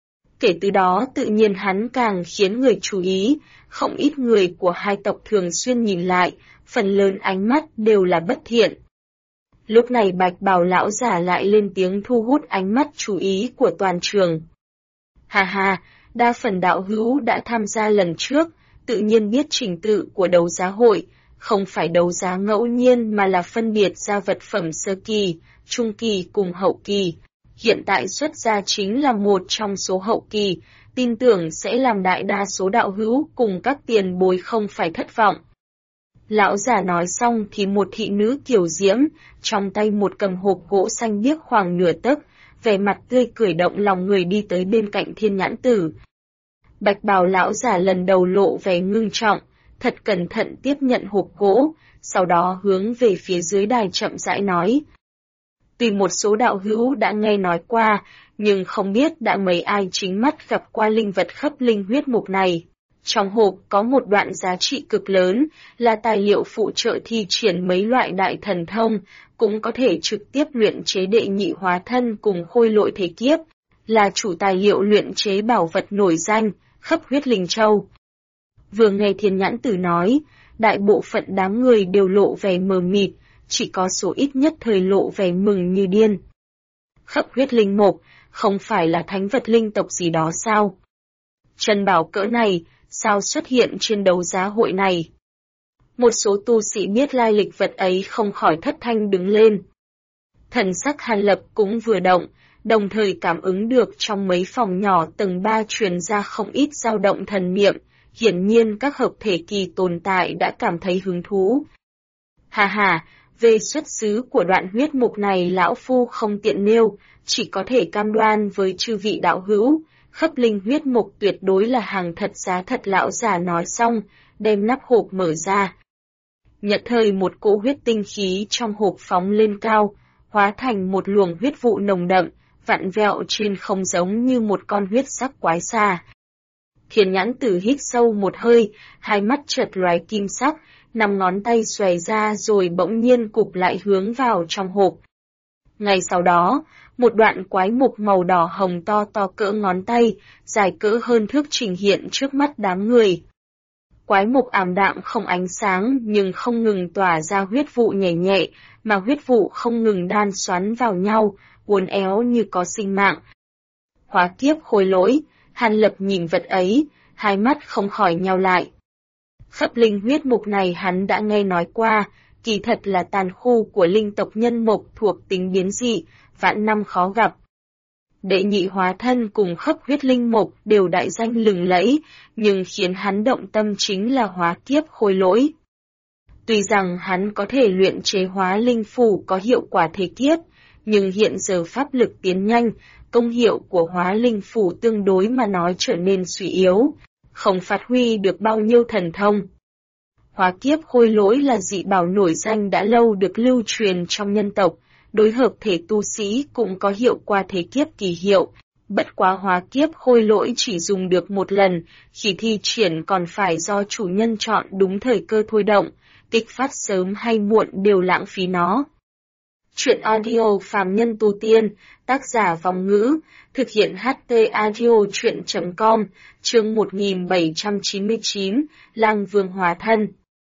Kể từ đó tự nhiên hắn càng khiến người chú ý, không ít người của hai tộc thường xuyên nhìn lại, phần lớn ánh mắt đều là bất thiện. Lúc này Bạch Bào lão giả lại lên tiếng thu hút ánh mắt chú ý của toàn trường. Ha ha, đa phần đạo hữu đã tham gia lần trước, tự nhiên biết trình tự của đấu giá hội, không phải đấu giá ngẫu nhiên mà là phân biệt ra vật phẩm sơ kỳ, trung kỳ cùng hậu kỳ. Hiện tại xuất ra chính là một trong số hậu kỳ, tin tưởng sẽ làm đại đa số đạo hữu cùng các tiền bối không phải thất vọng. Lão già nói xong thì một thị nữ kiều diễm, trong tay một cầm hộp gỗ xanh biếc khoảng nửa tấc, vẻ mặt tươi cười động lòng người đi tới bên cạnh Thiên Nhãn Tử. Bạch bào lão già lần đầu lộ vẻ ngưng trọng, thật cẩn thận tiếp nhận hộp gỗ, sau đó hướng về phía dưới đài chậm rãi nói. Tuy một số đạo hữu đã nghe nói qua, nhưng không biết đã mấy ai chính mắt gặp qua linh vật khắp linh huyết mục này. Trong hộp có một đoạn giá trị cực lớn, là tài liệu phụ trợ thi triển mấy loại đại thần thông, cũng có thể trực tiếp luyện chế đệ nhị hóa thân cùng khôi lỗi thế kiếp, là chủ tài liệu luyện chế bảo vật nổi danh, khắp huyết linh châu. Vừa nghe Thiên Nhãn Tử nói, đại bộ phận đám người đều lộ vẻ mờ mịt, chỉ có số ít nhất thời lộ vẻ mừng như điên. Khắp huyết linh mục, không phải là thánh vật linh tộc gì đó sao? Chân bảo cỡ này, sao xuất hiện trên đấu giá hội này? Một số tu sĩ biết lai lịch vật ấy không khỏi thất thanh đứng lên. Thần sắc Hàn Lập cũng vừa động, đồng thời cảm ứng được trong mấy phòng nhỏ tầng 3 truyền ra không ít dao động thần niệm, hiển nhiên các hợp thể kỳ tồn tại đã cảm thấy hứng thú. Hà hà, về xuất xứ của đoạn huyết mục này lão phu không tiện nêu, chỉ có thể cam đoan với chư vị đạo hữu, khắp linh huyết mục tuyệt đối là hàng thật giá thật. Lão già nói xong, đem nắp hộp mở ra. Nhận thời một cỗ huyết tinh khí trong hộp phóng lên cao, hóa thành một luồng huyết vụ nồng đậm, vặn vẹo trên không giống như một con huyết sắc quái xà. Thiên Nhãn Tử hít sâu một hơi, hai mắt chợt lóe kim sắc, 5 ngón tay xòe ra rồi bỗng nhiên cụp lại hướng vào trong hộp. Ngay sau đó, một đoạn quái mục màu đỏ hồng to to cỡ ngón tay, dài cỡ hơn thước trình hiện trước mắt đám người. Quái mục ảm đạm không ánh sáng nhưng không ngừng tỏa ra huyết vụ nhẹ nhẹ, mà huyết vụ không ngừng đan xoắn vào nhau, uốn éo như có sinh mạng. Hóa kiếp khôi lỗi, Hàn Lập nhìn vật ấy, hai mắt không khỏi nheo lại. Khắp linh huyết mục này hắn đã nghe nói qua, kỳ thật là tàn khu của linh tộc nhân mộc thuộc tính biến dị, vạn năm khó gặp. Đệ nhị hóa thân cùng khắp huyết linh mộc đều đại danh lừng lẫy, nhưng khiến hắn động tâm chính là hóa kiếp khôi lỗi. Tuy rằng hắn có thể luyện chế hóa linh phù có hiệu quả thế kiếp, nhưng hiện giờ pháp lực tiến nhanh, công hiệu của hóa linh phù tương đối mà nói trở nên suy yếu, không phát huy được bao nhiêu thần thông. Hóa kiếp khôi lỗi là dị bảo nổi danh đã lâu được lưu truyền trong nhân tộc, đối hợp thể tu sĩ cũng có hiệu quả thế kiếp kỳ hiệu. Bất quá hóa kiếp khôi lỗi chỉ dùng được một lần, khi thi triển còn phải do chủ nhân chọn đúng thời cơ thôi động, kích phát sớm hay muộn đều lãng phí nó. Chuyện audio phàm nhân tu tiên, tác giả Vong Ngữ, thực hiện HT audio chuyện.com, chương 1799, Lang Vương hóa thân.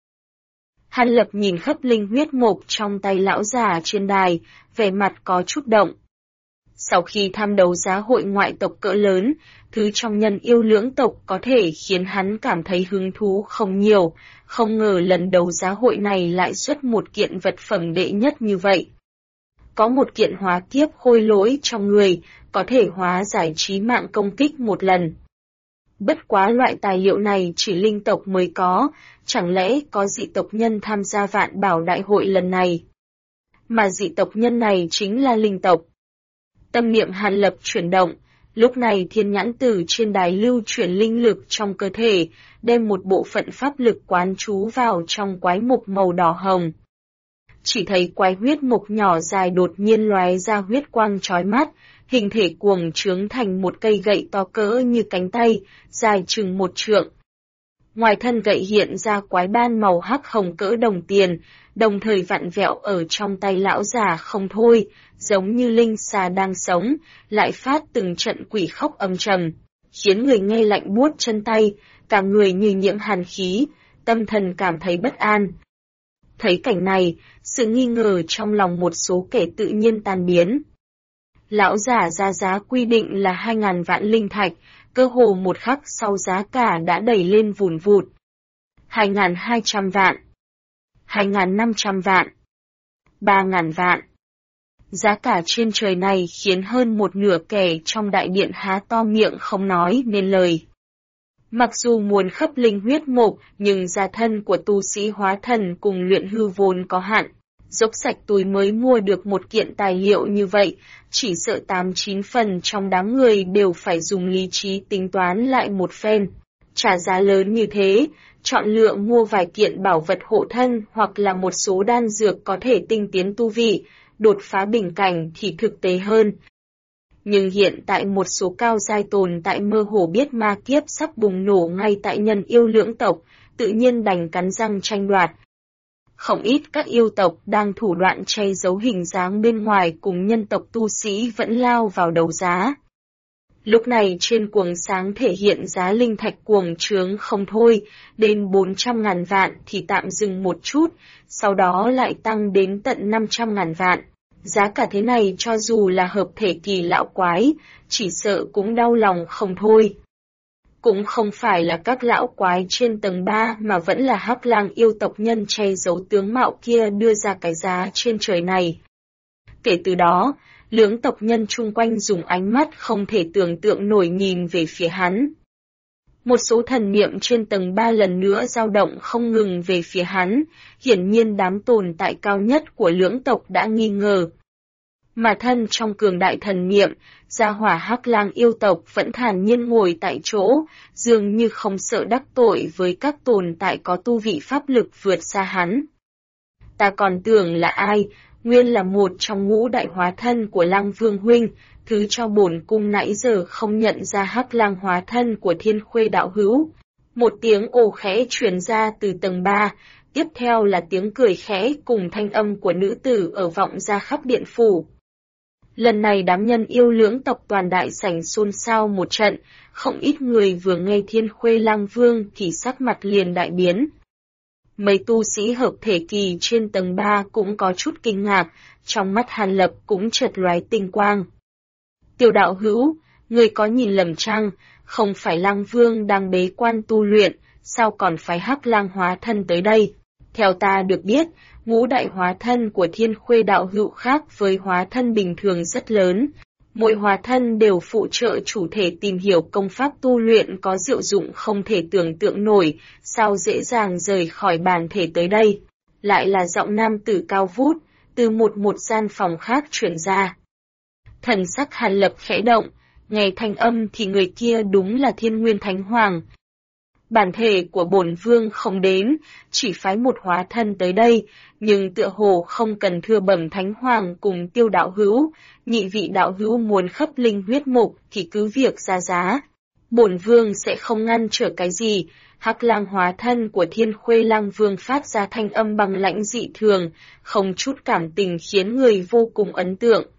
Hàn Lập nhìn khắp linh huyết mục trong tay lão già trên đài, vẻ mặt có chút động. Sau khi tham đấu giá hội ngoại tộc cỡ lớn, thứ trong nhân yêu lưỡng tộc có thể khiến hắn cảm thấy hứng thú không nhiều, không ngờ lần đấu giá hội này lại xuất một kiện vật phẩm đệ nhất như vậy. Có một kiện hóa kiếp khôi lỗi trong người, có thể hóa giải chí mạng công kích một lần. Bất quá loại tài liệu này chỉ linh tộc mới có, chẳng lẽ có dị tộc nhân tham gia vạn bảo đại hội lần này? Mà dị tộc nhân này chính là linh tộc. Tâm niệm Hàn Lập chuyển động, lúc này Thiên Nhãn Tử trên đài lưu chuyển linh lực trong cơ thể, đem một bộ phận pháp lực quán trú vào trong quái mục màu đỏ hồng. Chỉ thấy quái huyết mục nhỏ dài đột nhiên lóe ra huyết quang chói mắt, hình thể cuồng trướng thành một cây gậy to cỡ như cánh tay, dài chừng 1 trượng. Ngoài thân gậy hiện ra quái ban màu hắc hồng cỡ đồng tiền, đồng thời vặn vẹo ở trong tay lão già không thôi, giống như linh xà đang sống, lại phát từng trận quỷ khóc âm trầm, khiến người nghe lạnh buốt chân tay, cả người như nhiễm hàn khí, tâm thần cảm thấy bất an. Thấy cảnh này, sự nghi ngờ trong lòng một số kẻ tự nhiên tan biến. Lão già ra giá quy định là 2.000 vạn linh thạch, cơ hồ một khắc sau giá cả đã đẩy lên vùn vụt. 2.200 vạn. 2.500 vạn, 3.000 vạn. Giá cả trên trời này khiến hơn một nửa kẻ trong đại điện há to miệng không nói nên lời. Mặc dù muốn khấp linh huyết mục, nhưng gia thân của tu sĩ hóa thần cùng luyện hư vốn có hạn. Dốc sạch túi mới mua được một kiện tài liệu như vậy, chỉ sợ 8-9 phần trong đám người đều phải dùng lý trí tính toán lại một phen. Trả giá lớn như thế, chọn lựa mua vài kiện bảo vật hộ thân hoặc là một số đan dược có thể tinh tiến tu vị, đột phá bình cảnh thì thực tế hơn. Nhưng hiện tại một số cao giai tồn tại mơ hồ biết ma kiếp sắp bùng nổ ngay tại nhân yêu lưỡng tộc, tự nhiên đành cắn răng tranh đoạt. Không ít các yêu tộc đang thủ đoạn che giấu hình dáng bên ngoài cùng nhân tộc tu sĩ vẫn lao vào đấu giá. Lúc này trên cuồng sáng thể hiện giá linh thạch cuồng trướng không thôi, đến 400.000 vạn thì tạm dừng một chút, sau đó lại tăng đến tận 500.000 vạn. Giá cả thế này cho dù là hợp thể kỳ lão quái, chỉ sợ cũng đau lòng không thôi. Cũng không phải là các lão quái trên tầng 3 mà vẫn là Hắc Lang yêu tộc nhân che giấu tướng mạo kia đưa ra cái giá trên trời này. Kể từ đó, lưỡng tộc nhân chung quanh dùng ánh mắt không thể tưởng tượng nổi nhìn về phía hắn. Một số thần niệm trên tầng 3 lần nữa dao động không ngừng về phía hắn, hiển nhiên đám tồn tại cao nhất của lưỡng tộc đã nghi ngờ. Mà thân trong cường đại thần niệm, gia hỏa Hắc Lang yêu tộc vẫn thản nhiên ngồi tại chỗ, dường như không sợ đắc tội với các tồn tại có tu vị pháp lực vượt xa hắn. Ta còn tưởng là ai, nguyên là một trong ngũ đại hóa thân của Lăng Vương huynh, thứ cho bổn cung nãy giờ không nhận ra Hắc Lang hóa thân của Thiên Khuê đạo hữu. Một tiếng ồ khẽ truyền ra từ tầng 3, tiếp theo là tiếng cười khẽ cùng thanh âm của nữ tử ở vọng ra khắp điện phủ. Lần này đám nhân yêu lưỡng tộc toàn đại sảnh xôn xao một trận, không ít người vừa nghe Thiên Khuê Lăng Vương thì sắc mặt liền đại biến. Mấy tu sĩ hợp thể kỳ trên tầng 3 cũng có chút kinh ngạc, trong mắt Hàn Lập cũng chợt lóe tinh quang. Tiểu đạo hữu, người có nhìn lầm chăng, không phải Lăng Vương đang bế quan tu luyện, sao còn phái Hắc Lang hóa thân tới đây? Theo ta được biết, ngũ đại hóa thân của Thiên Khuê đạo hữu khác với hóa thân bình thường rất lớn. Mỗi hóa thân đều phụ trợ chủ thể tìm hiểu công pháp tu luyện có diệu dụng không thể tưởng tượng nổi, sao dễ dàng rời khỏi bản thể tới đây. Lại là giọng nam tử cao vút, từ một gian phòng khác chuyển ra. Thần sắc Hàn Lập khẽ động, nghe thanh âm thì người kia đúng là Thiên Nguyên Thánh Hoàng. Bản thể của bổn vương không đến, chỉ phái một hóa thân tới đây, nhưng tựa hồ không cần thưa bẩm Thánh Hoàng cùng Tiêu đạo hữu, nhị vị đạo hữu muốn khấp linh huyết mục thì cứ việc ra giá. Bổn vương sẽ không ngăn trở cái gì. Hắc Lang hóa thân của Thiên Khuê Lăng Vương phát ra thanh âm bằng lãnh dị thường, không chút cảm tình khiến người vô cùng ấn tượng.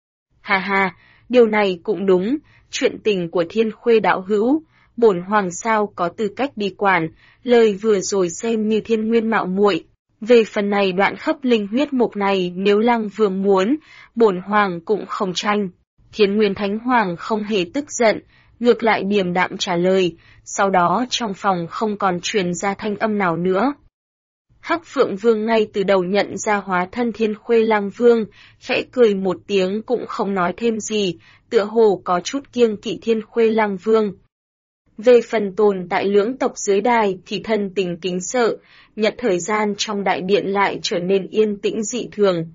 Ha ha, điều này cũng đúng, chuyện tình của Thiên Khuê đạo hữu, bổn hoàng sao có tư cách đi quản, lời vừa rồi xem như thiên nguyên mạo muội. Về phần này đoạn khấp linh huyết mục này nếu Lăng Vương muốn, bổn hoàng cũng không tranh. Thiên Nguyên Thánh Hoàng không hề tức giận, ngược lại điềm đạm trả lời, sau đó trong phòng không còn truyền ra thanh âm nào nữa. Hắc Phượng Vương ngay từ đầu nhận ra hóa thân Thiên Khuê Lăng Vương, khẽ cười một tiếng cũng không nói thêm gì, tựa hồ có chút kiêng kỵ Thiên Khuê Lăng Vương. Về phần tồn tại lưỡng tộc dưới đài thì thân tình kính sợ, nhận thời gian trong đại điện lại trở nên yên tĩnh dị thường.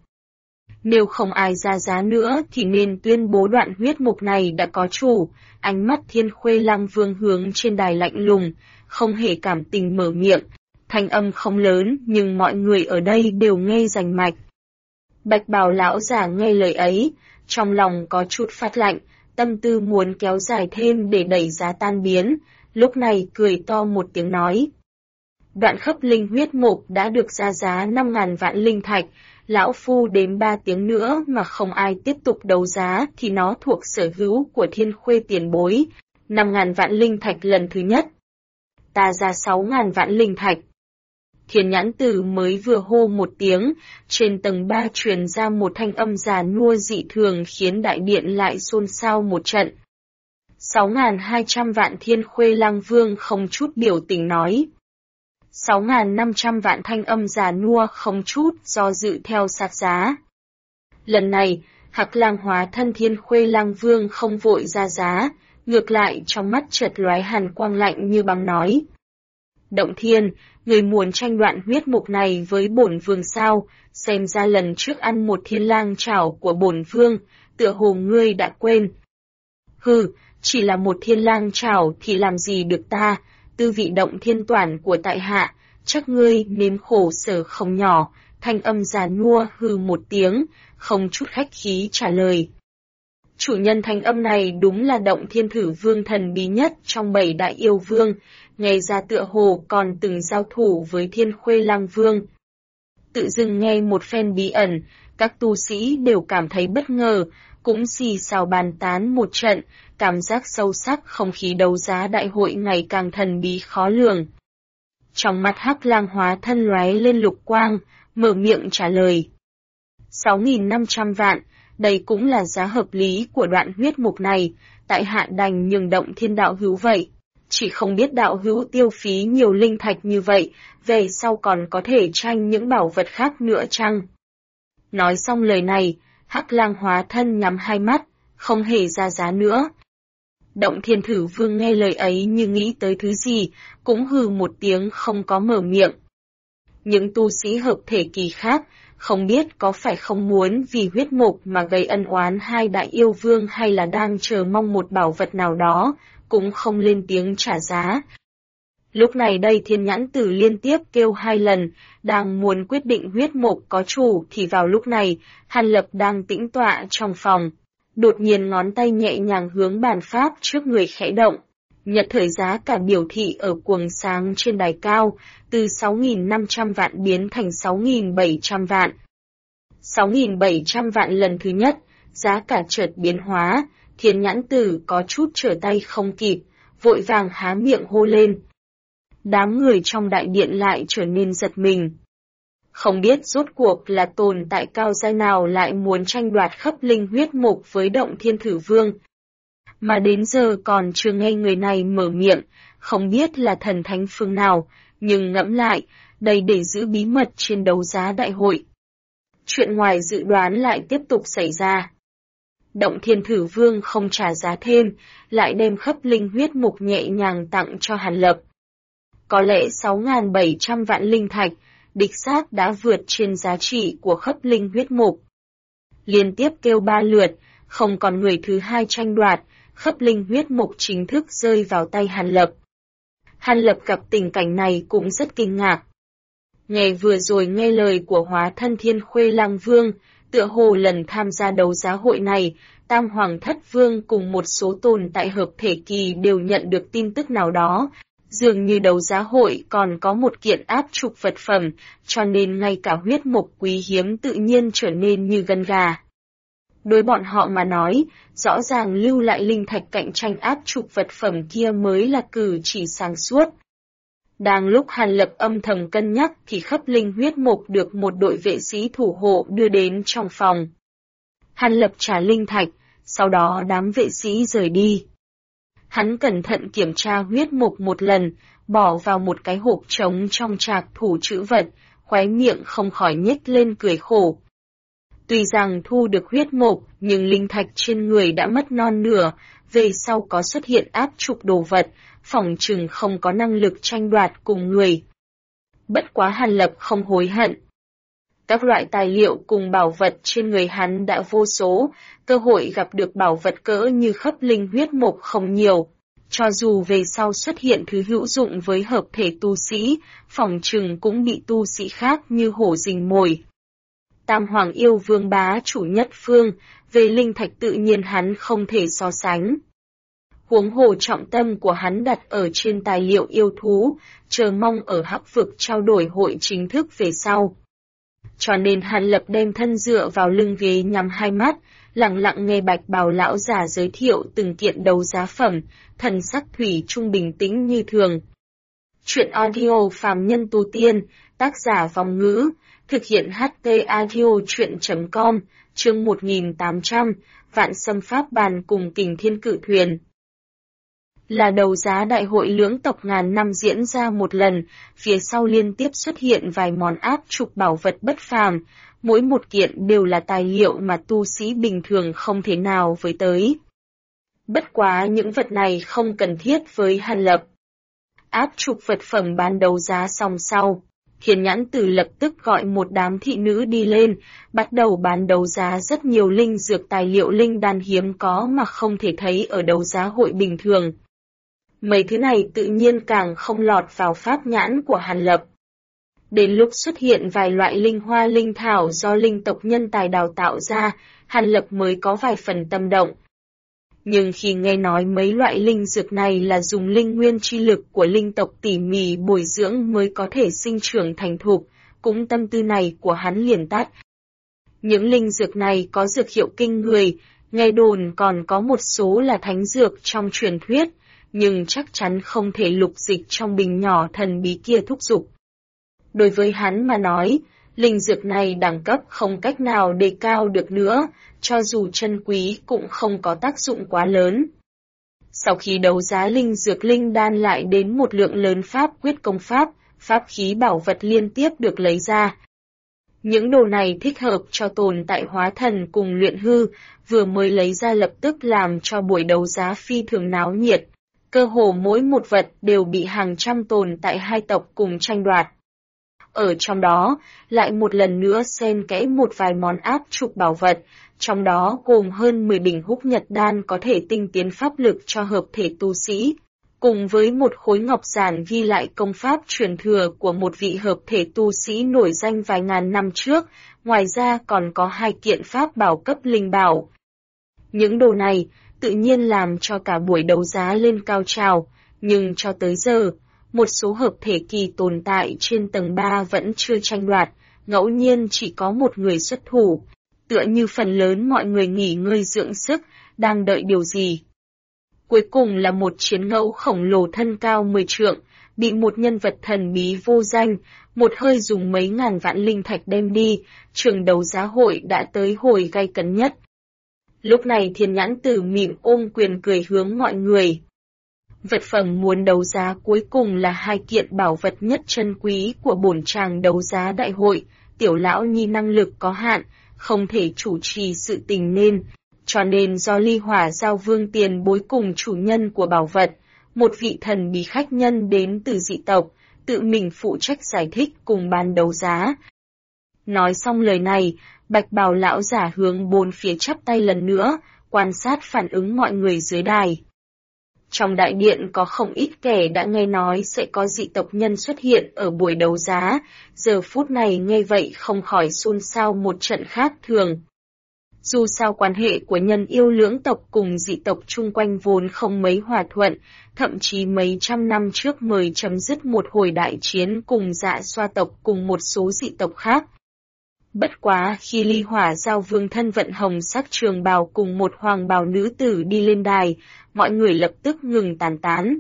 Nếu không ai ra giá nữa thì nên tuyên bố đoạn huyết mục này đã có chủ, ánh mắt Thiên Khuê Lăng Vương hướng trên đài lạnh lùng, không hề cảm tình mở miệng, thanh âm không lớn nhưng mọi người ở đây đều nghe rành mạch. Bạch bào lão già nghe lời ấy, trong lòng có chút phát lạnh, tâm tư muốn kéo dài thêm để đẩy giá tan biến, lúc này cười to một tiếng nói. Đoạn khấp linh huyết mục đã được ra giá 5.000 vạn linh thạch, lão phu đếm 3 tiếng nữa mà không ai tiếp tục đấu giá thì nó thuộc sở hữu của Thiên Khuê tiền bối, 5.000 vạn linh thạch lần thứ nhất. Ta ra 6.000 vạn linh thạch. Thiên Nhãn Tử mới vừa hô một tiếng, trên tầng 3 truyền ra một thanh âm già nua dị thường khiến đại điện lại xôn xao một trận. 6.200 vạn. Thiên Khuê Lăng Vương không chút biểu tình nói. 6.500 vạn thanh âm già nua không chút do dự theo sát giá. Lần này, Hắc Lang hóa thân Thiên Khuê Lang Vương không vội ra giá, ngược lại trong mắt chợt lóe hàn quang lạnh như băng nói. Động Thiên, người muốn tranh đoạn huyết mục này với bổn vương sao, xem ra lần trước ăn một thiên lang chảo của bổn vương, tựa hồ ngươi đã quên. Hừ, chỉ là một thiên lang chảo thì làm gì được ta, tư vị động thiên toàn của tại hạ, chắc ngươi nếm khổ sở không nhỏ, thanh âm già nua hừ một tiếng, không chút khách khí trả lời. Chủ nhân thanh âm này đúng là động thiên thử vương thần bí nhất trong 7 đại yêu vương, nghe ra tựa hồ còn từng giao thủ với Thiên Khuê Lang Vương. Tự dưng nghe một phen bí ẩn, các tu sĩ đều cảm thấy bất ngờ, cũng xì xào bàn tán một trận, cảm giác sâu sắc không khí đấu giá đại hội ngày càng thần bí khó lường. Trong mắt Hắc Lang hóa thân lóe lên lục quang, mở miệng trả lời. 6.500 vạn, đây cũng là giá hợp lý của đoạn huyết mục này, tại hạ đành nhường Động Thiên đạo hữu vậy. Chỉ không biết đạo hữu tiêu phí nhiều linh thạch như vậy, về sau còn có thể tranh những bảo vật khác nữa chăng? Nói xong lời này, Hắc Lang hóa thân nhắm hai mắt, không hề ra giá nữa. Động Thiên thử vương nghe lời ấy như nghĩ tới thứ gì, cũng hừ một tiếng không có mở miệng. Những tu sĩ hợp thể kỳ khác, không biết có phải không muốn vì huyết mục mà gây ân oán hai đại yêu vương hay là đang chờ mong một bảo vật nào đó, cũng không lên tiếng trả giá. Lúc này đây Thiên Nhãn Tử liên tiếp kêu 2 lần, đang muốn quyết định huyết mục có chủ thì vào lúc này, Hàn Lập đang tĩnh tọa trong phòng. Đột nhiên ngón tay nhẹ nhàng hướng bàn pháp trước người khẽ động. Nhật thời giá cả biểu thị ở quầng sáng trên đài cao, từ 6.500 vạn biến thành 6.700 vạn. 6.700 vạn lần thứ nhất, giá cả chợt biến hóa, Thiên Nhãn Tử có chút trở tay không kịp, vội vàng há miệng hô lên. Đám người trong đại điện lại trở nên giật mình. Không biết rốt cuộc là tồn tại cao giai nào lại muốn tranh đoạt khắp linh huyết mục với Động Thiên Thử Vương. Mà đến giờ còn chưa nghe người này mở miệng, không biết là thần thánh phương nào, nhưng ngẫm lại, đây để giữ bí mật trên đấu giá đại hội. Chuyện ngoài dự đoán lại tiếp tục xảy ra. Động Thiên Thử Vương không trả giá thêm, lại đem khắp linh huyết mục nhẹ nhàng tặng cho Hàn Lập. Có lẽ 6.700 vạn linh thạch, đích xác đã vượt trên giá trị của khắp linh huyết mục. Liên tiếp kêu 3 lượt, không còn người thứ hai tranh đoạt, khắp linh huyết mục chính thức rơi vào tay Hàn Lập. Hàn Lập gặp tình cảnh này cũng rất kinh ngạc. Ngày vừa rồi nghe lời của hóa thân Thiên Khuê Lang Vương, tựa hồ lần tham gia đấu giá hội này, Tam Hoàng Thất Vương cùng một số tồn tại hợp thể kỳ đều nhận được tin tức nào đó. Dường như đấu giá hội còn có một kiện áp trục vật phẩm, cho nên ngay cả huyết mục quý hiếm tự nhiên trở nên như gân gà. Đối bọn họ mà nói, rõ ràng lưu lại linh thạch cạnh tranh áp trục vật phẩm kia mới là cử chỉ sáng suốt. Đang lúc Hàn Lập âm thầm cân nhắc thì khắp linh huyết mục được một đội vệ sĩ thủ hộ đưa đến trong phòng. Hàn Lập trả linh thạch, sau đó đám vệ sĩ rời đi. Hắn cẩn thận kiểm tra huyết mục một lần, bỏ vào một cái hộp trống trong trạc thủ trữ vật, khóe miệng không khỏi nhếch lên cười khổ. Tuy rằng thu được huyết mục, nhưng linh thạch trên người đã mất non nửa, về sau có xuất hiện áp trục đồ vật, phỏng chừng không có năng lực tranh đoạt cùng người. Bất quá Hàn Lập không hối hận. Các loại tài liệu cùng bảo vật trên người hắn đã vô số, cơ hội gặp được bảo vật cỡ như khắp linh huyết mục không nhiều. Cho dù về sau xuất hiện thứ hữu dụng với hợp thể tu sĩ, phỏng chừng cũng bị tu sĩ khác như hổ rình mồi. Tam Hoàng yêu vương bá chủ nhất phương, về linh thạch tự nhiên hắn không thể so sánh. Huống hồ trọng tâm của hắn đặt ở trên tài liệu yêu thú, chờ mong ở Hắc vực trao đổi hội chính thức về sau. Cho nên Hàn Lập đem thân dựa vào lưng ghế nhắm hai mắt, lặng lặng nghe Bạch Bào lão giả giới thiệu từng kiện đấu giá phẩm, thần sắc thủy chung bình tĩnh như thường. Chuyện audio phàm nhân tu tiên, tác giả Vong Ngữ, thực hiện HT audio chuyện.com, chương 1800, Vạn Xâm Pháp Bàn cùng Kình Thiên Cự Thuyền. Là đấu giá đại hội lưỡng tộc ngàn năm diễn ra một lần, phía sau liên tiếp xuất hiện vài món áp trục bảo vật bất phàm, mỗi một kiện đều là tài liệu mà tu sĩ bình thường không thể nào với tới. Bất quá những vật này không cần thiết với Hàn Lập. Áp trục vật phẩm bán đấu giá xong sau, Thiên Nhãn Tử lập tức gọi một đám thị nữ đi lên, bắt đầu bán đấu giá rất nhiều linh dược tài liệu linh đan hiếm có mà không thể thấy ở đấu giá hội bình thường. Mấy thứ này tự nhiên càng không lọt vào pháp nhãn của Hàn Lập. Đến lúc xuất hiện vài loại linh hoa linh thảo do linh tộc nhân tài đào tạo ra, Hàn Lập mới có vài phần tâm động. Nhưng khi nghe nói mấy loại linh dược này là dùng linh nguyên chi lực của linh tộc tỉ mỉ bồi dưỡng mới có thể sinh trưởng thành thục, cũng tâm tư này của hắn liền tắt. Những linh dược này có dược hiệu kinh người, nghe đồn còn có một số là thánh dược trong truyền thuyết, nhưng chắc chắn không thể lục dịch trong bình nhỏ thần bí kia thúc giục. Đối với hắn mà nói, linh dược này đẳng cấp không cách nào đề cao được nữa, cho dù chân quý cũng không có tác dụng quá lớn. Sau khi đấu giá linh dược linh đan lại đến một lượng lớn pháp quyết công pháp, pháp khí bảo vật liên tiếp được lấy ra. Những đồ này thích hợp cho tồn tại hóa thần cùng luyện hư, vừa mới lấy ra lập tức làm cho buổi đấu giá phi thường náo nhiệt. Cơ hồ mỗi một vật đều bị hàng trăm tồn tại hai tộc cùng tranh đoạt. Ở trong đó, lại một lần nữa xen kẽ một vài món áp trục bảo vật, trong đó gồm hơn 10 bình húc nhật đan có thể tinh tiến pháp lực cho hợp thể tu sĩ, cùng với một khối ngọc giản ghi lại công pháp truyền thừa của một vị hợp thể tu sĩ nổi danh vài ngàn năm trước, ngoài ra còn có 2 kiện pháp bảo cấp linh bảo. Những đồ này tự nhiên làm cho cả buổi đấu giá lên cao trào, nhưng cho tới giờ, một số hợp thể kỳ tồn tại trên tầng 3 vẫn chưa tranh đoạt, ngẫu nhiên chỉ có một người xuất thủ, tựa như phần lớn mọi người nghỉ ngơi dưỡng sức, đang đợi điều gì. Cuối cùng là một chiến ngẫu khổng lồ thân cao 10 trượng, bị một nhân vật thần bí vô danh, một hơi dùng mấy ngàn vạn linh thạch đem đi, trường đấu giá hội đã tới hồi gay cấn nhất. Lúc này Thiên Nhãn Tử mỉm ôm quyền cười hướng mọi người. Vật phẩm muốn đấu giá cuối cùng là 2 kiện bảo vật nhất chân quý của bổn tràng đấu giá đại hội, tiểu lão nhi năng lực có hạn, không thể chủ trì sự tình cho nên do Ly Hỏa Giao Vương tiền bối cùng chủ nhân của bảo vật, một vị thần bí khách nhân đến từ dị tộc, tự mình phụ trách giải thích cùng ban đấu giá. Nói xong lời này, Bạch Bào lão giả hướng bốn phía chắp tay lần nữa, quan sát phản ứng mọi người dưới đài. Trong đại điện có không ít kẻ đã nghe nói sẽ có dị tộc nhân xuất hiện ở buổi đấu giá, giờ phút này nghe vậy không khỏi xôn xao một trận khác thường. Dù sao quan hệ của nhân yêu lưỡng tộc cùng dị tộc chung quanh vốn không mấy hòa thuận, thậm chí mấy trăm năm trước mới chấm dứt một hồi đại chiến cùng Dạ Xoa tộc cùng một số dị tộc khác. Bất quá khi Ly Hỏa Giao Vương thân vận hồng sắc trường bào cùng một hoàng bào nữ tử đi lên đài, mọi người lập tức ngừng tán tán.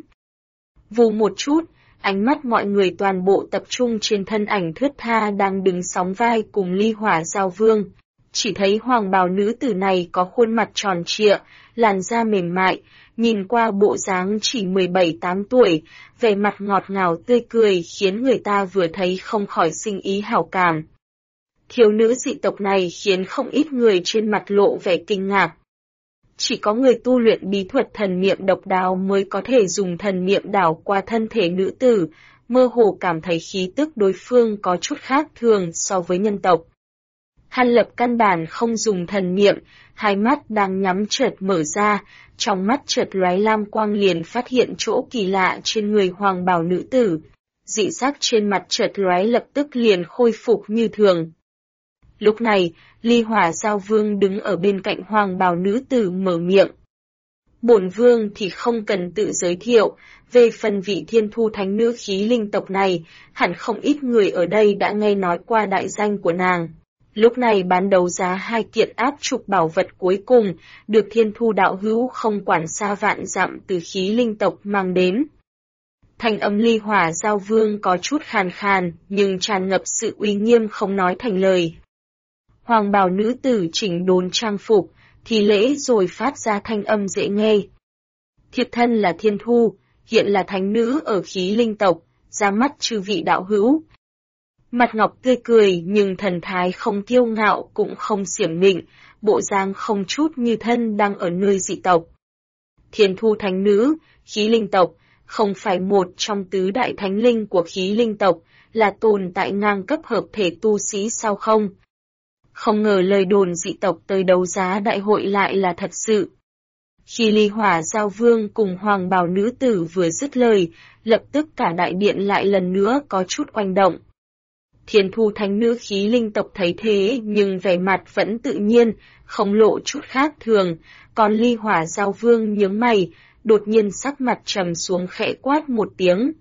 Vù một chút, ánh mắt mọi người toàn bộ tập trung trên thân ảnh thướt tha đang đứng sóng vai cùng Ly Hỏa Giao Vương. Chỉ thấy hoàng bào nữ tử này có khuôn mặt tròn trịa, làn da mềm mại, nhìn qua bộ dáng chỉ 17-8 tuổi, vẻ mặt ngọt ngào tươi cười khiến người ta vừa thấy không khỏi sinh ý hảo cảm. Thiếu nữ dị tộc này khiến không ít người trên mặt lộ vẻ kinh ngạc. Chỉ có người tu luyện bí thuật thần niệm độc đáo mới có thể dùng thần niệm đảo qua thân thể nữ tử, mơ hồ cảm thấy khí tức đối phương có chút khác thường so với nhân tộc. Hàn Lập căn bản không dùng thần niệm, hai mắt đang nhắm chợt mở ra, trong mắt chợt lóe lam quang liền phát hiện chỗ kỳ lạ trên người hoàng bào nữ tử. Dị sắc trên mặt chợt lóe lập tức liền khôi phục như thường. Lúc này, Ly Hỏa Giao Vương đứng ở bên cạnh hoàng bào nữ tử mở miệng. Bổn vương thì không cần tự giới thiệu, về phần vị thiên thu thánh nữ khí linh tộc này, hẳn không ít người ở đây đã nghe nói qua đại danh của nàng. Lúc này bán đấu giá 2 kiện áp trục bảo vật cuối cùng, được thiên thu đạo hữu không quản xa vạn dặm từ khí linh tộc mang đến. Thanh âm Ly Hỏa Giao Vương có chút khàn khàn, nhưng tràn ngập sự uy nghiêm không nói thành lời. Hoàng bào nữ tử chỉnh đốn trang phục, thì lễ rồi phát ra thanh âm dễ nghe. Thiếp thân là Thiên Thu, hiện là thánh nữ ở khí linh tộc, ra mắt chư vị đạo hữu. Mặt Ngọc tươi cười nhưng thần thái không kiêu ngạo cũng không xiểm nịnh, bộ dáng không chút như thân đang ở nơi dị tộc. Thiên Thu thánh nữ, khí linh tộc, không phải một trong tứ đại thánh linh của khí linh tộc, là tồn tại ngang cấp hợp thể tu sĩ sao không? Không ngờ lời đồn dị tộc tới đấu giá đại hội lại là thật sự. Khi Ly Hỏa Giao Vương cùng Hoàng Bào nữ tử vừa dứt lời, lập tức cả đại điện lại lần nữa có chút oanh động. Thiên Thu thánh nữ khí linh tộc thấy thế nhưng vẻ mặt vẫn tự nhiên, không lộ chút khác thường, còn Ly Hỏa Giao Vương nhướng mày, đột nhiên sắc mặt trầm xuống khẽ quát một tiếng.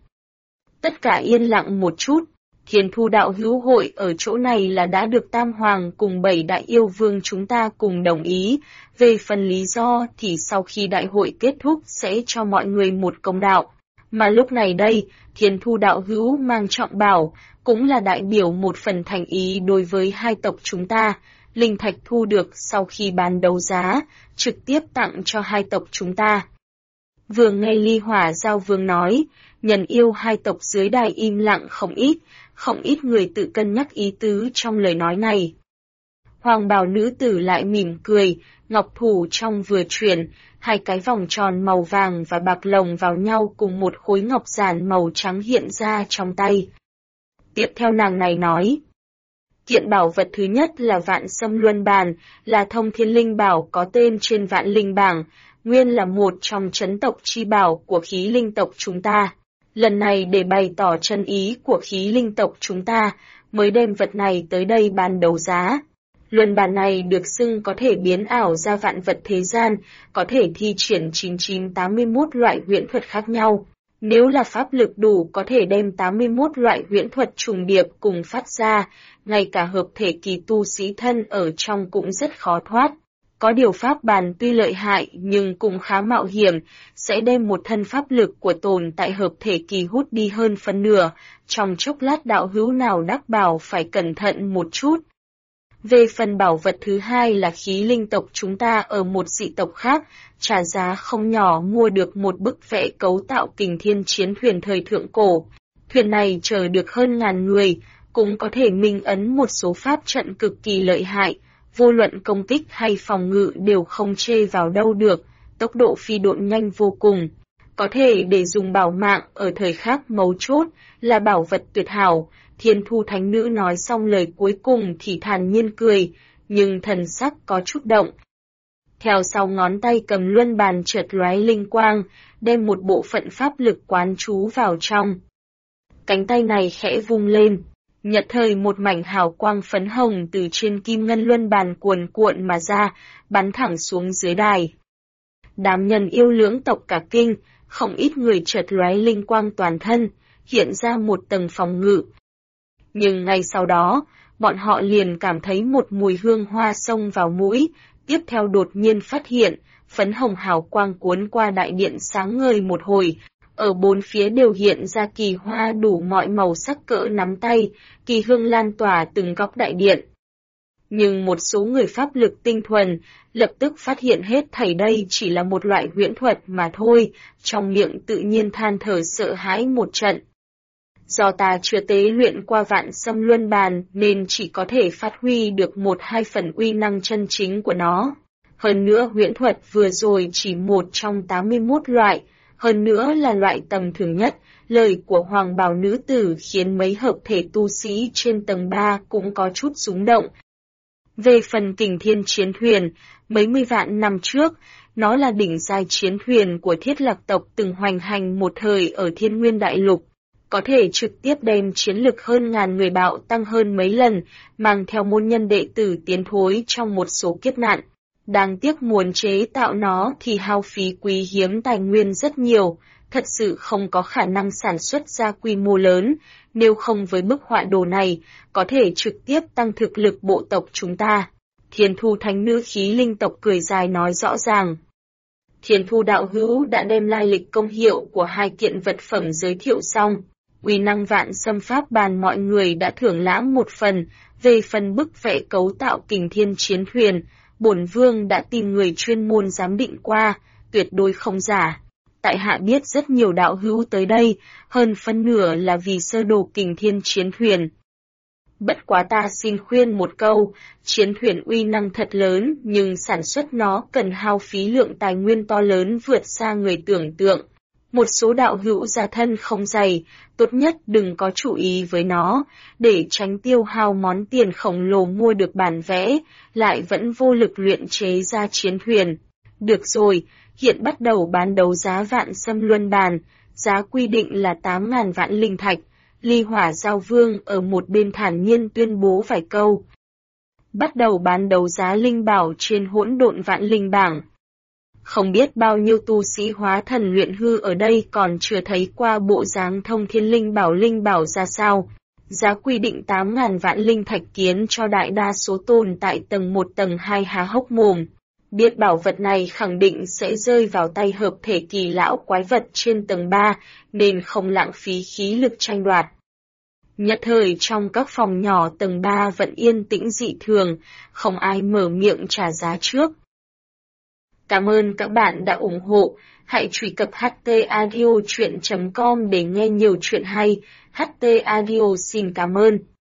Tất cả yên lặng một chút, Thiên Thu đạo hữu hội ở chỗ này là đã được Tam Hoàng cùng 7 đại yêu vương chúng ta cùng đồng ý, về phần lý do thì sau khi đại hội kết thúc sẽ cho mọi người một công đạo. Mà lúc này đây, Thiên Thu đạo hữu mang trọng bảo, cũng là đại biểu một phần thành ý đối với hai tộc chúng ta, linh thạch thu được sau khi bán đấu giá, trực tiếp tặng cho hai tộc chúng ta. Vừa nghe Ly Hỏa Giao Vương nói, nhân yêu hai tộc dưới đài im lặng không ít người tự cân nhắc ý tứ trong lời nói này. Hoàng bào nữ tử lại mỉm cười, ngọc thủ trong vừa chuyển, hai cái vòng tròn màu vàng và bạc lồng vào nhau cùng một khối ngọc giản màu trắng hiện ra trong tay. Tiếp theo nàng này nói, kiện bảo vật thứ nhất là Vạn Sâm Luân Bàn, là thông thiên linh bảo có tên trên Vạn Linh Bảng, nguyên là một trong trấn tộc chi bảo của khí linh tộc chúng ta. Lần này để bày tỏ chân ý của khí linh tộc chúng ta, mới đem vật này tới đây bán đấu giá. Luân bàn này được xưng có thể biến ảo ra vạn vật thế gian, có thể thi triển 9981 loại huyễn thuật khác nhau. Nếu là pháp lực đủ có thể đem 81 loại huyễn thuật trùng điệp cùng phát ra, ngay cả hợp thể kỳ tu sĩ thân ở trong cũng rất khó thoát. Có điều pháp bàn tuy lợi hại nhưng cũng khá mạo hiểm, sẽ đem một thân pháp lực của tồn tại hợp thể kỳ hút đi hơn phân nửa, trong chốc lát đạo hữu nào đắc bảo phải cẩn thận một chút. Về phần bảo vật thứ hai là khí linh tộc chúng ta ở một dị tộc khác, trả giá không nhỏ mua được một bức vẽ cấu tạo kình thiên chiến thuyền thời thượng cổ. Thuyền này chở được hơn 1000 người, cũng có thể minh ấn một số pháp trận cực kỳ lợi hại. Vô luận công kích hay phòng ngự đều không chê vào đâu được, tốc độ phi độn nhanh vô cùng. Có thể để dùng bảo mạng ở thời khắc mấu chốt, là bảo vật tuyệt hảo. Thiên Thu thánh nữ nói xong lời cuối cùng thì thản nhiên cười, nhưng thần sắc có chút động. Theo sau ngón tay cầm luân bàn chợt lóe linh quang, đem một bộ phận pháp lực quán trú vào trong. Cánh tay này khẽ vung lên. Nhật thời một mảnh hào quang phấn hồng từ trên kim ngân luân bàn cuồn cuộn mà ra, bắn thẳng xuống dưới đài. Đám nhân yêu lưỡng tộc cả kinh, không ít người chợt lóe linh quang toàn thân, hiện ra một tầng phòng ngự. Nhưng ngay sau đó, bọn họ liền cảm thấy một mùi hương hoa xông vào mũi, tiếp theo đột nhiên phát hiện, phấn hồng hào quang cuốn qua đại điện sáng ngời một hồi. Ở bốn phía đều hiện ra kỳ hoa đủ mọi màu sắc cỡ nắm tay, kỳ hương lan tỏa từng góc đại điện. Nhưng một số người pháp lực tinh thuần, lập tức phát hiện hết thảy đây chỉ là một loại huyễn thuật mà thôi, trong miệng tự nhiên than thở sợ hãi một trận. Do ta chưa tế luyện qua Vạn Sâm Luân Bàn nên chỉ có thể phát huy được 1-2 phần uy năng chân chính của nó. Hơn nữa huyễn thuật vừa rồi chỉ một trong 81 loại, hơn nữa là loại tầm thường nhất, lời của hoàng bào nữ tử khiến mấy hợp thể tu sĩ trên tầng 3 cũng có chút rung động. Về phần kình thiên chiến thuyền, mấy mươi vạn năm trước, nó là đỉnh giai chiến thuyền của Thiết Lạc tộc từng hoành hành một thời ở Thiên Nguyên Đại Lục, có thể trực tiếp đem chiến lực hơn 1000 người bạo tăng hơn mấy lần, mang theo môn nhân đệ tử tiến thối trong một số kiếp nạn. Đáng tiếc muốn chế tạo nó thì hao phí quý hiếm tài nguyên rất nhiều, thật sự không có khả năng sản xuất ra quy mô lớn, nếu không với bức họa đồ này, có thể trực tiếp tăng thực lực bộ tộc chúng ta. Thiên Thu thánh nữ khí linh tộc cười dài nói rõ ràng. Thiên Thu đạo hữu đã đem lai lịch công hiệu của hai kiện vật phẩm giới thiệu xong. Uy năng Vạn Sâm pháp bàn mọi người đã thưởng lãm một phần, về phần bức vẽ cấu tạo kình thiên chiến thuyền, bổn vương đã tìm người chuyên môn giám định qua, tuyệt đối không giả. Tại hạ biết rất nhiều đạo hữu tới đây, hơn phân nửa là vì sơ đồ Kình Thiên chiến thuyền. Bất quá ta xin khuyên một câu, chiến thuyền uy năng thật lớn, nhưng sản xuất nó cần hao phí lượng tài nguyên to lớn vượt xa người tưởng tượng. Một số đạo hữu gia thân không dày, tốt nhất đừng có chú ý với nó, để tránh tiêu hao món tiền khổng lồ mua được bản vẽ, lại vẫn vô lực luyện chế ra chiến thuyền. Được rồi, hiện bắt đầu bán đấu giá Vạn Sâm Luân Bàn, giá quy định là 8.000 vạn linh thạch. Ly Hỏa Giao Vương ở một bên thản nhiên tuyên bố vài câu. Bắt đầu bán đấu giá linh bảo trên Hỗn Độn Vạn Linh bảng. Không biết bao nhiêu tu sĩ hóa thần luyện hư ở đây còn chưa thấy qua bộ dáng thông thiên linh bảo ra sao. Giá quy định 8.000 vạn linh thạch kiến cho đại đa số tồn tại tầng 1 tầng 2 há hốc mồm. Biết bảo vật này khẳng định sẽ rơi vào tay hợp thể kỳ lão quái vật trên tầng 3, nên không lãng phí khí lực tranh đoạt. Nhất thời trong các phòng nhỏ tầng 3 vẫn yên tĩnh dị thường, không ai mở miệng trả giá trước. Cảm ơn các bạn đã ủng hộ, hãy truy cập htaudio.com để nghe nhiều chuyện hay. HT Audio xin cảm ơn.